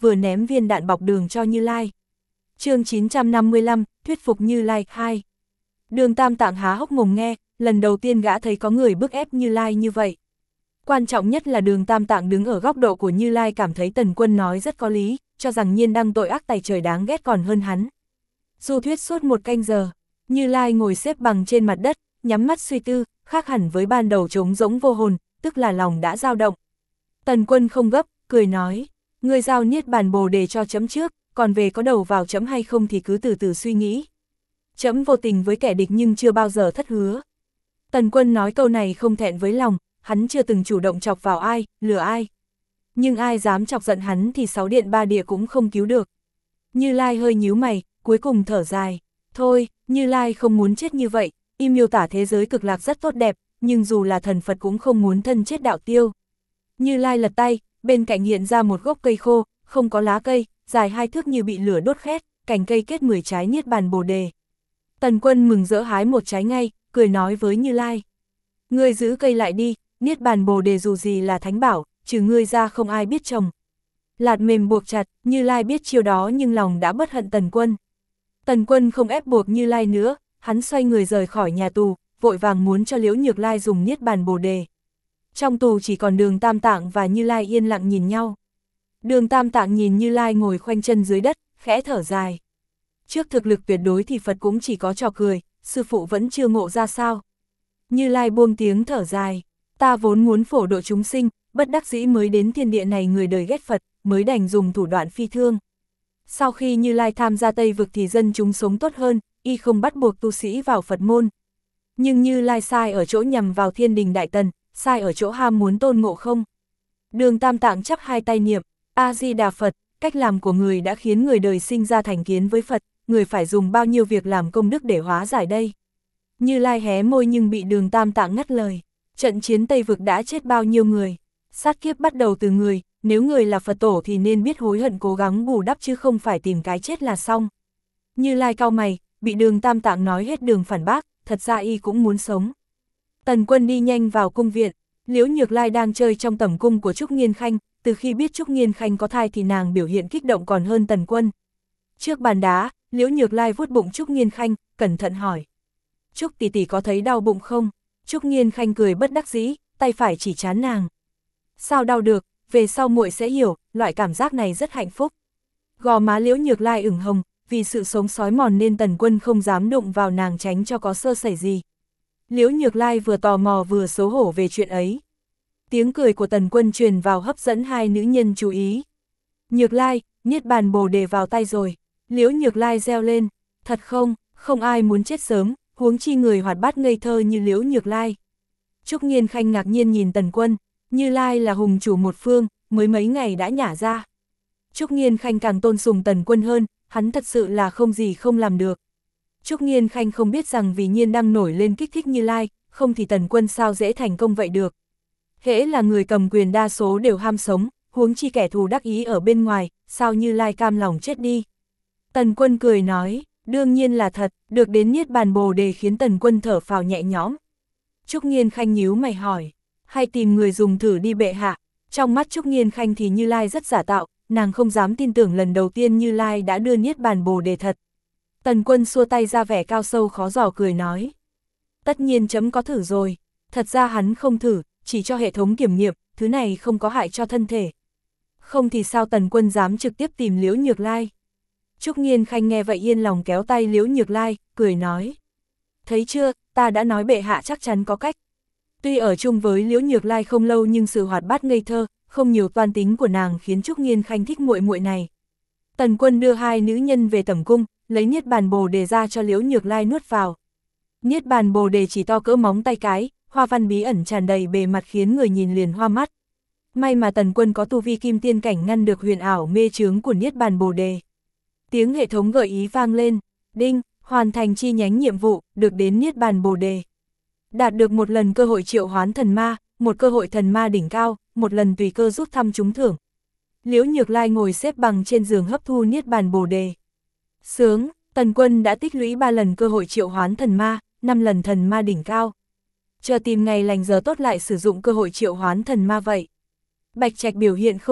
vừa ném viên đạn bọc đường cho Như Lai. Chương 955, thuyết phục Như Lai 2. Đường Tam Tạng há hốc mồm nghe, lần đầu tiên gã thấy có người bức ép Như Lai như vậy. Quan trọng nhất là Đường Tam Tạng đứng ở góc độ của Như Lai cảm thấy Tần Quân nói rất có lý, cho rằng Nhiên Đăng tội ác tày trời đáng ghét còn hơn hắn. Du thuyết suốt 1 canh giờ, Như Lai ngồi xếp bằng trên mặt đất, nhắm mắt suy tư, khác hẳn với ban đầu trống rỗng vô hồn, tức là lòng đã dao động. Tần Quân không gấp, cười nói, ngươi giao Niết Bàn Bồ Đề cho chấm trước, còn về có đầu vào chấm hay không thì cứ từ từ suy nghĩ. Chấm vô tình với kẻ địch nhưng chưa bao giờ thất hứa. Tần Quân nói câu này không thẹn với lòng, hắn chưa từng chủ động chọc vào ai, lừa ai. Nhưng ai dám chọc giận hắn thì 6 điện 3 địa cũng không cứu được. Như Lai hơi nhíu mày, cuối cùng thở dài. Thôi, Như Lai không muốn chết như vậy, y miêu tả thế giới cực lạc rất tốt đẹp, nhưng dù là thần Phật cũng không muốn thân chết đạo tiêu. Như Lai lật tay, bên cạnh hiện ra một gốc cây khô, không có lá cây, dài 2 thước như bị lửa đốt khét, cành cây kết 10 trái Niết Bàn Bồ Đề. Tần Quân mừng rỡ hái một trái ngay, cười nói với Như Lai. Ngươi giữ cây lại đi, Niết Bàn Bồ Đề dù gì là thánh bảo, trừ ngươi ra không ai biết trồng. Lạt mềm buộc chặt, Như Lai biết chiêu đó nhưng lòng đã bất hận Tần Quân. Tần Quân không ép buộc Như Lai nữa, hắn xoay người rời khỏi nhà tù, vội vàng muốn cho Liễu Nhược Lai dùng Niết Bàn Bồ Đề. Trong tù chỉ còn Đường Tam Tạng và Như Lai yên lặng nhìn nhau. Đường Tam Tạng nhìn Như Lai ngồi khoanh chân dưới đất, khẽ thở dài. Trước thực lực tuyệt đối thì Phật cũng chỉ có trò cười, sư phụ vẫn chưa ngộ ra sao. Như Lai buông tiếng thở dài, ta vốn muốn phổ độ chúng sinh, bất đắc dĩ mới đến thiên địa này người đời ghét Phật, mới đành dùng thủ đoạn phi thương. Sau khi Như Lai tham gia Tây Vực thì dân chúng sống tốt hơn, y không bắt buộc tu sĩ vào Phật môn. Nhưng Như Lai sai ở chỗ nhằm vào thiên đình Đại Tần, sai ở chỗ ham muốn tôn ngộ không. Đường Tam Tạng chắp 2 tay niệm, A-di-đà Phật, cách làm của người đã khiến người đời sinh ra thành kiến với Phật, người phải dùng bao nhiêu việc làm công đức để hóa giải đây. Như Lai hé môi nhưng bị Đường Tam Tạng ngắt lời, trận chiến Tây Vực đã chết bao nhiêu người, sát kiếp bắt đầu từ người, nếu người là Phật tổ thì nên biết hối hận cố gắng bù đắp chứ không phải tìm cái chết là xong. Như Lai cau mày, bị Đường Tam Tạng nói hết đường phản bác, thật ra y cũng muốn sống. Tần Quân đi nhanh vào cung viện, Liễu Nhược Lai đang chơi trong tẩm cung của Trúc Nghiên Khanh, từ khi biết Trúc Nghiên Khanh có thai thì nàng biểu hiện kích động còn hơn Tần Quân. Trước bàn đá, Liễu Nhược Lai vuốt bụng Trúc Nghiên Khanh, cẩn thận hỏi. Trúc tỷ tỷ có thấy đau bụng không? Trúc Nghiên Khanh cười bất đắc dĩ, tay phải chỉ trán nàng. Sao đau được, về sau muội sẽ hiểu, loại cảm giác này rất hạnh phúc. Gò má Liễu Nhược Lai ửng hồng, vì sự sống sói mòn nên Tần Quân không dám đụng vào nàng tránh cho có sơ sẩy gì. Liễu Nhược Lai vừa tò mò vừa xấu hổ về chuyện ấy. Tiếng cười của Tần Quân truyền vào hấp dẫn 2 nữ nhân chú ý. Nhược Lai, Niết Bàn Bồ Đề vào tay rồi. Liễu Nhược Lai reo lên, thật không, không ai muốn chết sớm, huống chi người hoạt bát ngây thơ như Liễu Nhược Lai. Trúc Nghiên Khanh ngạc nhiên nhìn Tần Quân, Như Lai là hùng chủ một phương, mới mấy ngày đã nhả ra. Trúc Nghiên Khanh càng tôn sùng Tần Quân hơn, hắn thật sự là không gì không làm được. Trúc Nghiên Khanh không biết rằng vì Nhiên đang nổi lên kích thích Như Lai, không thì Tần Quân sao dễ thành công vậy được. Hễ là người cầm quyền đa số đều ham sống, huống chi kẻ thù đắc ý ở bên ngoài, sao Như Lai cam lòng chết đi. Tần Quân cười nói, đương nhiên là thật, được đến Niết Bàn Bồ Đề khiến Tần Quân thở phào nhẹ nhõm. Trúc Nghiên Khanh nhíu mày hỏi, hay tìm người dùng thử đi bệ hạ. Trong mắt Trúc Nghiên Khanh thì Như Lai rất giả tạo, nàng không dám tin tưởng lần đầu tiên Như Lai đã đưa Niết Bàn Bồ Đề thật. Tần Quân xua tay ra vẻ cao sâu khó dò cười nói, tất nhiên chấm có thử rồi, thật ra hắn không thử, chỉ cho hệ thống kiểm nghiệm, thứ này không có hại cho thân thể. Không thì sao Tần Quân dám trực tiếp tìm Liễu Nhược Lai. Trúc Nghiên Khanh nghe vậy yên lòng kéo tay Liễu Nhược Lai, cười nói, thấy chưa, ta đã nói bệ hạ chắc chắn có cách. Tuy ở chung với Liễu Nhược Lai không lâu nhưng sự hoạt bát ngây thơ, không nhiều toan tính của nàng khiến Trúc Nghiên Khanh thích muội muội này. Tần Quân đưa 2 nữ nhân về tẩm cung, lấy Niết Bàn Bồ Đề ra cho Liễu Nhược Lai nuốt vào. Niết Bàn Bồ Đề chỉ to cỡ móng tay cái, hoa văn bí ẩn tràn đầy bề mặt khiến người nhìn liền hoa mắt. May mà Tần Quân có tu vi kim tiên cảnh ngăn được huyền ảo mê chướng của Niết Bàn Bồ Đề. Tiếng hệ thống gợi ý vang lên, đinh, hoàn thành chi nhánh nhiệm vụ, được đến Niết Bàn Bồ Đề. Đạt được 1 lần cơ hội triệu hoán thần ma, 1 cơ hội thần ma đỉnh cao, 1 lần tùy cơ rút thăm trúng thưởng. Liễu Nhược Lai ngồi xếp bằng trên giường hấp thu Niết Bàn Bồ Đề. Sướng, Tần Quân đã tích lũy 3 lần cơ hội triệu hoán thần ma, 5 lần thần ma đỉnh cao. Chờ tìm ngày lành giờ tốt lại sử dụng cơ hội triệu hoán thần ma vậy. Bạch Trạch biểu hiện không tệ,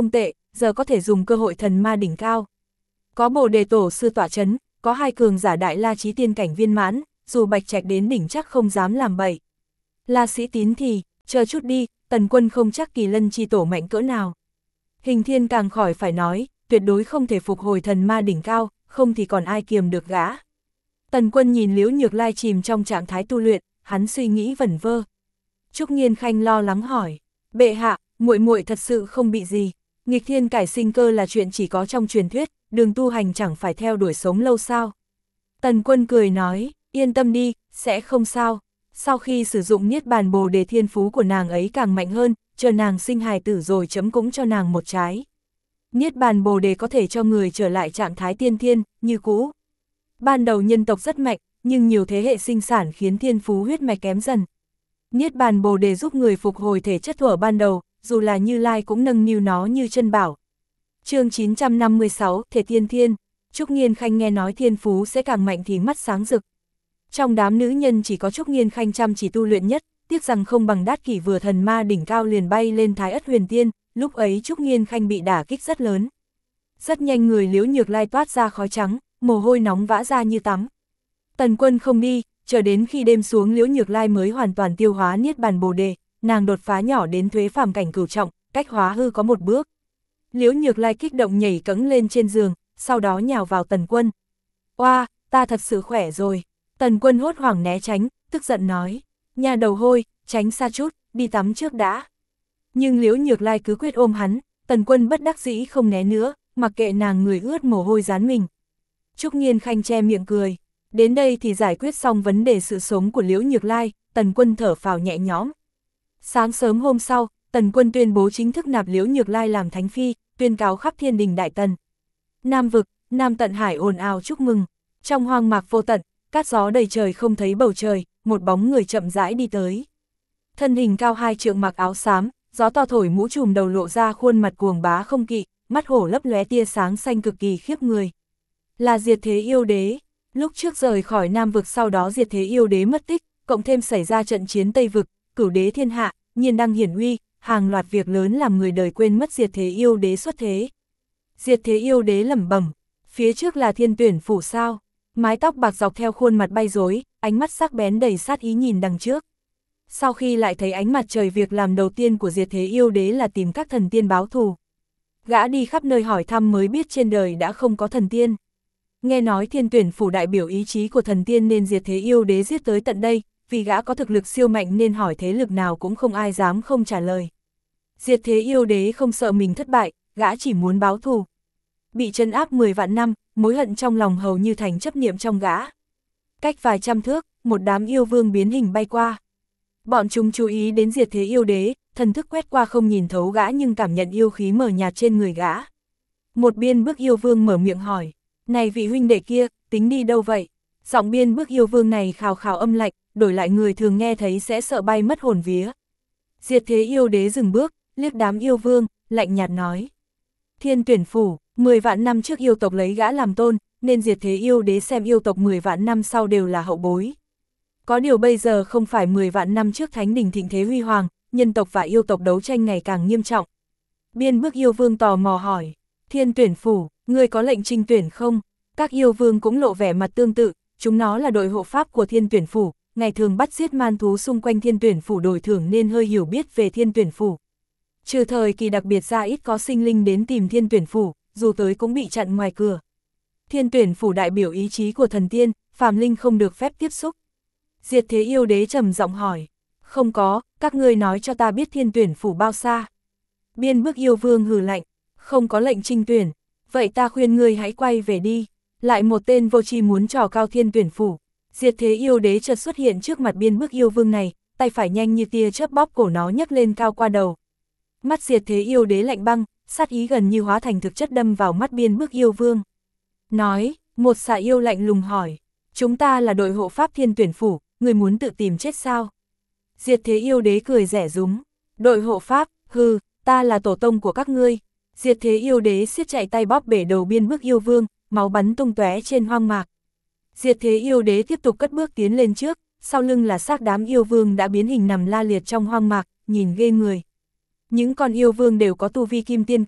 giờ có thể dùng cơ hội thần ma đỉnh cao. Có Bồ Đề tổ sư tọa chấn, có hai cường giả đại la chí tiên cảnh viên mãn, dù Bạch Trạch đến đỉnh chắc không dám làm bậy. La Sĩ Tín thì, chờ chút đi, Tần Quân không chắc Kỳ Lân chi tổ mạnh cỡ nào. Hình Thiên càng khỏi phải nói, tuyệt đối không thể phục hồi thần ma đỉnh cao, không thì còn ai kiềm được gã. Tần Quân nhìn Liễu Nhược Lai chìm trong trạng thái tu luyện, hắn suy nghĩ vẩn vơ. Trúc Nghiên Khanh lo lắng hỏi, bệ hạ, muội muội thật sự không bị gì. Nghịch thiên cải sinh cơ là chuyện chỉ có trong truyền thuyết, đường tu hành chẳng phải theo đuổi sống lâu sao. Tần Quân cười nói, yên tâm đi, sẽ không sao. Sau khi sử dụng Niết Bàn Bồ Đề thiên phú của nàng ấy càng mạnh hơn, chờ nàng sinh hài tử rồi chấm cũng cho nàng một trái. Niết Bàn Bồ Đề có thể cho người trở lại trạng thái tiên thiên, như cũ. Ban đầu nhân tộc rất mạnh, nhưng nhiều thế hệ sinh sản khiến thiên phú huyết mạch kém dần. Niết Bàn Bồ Đề giúp người phục hồi thể chất thuở ban đầu, dù là Như Lai cũng nâng niu nó như chân bảo. Chương 956, Thể Tiên Thiên. Trúc Nghiên Khanh nghe nói thiên phú sẽ càng mạnh thì mắt sáng rực. Trong đám nữ nhân chỉ có Trúc Nghiên Khanh chăm chỉ tu luyện nhất, tiếc rằng không bằng Đát Kỷ vừa thần ma đỉnh cao liền bay lên Thái Ất Huyền Tiên, lúc ấy Trúc Nghiên Khanh bị đả kích rất lớn. Rất nhanh người Liễu Nhược Lai toát ra khói trắng, mồ hôi nóng vã ra như tắm. Tần Quân không đi, chờ đến khi đêm xuống Liễu Nhược Lai mới hoàn toàn tiêu hóa Niết Bàn Bồ Đề, nàng đột phá nhỏ đến thuế phàm cảnh cửu trọng, cách hóa hư có một bước. Liễu Nhược Lai kích động nhảy cẫng lên trên giường, sau đó nhào vào Tần Quân. Oa, ta thật sự khỏe rồi. Tần Quân hốt hoảng né tránh, tức giận nói, nhà đầu hôi, tránh xa chút, đi tắm trước đã. Nhưng Liễu Nhược Lai cứ quyết ôm hắn, Tần Quân bất đắc dĩ không né nữa, mặc kệ nàng người ướt mồ hôi dán mình. Trúc Nghiên Khanh che miệng cười, đến đây thì giải quyết xong vấn đề sự sống của Liễu Nhược Lai, Tần Quân thở phào nhẹ nhõm. Sáng sớm hôm sau, Tần Quân tuyên bố chính thức nạp Liễu Nhược Lai làm thánh phi, tuyên cáo khắp thiên đình đại tần. Nam vực, Nam Tận Hải ồn ào chúc mừng, trong hoang mạc vô tận, cát gió đầy trời không thấy bầu trời, một bóng người chậm rãi đi tới. Thân hình cao 2 trượng mặc áo xám, gió to thổi mũ trùm đầu lộ ra khuôn mặt cuồng bá không kỵ, mắt hổ lấp lóe tia sáng xanh cực kỳ khiếp người. Là Diệt Thế Yêu Đế, lúc trước rời khỏi Nam vực sau đó Diệt Thế Yêu Đế mất tích, cộng thêm xảy ra trận chiến Tây vực, Cửu Đế thiên hạ, nhiên đăng hiển uy, hàng loạt việc lớn làm người đời quên mất Diệt Thế Yêu Đế xuất thế. Diệt Thế Yêu Đế lẩm bẩm, phía trước là Thiên Tuyển phủ sao? Mái tóc bạc dọc theo khuôn mặt bay rối, ánh mắt sắc bén đầy sát ý nhìn đằng trước. Sau khi lại thấy ánh mặt trời, việc làm đầu tiên của Diệt Thế Yêu Đế là tìm các thần tiên báo thù. Gã đi khắp nơi hỏi thăm mới biết trên đời đã không có thần tiên. Nghe nói Thiên Tuyển phủ đại biểu ý chí của thần tiên nên Diệt Thế Yêu Đế giết tới tận đây, vì gã có thực lực siêu mạnh nên hỏi thế lực nào cũng không ai dám không trả lời. Diệt Thế Yêu Đế không sợ mình thất bại, gã chỉ muốn báo thù. Bị trấn áp 10 vạn năm, mối hận trong lòng hầu như thành chấp niệm trong gã. Cách vài trăm thước, một đám yêu vương biến hình bay qua. Bọn chúng chú ý đến Diệt Thế Yêu Đế, thần thức quét qua không nhìn thấu gã nhưng cảm nhận yêu khí mờ nhạt trên người gã. Một Biên Bức yêu vương mở miệng hỏi, này vị huynh đệ kia, tính đi đâu vậy? Giọng Biên Bức yêu vương này khào khào âm lạnh, đổi lại người thường nghe thấy sẽ sợ bay mất hồn vía. Diệt Thế Yêu Đế dừng bước, liếc đám yêu vương, lạnh nhạt nói. Thiên Tuyển phủ, 10 vạn năm trước yêu tộc lấy gã làm tôn, nên Diệt Thế Yêu Đế xem yêu tộc 10 vạn năm sau đều là hậu bối. Có điều bây giờ không phải 10 vạn năm trước Thánh đình thịnh thế huy hoàng, nhân tộc và yêu tộc đấu tranh ngày càng nghiêm trọng. Biên Bức yêu vương tò mò hỏi, Thiên Tuyển phủ, ngươi có lệnh trinh tuyển không? Các yêu vương cũng lộ vẻ mặt tương tự, chúng nó là đội hộ pháp của Thiên Tuyển phủ, ngày thường bắt giết man thú xung quanh Thiên Tuyển phủ đổi thưởng nên hơi hiểu biết về Thiên Tuyển phủ. Trừ thời kỳ đặc biệt ra ít có sinh linh đến tìm Thiên Tuyển phủ, dù tới cũng bị chặn ngoài cửa. Thiên Tuyển phủ đại biểu ý chí của thần tiên, phàm linh không được phép tiếp xúc. Diệt Thế Yêu Đế trầm giọng hỏi, không có, các ngươi nói cho ta biết Thiên Tuyển phủ bao xa? Biên Bức yêu vương hừ lạnh, không có lệnh trinh tuyển, vậy ta khuyên ngươi hãy quay về đi. Lại một tên vô tri muốn trò cao Thiên Tuyển phủ. Diệt Thế Yêu Đế chợt xuất hiện trước mặt Biên Bức yêu vương này, tay phải nhanh như tia chớp bóp cổ nó nhấc lên cao qua đầu. Mắt Diệt Thế Yêu Đế lạnh băng, sát ý gần như hóa thành thực chất đâm vào mắt Biên Bức yêu vương. Nói, một xà yêu lạnh lùng hỏi, chúng ta là đội hộ pháp Thiên Tuyển phủ, người muốn tự tìm chết sao? Diệt Thế Yêu Đế cười rẻ rúng, đội hộ pháp, hừ, ta là tổ tông của các ngươi. Diệt Thế Yêu Đế siết chạy tay bóp bể đầu Biên Bức yêu vương, máu bắn tung tóe trên hoang mạc. Diệt Thế Yêu Đế tiếp tục cất bước tiến lên trước, sau lưng là xác đám yêu vương đã biến hình nằm la liệt trong hoang mạc, nhìn ghê người. Những con yêu vương đều có tu vi kim tiên cảnh,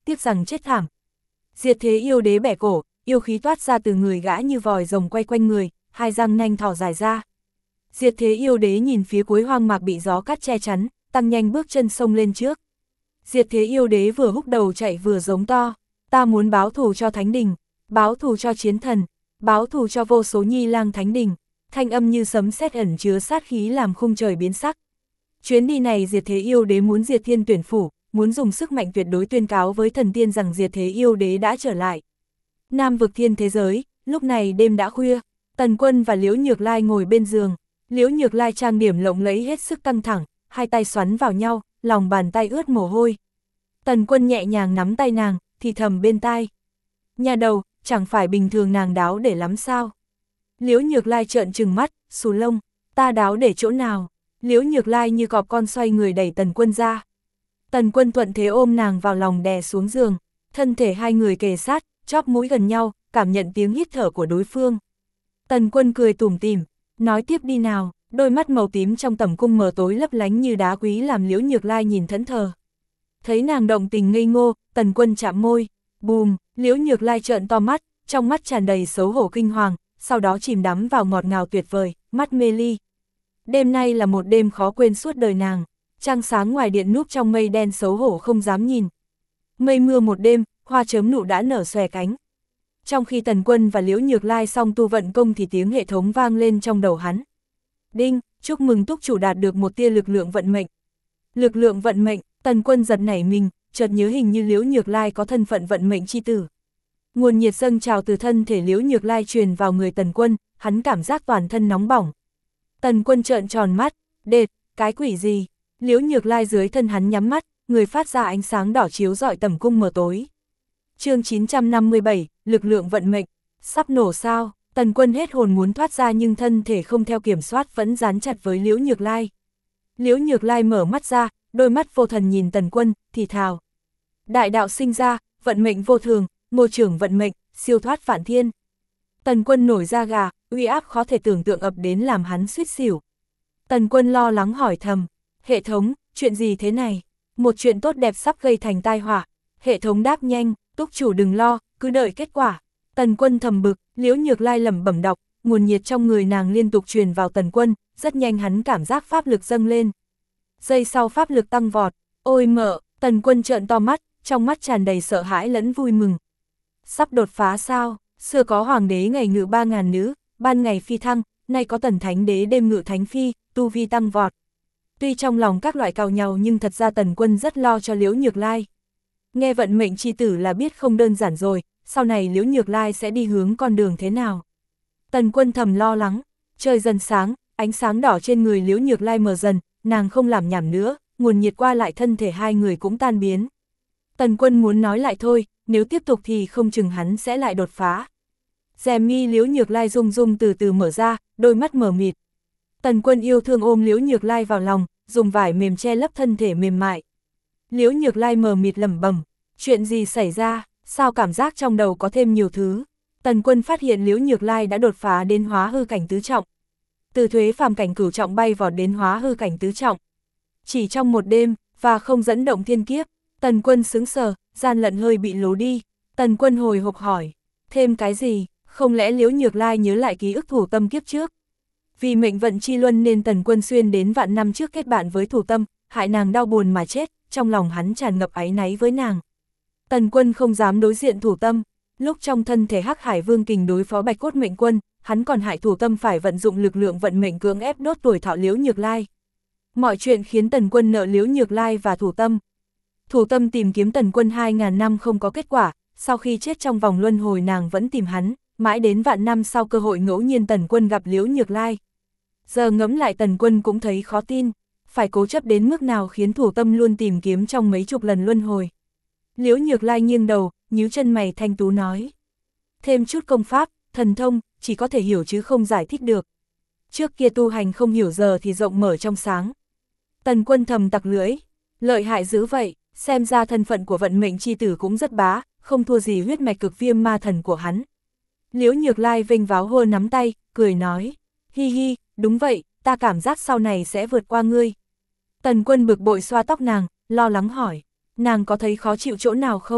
tiếc rằng chết thảm. Diệt thế yêu đế bẻ cổ, yêu khí toát ra từ người gã như vòi rồng quay quanh người, hai răng nanh thỏ dài ra. Diệt thế yêu đế nhìn phía cuối hoang mạc bị gió cát che chắn, tăng nhanh bước chân xông lên trước. Diệt thế yêu đế vừa húc đầu chạy vừa giống to, ta muốn báo thù cho Thánh Đình, báo thù cho chiến thần, báo thù cho vô số nhi lang Thánh Đình. Thanh âm như sấm sét ẩn chứa sát khí làm khung trời biến sắc. Chuyến đi này Diệt thế yêu đế muốn diệt thiên tuyển phủ, muốn dùng sức mạnh tuyệt đối tuyên cáo với thần tiên rằng Diệt thế yêu đế đã trở lại. Nam vực thiên thế giới, lúc này đêm đã khuya, Tần Quân và Liễu Nhược Lai ngồi bên giường. Liễu Nhược Lai trang điểm lộng lẫy hết sức căng thẳng, hai tay xoắn vào nhau, lòng bàn tay ướt mồ hôi. Tần Quân nhẹ nhàng nắm tay nàng, thì thầm bên tai. Nhà đầu, chẳng phải bình thường nàng đáo để lắm sao? Liễu Nhược Lai trợn trừng mắt, xù lông, ta đáo để chỗ nào? Liễu Nhược Lai như cọp con xoay người đẩy Tần Quân ra. Tần Quân thuận thế ôm nàng vào lòng đè xuống giường, thân thể hai người kề sát, chóp mũi gần nhau, cảm nhận tiếng hít thở của đối phương. Tần Quân cười tủm tỉm, nói tiếp đi nào, đôi mắt màu tím trong tẩm cung mờ tối lấp lánh như đá quý làm Liễu Nhược Lai nhìn thẫn thờ. Thấy nàng động tình ngây ngô, Tần Quân chạm môi, bùm, Liễu Nhược Lai trợn to mắt, trong mắt tràn đầy xấu hổ kinh hoàng, sau đó chìm đắm vào ngọt ngào tuyệt vời, mắt mê ly. Đêm nay là một đêm khó quên suốt đời nàng, trăng sáng ngoài điện núp trong mây đen xấu hổ không dám nhìn. Mây mưa một đêm, hoa chớm nụ đã nở xòe cánh. Trong khi Tần Quân và Liễu Nhược Lai xong tu vận công thì tiếng hệ thống vang lên trong đầu hắn. Đinh, chúc mừng túc chủ đạt được một tia lực lượng vận mệnh. Lực lượng vận mệnh, Tần Quân giật nảy mình, chợt nhớ hình như Liễu Nhược Lai có thân phận vận mệnh chi tử. Nguồn nhiệt dâng trào từ thân thể Liễu Nhược Lai truyền vào người Tần Quân, hắn cảm giác toàn thân nóng bỏng. Tần Quân trợn tròn mắt, đệt, cái quỷ gì? Liễu Nhược Lai dưới thân hắn nhắm mắt, người phát ra ánh sáng đỏ chiếu rọi tầm cung mờ tối. Chương 957, lực lượng vận mệnh, sắp nổ sao? Tần Quân hết hồn muốn thoát ra nhưng thân thể không theo kiểm soát vẫn dán chặt với Liễu Nhược Lai. Liễu Nhược Lai mở mắt ra, đôi mắt vô thần nhìn Tần Quân, thì thào. Đại đạo sinh ra, vận mệnh vô thường, môi trường vận mệnh, siêu thoát vạn thiên. Tần Quân nổi da gà, uy áp khó thể tưởng tượng ập đến làm hắn suýt xỉu. Tần Quân lo lắng hỏi thầm, hệ thống, chuyện gì thế này? Một chuyện tốt đẹp sắp gây thành tai họa. Hệ thống đáp nhanh, túc chủ đừng lo, cứ đợi kết quả. Tần Quân thầm bực, Liễu Nhược Lai lẩm bẩm đọc, nguồn nhiệt trong người nàng liên tục truyền vào Tần Quân, rất nhanh hắn cảm giác pháp lực dâng lên. Giây sau pháp lực tăng vọt, ôi mợ, Tần Quân trợn to mắt, trong mắt tràn đầy sợ hãi lẫn vui mừng. Sắp đột phá sao? Xưa có hoàng đế ngày ngự 3000 nữ, ban ngày phi thăng, nay có Tần Thánh đế đêm ngự thánh phi, tu vi tăng vọt. Tuy trong lòng các loại cào nhau nhưng thật ra Tần Quân rất lo cho Liễu Nhược Lai. Nghe vận mệnh chi tử là biết không đơn giản rồi, sau này Liễu Nhược Lai sẽ đi hướng con đường thế nào. Tần Quân thầm lo lắng, trời dần sáng, ánh sáng đỏ trên người Liễu Nhược Lai mờ dần, nàng không làm nhảm nữa, nguồn nhiệt qua lại thân thể hai người cũng tan biến. Tần Quân muốn nói lại thôi, nếu tiếp tục thì không chừng hắn sẽ lại đột phá. Rèm mi Liễu Nhược Lai rung rung từ từ mở ra, đôi mắt mờ mịt. Tần Quân yêu thương ôm Liễu Nhược Lai vào lòng, dùng vải mềm che lấp thân thể mềm mại. Liễu Nhược Lai mờ mịt lẩm bẩm, chuyện gì xảy ra, sao cảm giác trong đầu có thêm nhiều thứ. Tần Quân phát hiện Liễu Nhược Lai đã đột phá đến hóa hư cảnh tứ trọng. Từ thuế phàm cảnh cửu trọng bay vọt đến hóa hư cảnh tứ trọng. Chỉ trong một đêm, và không dẫn động thiên kiếp, Tần Quân sững sờ, gian lận hơi bị lố đi. Tần Quân hồi hộp hỏi, thêm cái gì, không lẽ Liễu Nhược Lai nhớ lại ký ức thủ tâm kiếp trước? Vì mệnh vận chi luân nên Tần Quân xuyên đến vạn năm trước kết bạn với thủ tâm, hại nàng đau buồn mà chết, trong lòng hắn tràn ngập áy náy với nàng. Tần Quân không dám đối diện thủ tâm, lúc trong thân thể Hắc Hải Vương Kình đối phó Bạch Cốt Mệnh Quân, hắn còn hại thủ tâm phải vận dụng lực lượng vận mệnh cưỡng ép đốt tuổi thọ Liễu Nhược Lai. Mọi chuyện khiến Tần Quân nợ Liễu Nhược Lai và thủ tâm. Thủ tâm tìm kiếm Tần Quân 2000 năm không có kết quả, sau khi chết trong vòng luân hồi nàng vẫn tìm hắn, mãi đến vạn năm sau cơ hội ngẫu nhiên Tần Quân gặp Liễu Nhược Lai. Giờ ngẫm lại Tần Quân cũng thấy khó tin, phải cố chấp đến mức nào khiến thủ tâm luôn tìm kiếm trong mấy chục lần luân hồi. Liễu Nhược Lai nghiêng đầu, nhíu chân mày thanh tú nói. Thêm chút công pháp, thần thông, chỉ có thể hiểu chứ không giải thích được. Trước kia tu hành không hiểu giờ thì rộng mở trong sáng. Tần Quân thầm tặc lưỡi, lợi hại dữ vậy, xem ra thân phận của vận mệnh chi tử cũng rất bá, không thua gì huyết mạch cực viêm ma thần của hắn. Liễu Nhược Lai vênh váo hô nắm tay, cười nói, hi hi, đúng vậy, ta cảm giác sau này sẽ vượt qua ngươi. Tần Quân bực bội xoa tóc nàng, lo lắng hỏi, nàng có thấy khó chịu chỗ nào không?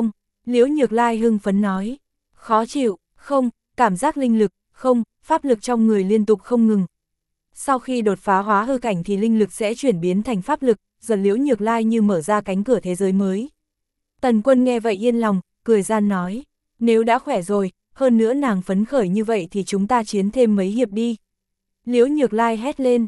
Liễu Nhược Lai hưng phấn nói. Khó chịu, không, cảm giác linh lực, không, pháp lực trong người liên tục không ngừng. Sau khi đột phá hóa hư cảnh thì linh lực sẽ chuyển biến thành pháp lực, dần Liễu Nhược Lai như mở ra cánh cửa thế giới mới. Tần Quân nghe vậy yên lòng, cười gian nói, nếu đã khỏe rồi, hơn nữa nàng phấn khởi như vậy thì chúng ta chiến thêm mấy hiệp đi. Liễu Nhược Lai hét lên,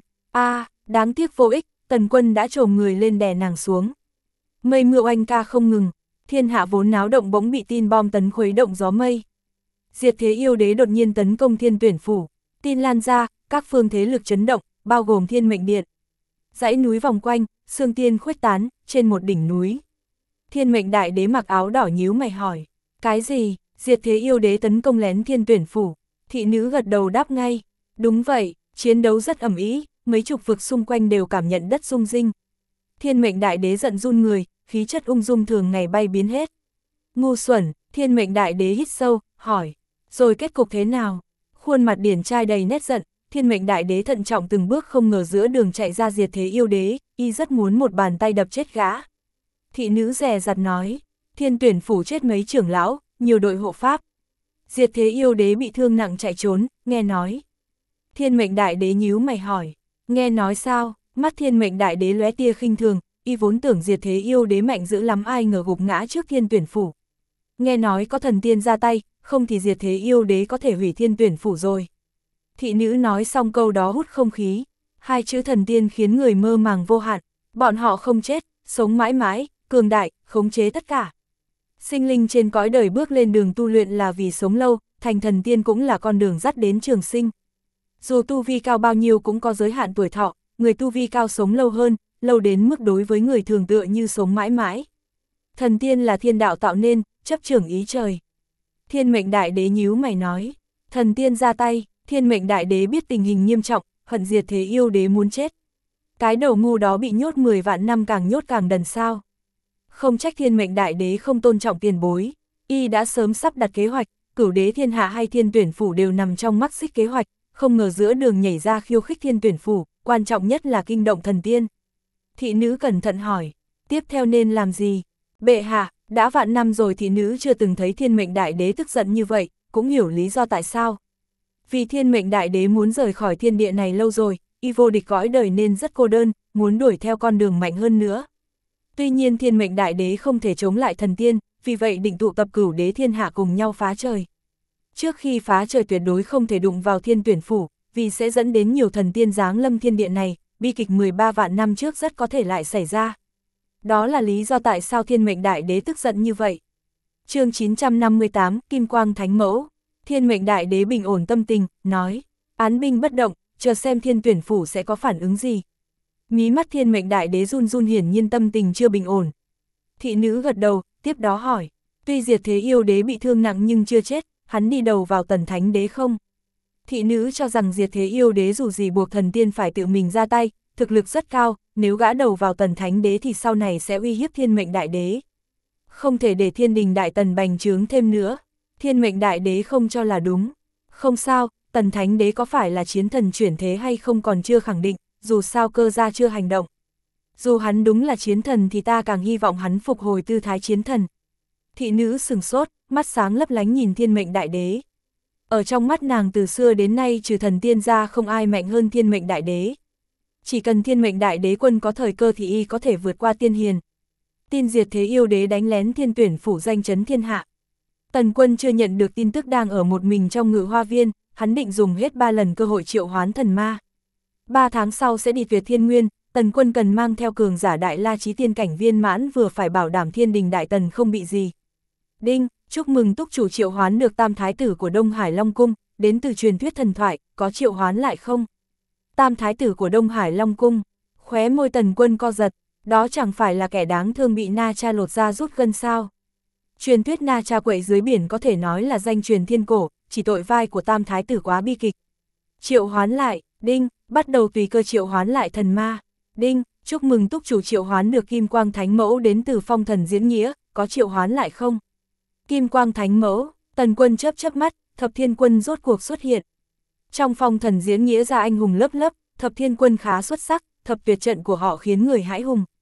đáng tiếc vô ích, Tần Quân đã trồm người lên đè nàng xuống. Mây mưa oanh ca không ngừng, thiên hạ vốn náo động bỗng bị tin bom tấn khuấy động gió mây. Diệt Thế Yêu Đế đột nhiên tấn công Thiên Tuyển Phủ, tin lan ra, các phương thế lực chấn động, bao gồm Thiên Mệnh Điện. Dãy núi vòng quanh, sương tiên khuếch tán, trên một đỉnh núi. Thiên Mệnh Đại Đế mặc áo đỏ nhíu mày hỏi, cái gì, Diệt Thế Yêu Đế tấn công lén Thiên Tuyển Phủ? Thị nữ gật đầu đáp ngay, đúng vậy, chiến đấu rất ầm ĩ, mấy chục vực xung quanh đều cảm nhận đất rung rinh. Thiên Mệnh Đại Đế giận run người, khí chất ung dung thường ngày bay biến hết. Ngu xuẩn, Thiên Mệnh Đại Đế hít sâu, hỏi, rồi kết cục thế nào? Khuôn mặt điển trai đầy nét giận, Thiên Mệnh Đại Đế thận trọng từng bước không ngờ giữa đường chạy ra Diệt Thế Yêu Đế, y rất muốn một bàn tay đập chết gã. Thị nữ dè dặt nói, Thiên Tuyển Phủ chết mấy trưởng lão, nhiều đội hộ pháp. Diệt Thế Yêu Đế bị thương nặng chạy trốn, nghe nói. Thiên Mệnh Đại Đế nhíu mày hỏi, nghe nói sao? Mắt Thiên Mệnh Đại Đế lóe tia khinh thường, y vốn tưởng Diệt Thế Yêu Đế mạnh dữ lắm, ai ngờ gục ngã trước Thiên Tuyển Phủ. Nghe nói có thần tiên ra tay, không thì Diệt Thế Yêu Đế có thể hủy Thiên Tuyển Phủ rồi. Thị nữ nói xong câu đó hút không khí, hai chữ thần tiên khiến người mơ màng vô hạn, bọn họ không chết, sống mãi mãi, cường đại, khống chế tất cả. Sinh linh trên cõi đời bước lên đường tu luyện là vì sống lâu, thành thần tiên cũng là con đường dắt đến trường sinh. Dù tu vi cao bao nhiêu cũng có giới hạn tuổi thọ, người tu vi cao sống lâu hơn, lâu đến mức đối với người thường tựa như sống mãi mãi. Thần tiên là thiên đạo tạo nên, chấp trưởng ý trời. Thiên Mệnh Đại Đế nhíu mày nói, thần tiên ra tay, Thiên Mệnh Đại Đế biết tình hình nghiêm trọng, hận Diệt Thế Yêu Đế muốn chết. Cái đầu ngu đó bị nhốt 10 vạn năm càng nhốt càng đần sao. Không trách Thiên Mệnh Đại Đế không tôn trọng tiền bối, y đã sớm sắp đặt kế hoạch, Cửu Đế Thiên Hạ hay Thiên Tuyển Phủ đều nằm trong mắt xích kế hoạch, không ngờ giữa đường nhảy ra khiêu khích Thiên Tuyển Phủ, quan trọng nhất là kinh động thần tiên. Thị nữ cẩn thận hỏi, tiếp theo nên làm gì? Bệ hạ, đã vạn năm rồi thị nữ chưa từng thấy Thiên Mệnh Đại Đế tức giận như vậy, cũng hiểu lý do tại sao. Vì Thiên Mệnh Đại Đế muốn rời khỏi thiên địa này lâu rồi, y vô địch cõi đời nên rất cô đơn, muốn đuổi theo con đường mạnh hơn nữa. Tuy nhiên Thiên Mệnh Đại Đế không thể chống lại thần tiên, vì vậy định tụ tập Cửu Đế Thiên Hạ cùng nhau phá trời. Trước khi phá trời tuyệt đối không thể đụng vào Thiên Tuyển Phủ, vì sẽ dẫn đến nhiều thần tiên giáng lâm thiên địa này, bi kịch 13 vạn năm trước rất có thể lại xảy ra. Đó là lý do tại sao Thiên Mệnh Đại Đế tức giận như vậy. Chương 958, Kim Quang Thánh Mẫu. Thiên Mệnh Đại Đế bình ổn tâm tình, nói, án binh bất động, chờ xem Thiên Tuyển Phủ sẽ có phản ứng gì. Mí mắt Thiên Mệnh Đại Đế run run, hiển nhiên tâm tình chưa bình ổn. Thị nữ gật đầu, tiếp đó hỏi, tuy Diệt Thế Yêu Đế bị thương nặng nhưng chưa chết, hắn đi đầu vào Tần Thánh Đế không? Thị nữ cho rằng Diệt Thế Yêu Đế dù gì buộc thần tiên phải tự mình ra tay, thực lực rất cao, nếu gã đầu vào Tần Thánh Đế thì sau này sẽ uy hiếp Thiên Mệnh Đại Đế. Không thể để Thiên Đình Đại Tần bành trướng thêm nữa. Thiên Mệnh Đại Đế không cho là đúng. Không sao, Tần Thánh Đế có phải là chiến thần chuyển thế hay không còn chưa khẳng định, dù sao cơ gia chưa hành động. Dù hắn đúng là chiến thần thì ta càng hy vọng hắn phục hồi tư thái chiến thần. Thị nữ sừng sốt, mắt sáng lấp lánh nhìn Thiên Mệnh Đại Đế. Ở trong mắt nàng từ xưa đến nay trừ thần tiên ra không ai mạnh hơn Thiên Mệnh Đại Đế. Chỉ cần Thiên Mệnh Đại Đế quân có thời cơ thì y có thể vượt qua tiên hiền. Tin Diệt Thế Yêu Đế đánh lén Thiên Tuyển Phủ danh chấn thiên hạ. Tần Quân chưa nhận được tin tức đang ở một mình trong Ngự Hoa Viên, hắn định dùng hết 3 lần cơ hội triệu hoán thần ma. 3 tháng sau sẽ đi tuyệt thiên nguyên, Tần Quân cần mang theo cường giả Đại La Chí Tiên cảnh viên mãn vừa phải bảo đảm Thiên Đình Đại Tần không bị gì. Đinh, chúc mừng túc chủ triệu hoán được Tam Thái Tử của Đông Hải Long Cung, đến từ truyền thuyết thần thoại, có triệu hoán lại không? Tam Thái Tử của Đông Hải Long Cung, khóe môi Tần Quân co giật, đó chẳng phải là kẻ đáng thương bị Na Cha lột da rút gân sao? Truyền thuyết Na Cha quậy dưới biển có thể nói là danh truyền thiên cổ, chỉ tội vai của Tam Thái Tử quá bi kịch. Triệu hoán lại, đinh, bắt đầu tùy cơ triệu hoán lại thần ma. Đinh, chúc mừng túc chủ triệu hoán được Kim Quang Thánh Mẫu đến từ Phong Thần Diễn Nghĩa, có triệu hoán lại không? Kim Quang Thánh Mẫu, Tần Quân chớp chớp mắt, Thập Thiên Quân rốt cuộc xuất hiện. Trong Phong Thần Diễn Nghĩa ra anh hùng lớp lớp, Thập Thiên Quân khá xuất sắc, thập tuyệt trận của họ khiến người hãi hùng.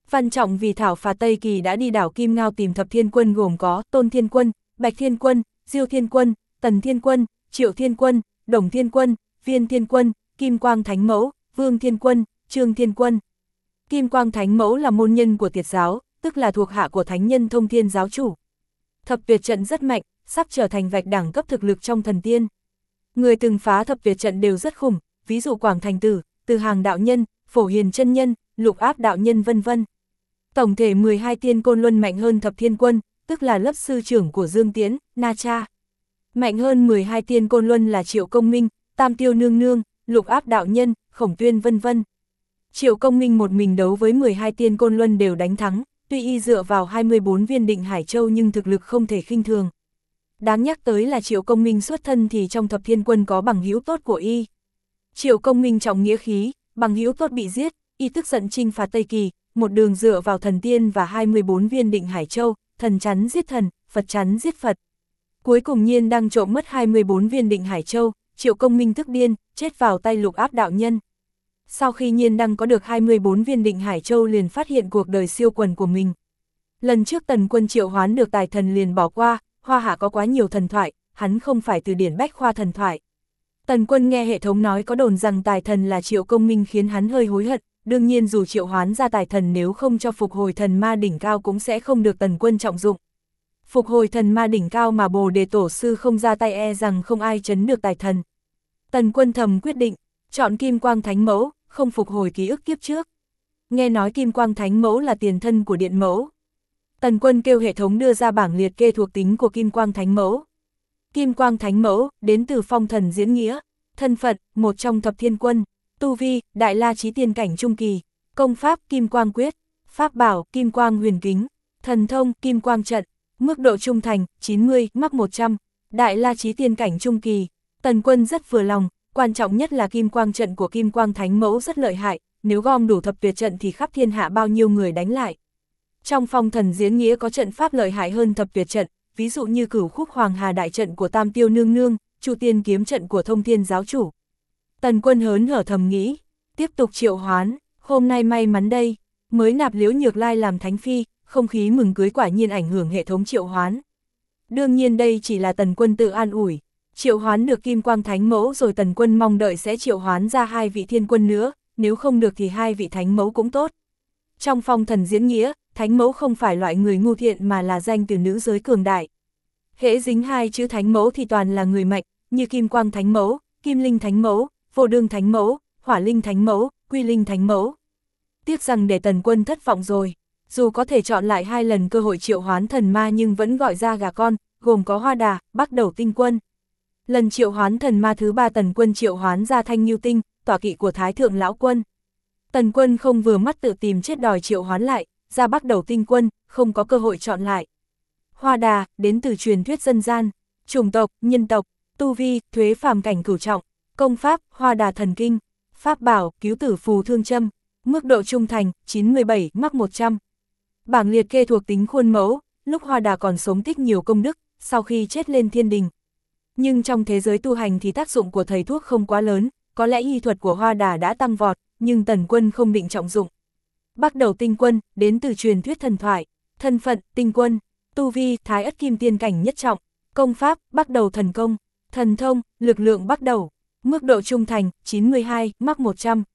Văn Trọng vì thảo phạt Tây Kỳ đã đi đảo Kim Ngao tìm thập thiên quân gồm có Tôn Thiên Quân, Bạch Thiên Quân, Diêu Thiên Quân, Tần Thiên Quân, Triệu Thiên Quân, Đồng Thiên Quân, Viên Thiên Quân, Kim Quang Thánh Mẫu, Vương Thiên Quân, Trương Thiên Quân. Kim Quang Thánh Mẫu là môn nhân của Tiệt giáo, tức là thuộc hạ của thánh nhân Thông Thiên giáo chủ. Thập tuyệt trận rất mạnh, sắp trở thành vạch đẳng cấp thực lực trong thần tiên. Người từng phá thập tuyệt trận đều rất khủng, ví dụ Quảng Thành Tử, Từ Hàng đạo nhân, Phổ Hiền chân nhân, Lục Áp đạo nhân vân vân. Tổng thể 12 tiên côn luân mạnh hơn thập thiên quân, tức là lớp sư trưởng của Dương Tiễn, Na Cha. Mạnh hơn 12 tiên côn luân là Triệu Công Minh, Tam Tiêu Nương Nương, Lục Áp đạo nhân, Khổng Tuyên vân vân. Triệu Công Minh một mình đấu với 12 tiên côn luân đều đánh thắng, tuy y dựa vào 24 viên định Hải Châu nhưng thực lực không thể khinh thường. Đáng nhắc tới là Triệu Công Minh xuất thân thì trong thập thiên quân có bằng hữu tốt của y. Triệu Công Minh trọng nghĩa khí, bằng hữu tốt bị giết, y tức giận chinh phạt Tây Kỳ, một đường dựa vào thần tiên và 24 viên định Hải Châu, thần chắn giết thần, Phật chắn giết Phật. Cuối cùng Nhiên Đăng trộm mất 24 viên định Hải Châu, Triệu Công Minh tức điên, chết vào tay Lục Áp đạo nhân. Sau khi Nhiên Đăng có được 24 viên định Hải Châu liền phát hiện cuộc đời siêu quần của mình. Lần trước Tần Quân triệu hoán được tài thần liền bỏ qua, Hoa Hạ có quá nhiều thần thoại, hắn không phải từ điển bách khoa thần thoại. Tần Quân nghe hệ thống nói có đồn rằng tài thần là Triệu Công Minh khiến hắn hơi hối hận, đương nhiên dù triệu hoán ra tài thần nếu không cho phục hồi thần ma đỉnh cao cũng sẽ không được Tần Quân trọng dụng. Phục hồi thần ma đỉnh cao mà Bồ Đề Tổ sư không ra tay e rằng không ai trấn được tài thần. Tần Quân thầm quyết định, chọn Kim Quang Thánh Mẫu, không phục hồi ký ức kiếp trước. Nghe nói Kim Quang Thánh Mẫu là tiền thân của Điện Mẫu. Tần Quân kêu hệ thống đưa ra bảng liệt kê thuộc tính của Kim Quang Thánh Mẫu. Kim Quang Thánh Mẫu, đến từ phong thần diễn nghĩa, thân phận, một trong thập thiên quân, tu vi, Đại La Chí Tiên cảnh trung kỳ, công pháp, Kim Quang Quyết, pháp bảo, Kim Quang Huyền Kính, thần thông, Kim Quang Trận, mức độ trung thành, 90, mắc 100, Đại La Chí Tiên cảnh trung kỳ. Tần Quân rất vừa lòng, quan trọng nhất là Kim Quang Trận của Kim Quang Thánh Mẫu rất lợi hại, nếu gom đủ thập tuyệt trận thì khắp thiên hạ bao nhiêu người đánh lại. Trong phong thần diễn nghĩa có trận pháp lợi hại hơn thập tuyệt trận, ví dụ như Cửu Khúc Hoàng Hà đại trận của Tam Tiêu Nương Nương, Chu Tiên kiếm trận của Thông Thiên giáo chủ. Tần Quân hớn hở thầm nghĩ, tiếp tục triệu hoán, hôm nay may mắn đây, mới nạp Liễu Nhược Lai làm thánh phi, không khí mừng cưới quả nhiên ảnh hưởng hệ thống triệu hoán. Đương nhiên đây chỉ là Tần Quân tự an ủi, triệu hoán được Kim Quang Thánh Mẫu rồi Tần Quân mong đợi sẽ triệu hoán ra 2 vị thiên quân nữa, nếu không được thì 2 vị thánh mẫu cũng tốt. Trong phong thần diễn nghĩa, thánh mẫu không phải loại người ngu thiện mà là danh từ nữ giới cường đại. Hễ dính 2 chữ thánh mẫu thì toàn là người mạnh, như Kim Quang Thánh Mẫu, Kim Linh Thánh Mẫu, Vô Đương Thánh Mẫu, Hỏa Linh Thánh Mẫu, Quy Linh Thánh Mẫu. Tiếc rằng để Tần Quân thất vọng rồi, dù có thể chọn lại 2 lần cơ hội triệu hoán thần ma nhưng vẫn gọi ra gà con, gồm có Hoa Đà, Bắc Đầu Tinh Quân. Lần triệu hoán thần ma thứ 3 Tần Quân triệu hoán ra Thanh Ngưu Tinh, tọa kỵ của Thái Thượng Lão Quân. Tần Quân không vừa mắt tự tìm chết đòi triệu hoán lại, ra Bắc Đầu Tinh Quân, không có cơ hội chọn lại. Hoa Đà, đến từ truyền thuyết dân gian, chủng tộc, nhân tộc, tu vi, thuế phàm cảnh cửu trọng, công pháp, Hoa Đà thần kinh, pháp bảo, cứu tử phù thương châm, mức độ trung thành, 97, mắc 100. Bảng liệt kê thuộc tính khuôn mẫu, lúc Hoa Đà còn sống tích nhiều công đức, sau khi chết lên thiên đình. Nhưng trong thế giới tu hành thì tác dụng của thầy thuốc không quá lớn, có lẽ y thuật của Hoa Đà đã tăng vọt, nhưng Tần Quân không định trọng dụng. Bắc Đầu Tinh Quân, đến từ truyền thuyết thần thoại, thân phận, tinh quân, tu vi, Thái Ất Kim Tiên cảnh nhất trọng, công pháp, Bắc Đầu thần công, thần thông, lực lượng Bắc Đầu, mức độ trung thành, 92, mắc 100.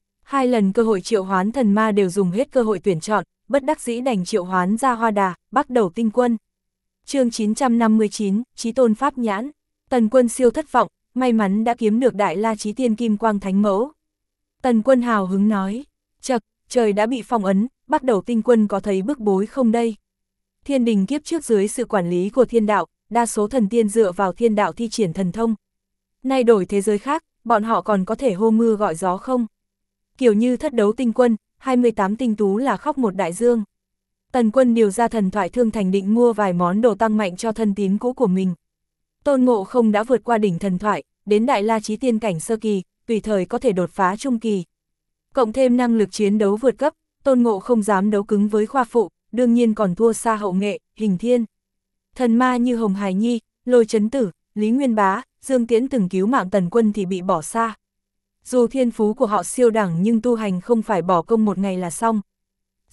2 lần cơ hội triệu hoán thần ma đều dùng hết cơ hội tuyển chọn, bất đắc dĩ đành triệu hoán ra Hoa Đà, Bắc Đầu Tinh Quân. Chương 959, Chí Tôn Pháp Nhãn. Tần Quân siêu thất vọng, may mắn đã kiếm được Đại La Chí Tiên Kim Quang Thánh Mẫu. Tần Quân hào hứng nói, chậc, trời đã bị phong ấn, Bắc Đầu Tinh Quân có thấy bức bối không đây? Thiên đình kiếp trước dưới sự quản lý của thiên đạo, đa số thần tiên dựa vào thiên đạo thi triển thần thông. Nay đổi thế giới khác, bọn họ còn có thể hô mưa gọi gió không? Kiểu như Thất Đấu Tinh Quân, 28 tinh tú là khóc một đại dương. Tần Quân điều ra thần thoại Thương Thành định mua vài món đồ tăng mạnh cho thân tín cũ của mình. Tôn Ngộ Không đã vượt qua đỉnh thần thoại, đến Đại La Chí Tiên cảnh sơ kỳ, tùy thời có thể đột phá trung kỳ. Cộng thêm năng lực chiến đấu vượt cấp, Tôn Ngộ Không dám đấu cứng với Khoa Phụ, đương nhiên còn thua xa Hậu Nghệ, Hình Thiên. Thần ma như Hồng Hải Nhi, Lôi Chấn Tử, Lý Nguyên Bá, Dương Tiễn từng cứu mạng Tần Quân thì bị bỏ xa. Dù thiên phú của họ siêu đẳng nhưng tu hành không phải bỏ công một ngày là xong.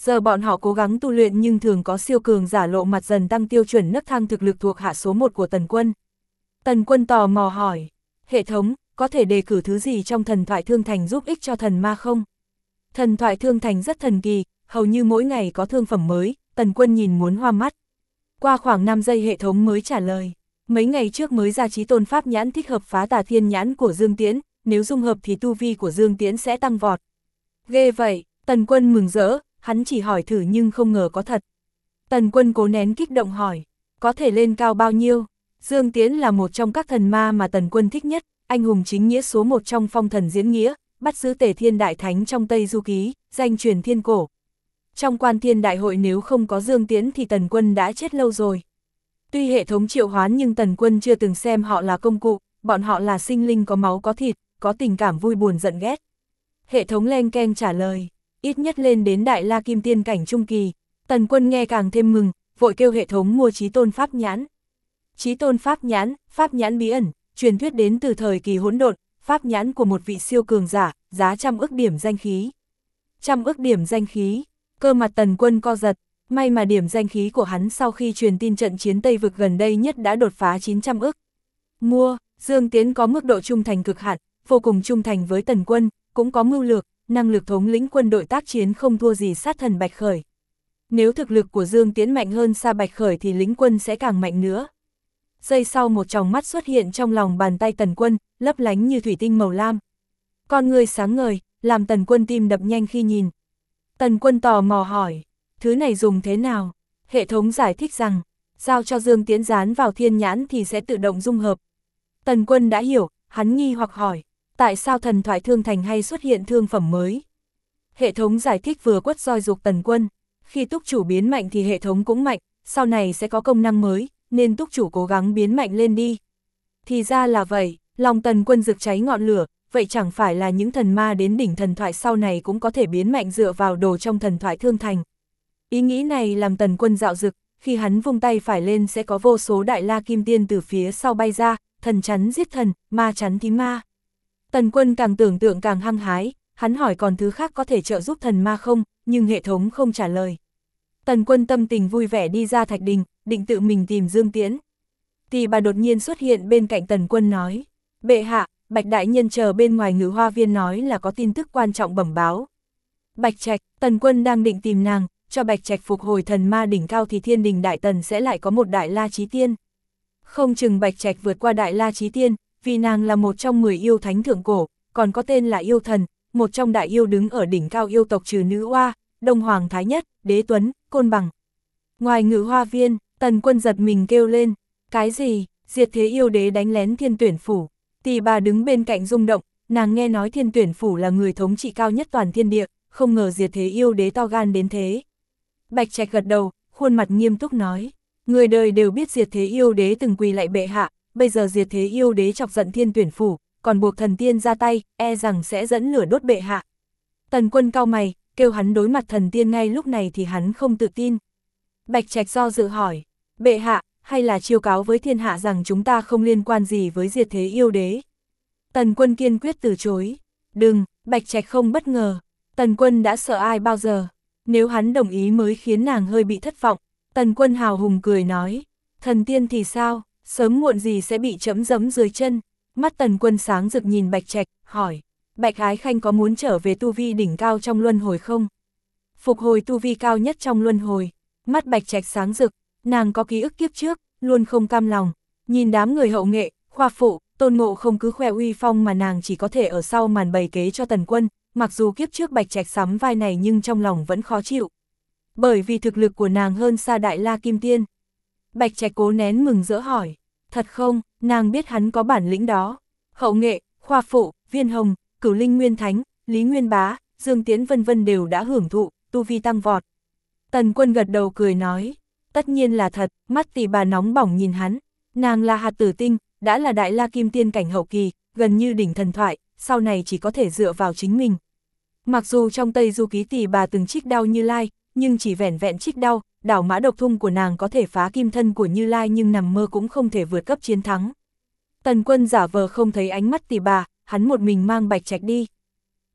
Giờ bọn họ cố gắng tu luyện nhưng thường có siêu cường giả lộ mặt dần tăng tiêu chuẩn nấc thang thực lực thuộc hạ số 1 của Tần Quân. Tần Quân tò mò hỏi, hệ thống, có thể đề cử thứ gì trong thần thoại thương thành giúp ích cho thần ma không? Thần thoại thương thành rất thần kỳ, hầu như mỗi ngày có thương phẩm mới, Tần Quân nhìn muốn hoa mắt. Qua khoảng 5 giây hệ thống mới trả lời, mấy ngày trước mới ra chí tôn pháp nhãn thích hợp phá tà thiên nhãn của Dương Tiễn, nếu dung hợp thì tu vi của Dương Tiễn sẽ tăng vọt. Ghê vậy, Tần Quân mừng rỡ, hắn chỉ hỏi thử nhưng không ngờ có thật. Tần Quân cố nén kích động hỏi, có thể lên cao bao nhiêu? Dương Tiễn là một trong các thần ma mà Tần Quân thích nhất, anh hùng chính nghĩa số 1 trong phong thần diễn nghĩa, bắt giữ Tề Thiên Đại Thánh trong Tây Du Ký, danh truyền thiên cổ. Trong Quan Thiên Đại Hội nếu không có Dương Tiễn thì Tần Quân đã chết lâu rồi. Tuy hệ thống triệu hoán nhưng Tần Quân chưa từng xem họ là công cụ, bọn họ là sinh linh có máu có thịt, có tình cảm vui buồn giận ghét. Hệ thống len keng trả lời, ít nhất lên đến Đại La Kim Tiên cảnh trung kỳ. Tần Quân nghe càng thêm mừng, vội kêu hệ thống mua chí tôn pháp nhãn. Chí tôn pháp nhãn bí ẩn, truyền thuyết đến từ thời kỳ hỗn độn, pháp nhãn của một vị siêu cường giả, giá 100 ức điểm danh khí. 100 ức điểm danh khí, cơ mặt Tần Quân co giật, may mà điểm danh khí của hắn sau khi truyền tin trận chiến Tây Vực gần đây nhất đã đột phá 900 ức. Mua, Dương Tiễn có mức độ trung thành cực hạn, vô cùng trung thành với Tần Quân, cũng có mưu lược, năng lực thống lĩnh quân đội tác chiến không thua gì sát thần Bạch Khởi. Nếu thực lực của Dương Tiễn mạnh hơn xa Bạch Khởi thì lĩnh quân sẽ càng mạnh nữa. Giây sau một tròng mắt xuất hiện trong lòng bàn tay Tần Quân, lấp lánh như thủy tinh màu lam. Con người sáng ngời, làm Tần Quân tim đập nhanh khi nhìn. Tần Quân tò mò hỏi, thứ này dùng thế nào? Hệ thống giải thích rằng, giao cho Dương Tiễn dán vào thiên nhãn thì sẽ tự động dung hợp. Tần Quân đã hiểu, hắn nghi hoặc hỏi, tại sao thần thoại thương thành hay xuất hiện thương phẩm mới? Hệ thống giải thích vừa quất roi dục Tần Quân, khi túc chủ biến mạnh thì hệ thống cũng mạnh, sau này sẽ có công năng mới, nên túc chủ cố gắng biến mạnh lên đi. Thì ra là vậy, lòng Tần Quân rực cháy ngọn lửa, vậy chẳng phải là những thần ma đến đỉnh thần thoại sau này cũng có thể biến mạnh dựa vào đồ trong thần thoại thương thành. Ý nghĩ này làm Tần Quân dạo dực, khi hắn vung tay phải lên sẽ có vô số Đại La Kim Tiên từ phía sau bay ra, thần chắn giết thần, ma chắn thí ma. Tần Quân càng tưởng tượng càng hăng hái, hắn hỏi còn thứ khác có thể trợ giúp thần ma không, nhưng hệ thống không trả lời. Tần Quân tâm tình vui vẻ đi ra thạch đình, định tự mình tìm Dương Tiễn. Tỳ bà đột nhiên xuất hiện bên cạnh Tần Quân nói, bệ hạ, Bạch đại nhân chờ bên ngoài Ngự Hoa Viên nói là có tin tức quan trọng bẩm báo. Bạch Trạch, Tần Quân đang định tìm nàng, cho Bạch Trạch phục hồi thần ma đỉnh cao thì Thiên Đình Đại Tần sẽ lại có một Đại La Chí Tiên. Không chừng Bạch Trạch vượt qua Đại La Chí Tiên, vì nàng là một trong 10 yêu thánh thượng cổ, còn có tên là yêu thần, một trong đại yêu đứng ở đỉnh cao yêu tộc trừ Nữ Oa, Đông Hoàng Thái Nhất, Đế Tuấn, Côn Bằng. Ngoài Ngự Hoa Viên, Tần Quân giật mình kêu lên, cái gì, Diệt Thế Yêu Đế đánh lén Thiên Tuyển Phủ. Tỳ bà đứng bên cạnh rung động, nàng nghe nói Thiên Tuyển Phủ là người thống trị cao nhất toàn thiên địa, không ngờ Diệt Thế Yêu Đế to gan đến thế. Bạch Trạch gật đầu, khuôn mặt nghiêm túc nói, người đời đều biết Diệt Thế Yêu Đế từng quỳ lạy bệ hạ, bây giờ Diệt Thế Yêu Đế chọc giận Thiên Tuyển Phủ, còn buộc thần tiên ra tay, e rằng sẽ dẫn lửa đốt bệ hạ. Tần Quân cau mày, kêu hắn đối mặt thần tiên ngay lúc này thì hắn không tự tin. Bạch Trạch do dự hỏi, bệ hạ, hay là chiêu cáo với thiên hạ rằng chúng ta không liên quan gì với Diệt Thế Yêu Đế? Tần Quân kiên quyết từ chối. Đừng, Bạch Trạch không bất ngờ. Tần Quân đã sợ ai bao giờ. Nếu hắn đồng ý mới khiến nàng hơi bị thất vọng. Tần Quân hào hùng cười nói, thần tiên thì sao, sớm muộn gì sẽ bị trẫm giẫm dưới chân. Mắt Tần Quân sáng rực nhìn Bạch Trạch, hỏi, Bạch Ái Khanh có muốn trở về tu vi đỉnh cao trong luân hồi không? Phục hồi tu vi cao nhất trong luân hồi. Mắt Bạch Trạch sáng rực, nàng có ký ức kiếp trước, luôn không cam lòng. Nhìn đám người hậu nghệ, khoa phụ, Tôn Ngộ không cứ khoe uy phong mà nàng chỉ có thể ở sau màn bày kế cho Tần Quân, mặc dù kiếp trước Bạch Trạch sắm vai này nhưng trong lòng vẫn khó chịu. Bởi vì thực lực của nàng hơn xa Đại La Kim Tiên. Bạch Trạch cố nén mừng rỡ hỏi, thật không, nàng biết hắn có bản lĩnh đó. Hậu nghệ, khoa phụ, Viên Hồng, Cửu Linh Nguyên Thánh, Lý Nguyên Bá, Dương Tiễn vân vân đều đã hưởng thụ, tu vi tăng vọt. Tần Quân gật đầu cười nói, tất nhiên là thật, mắt tỷ bà nóng bỏng nhìn hắn, nàng là hạt tử tinh, đã là Đại La Kim Tiên cảnh hậu kỳ, gần như đỉnh thần thoại, sau này chỉ có thể dựa vào chính mình. Mặc dù trong Tây Du Ký tỷ bà từng trích đao Như Lai, nhưng chỉ vẻn vẹn trích đao, đảo mã độc thung của nàng có thể phá kim thân của Như Lai nhưng nằm mơ cũng không thể vượt cấp chiến thắng. Tần Quân giả vờ không thấy ánh mắt tỷ bà, hắn một mình mang Bạch Trạch đi.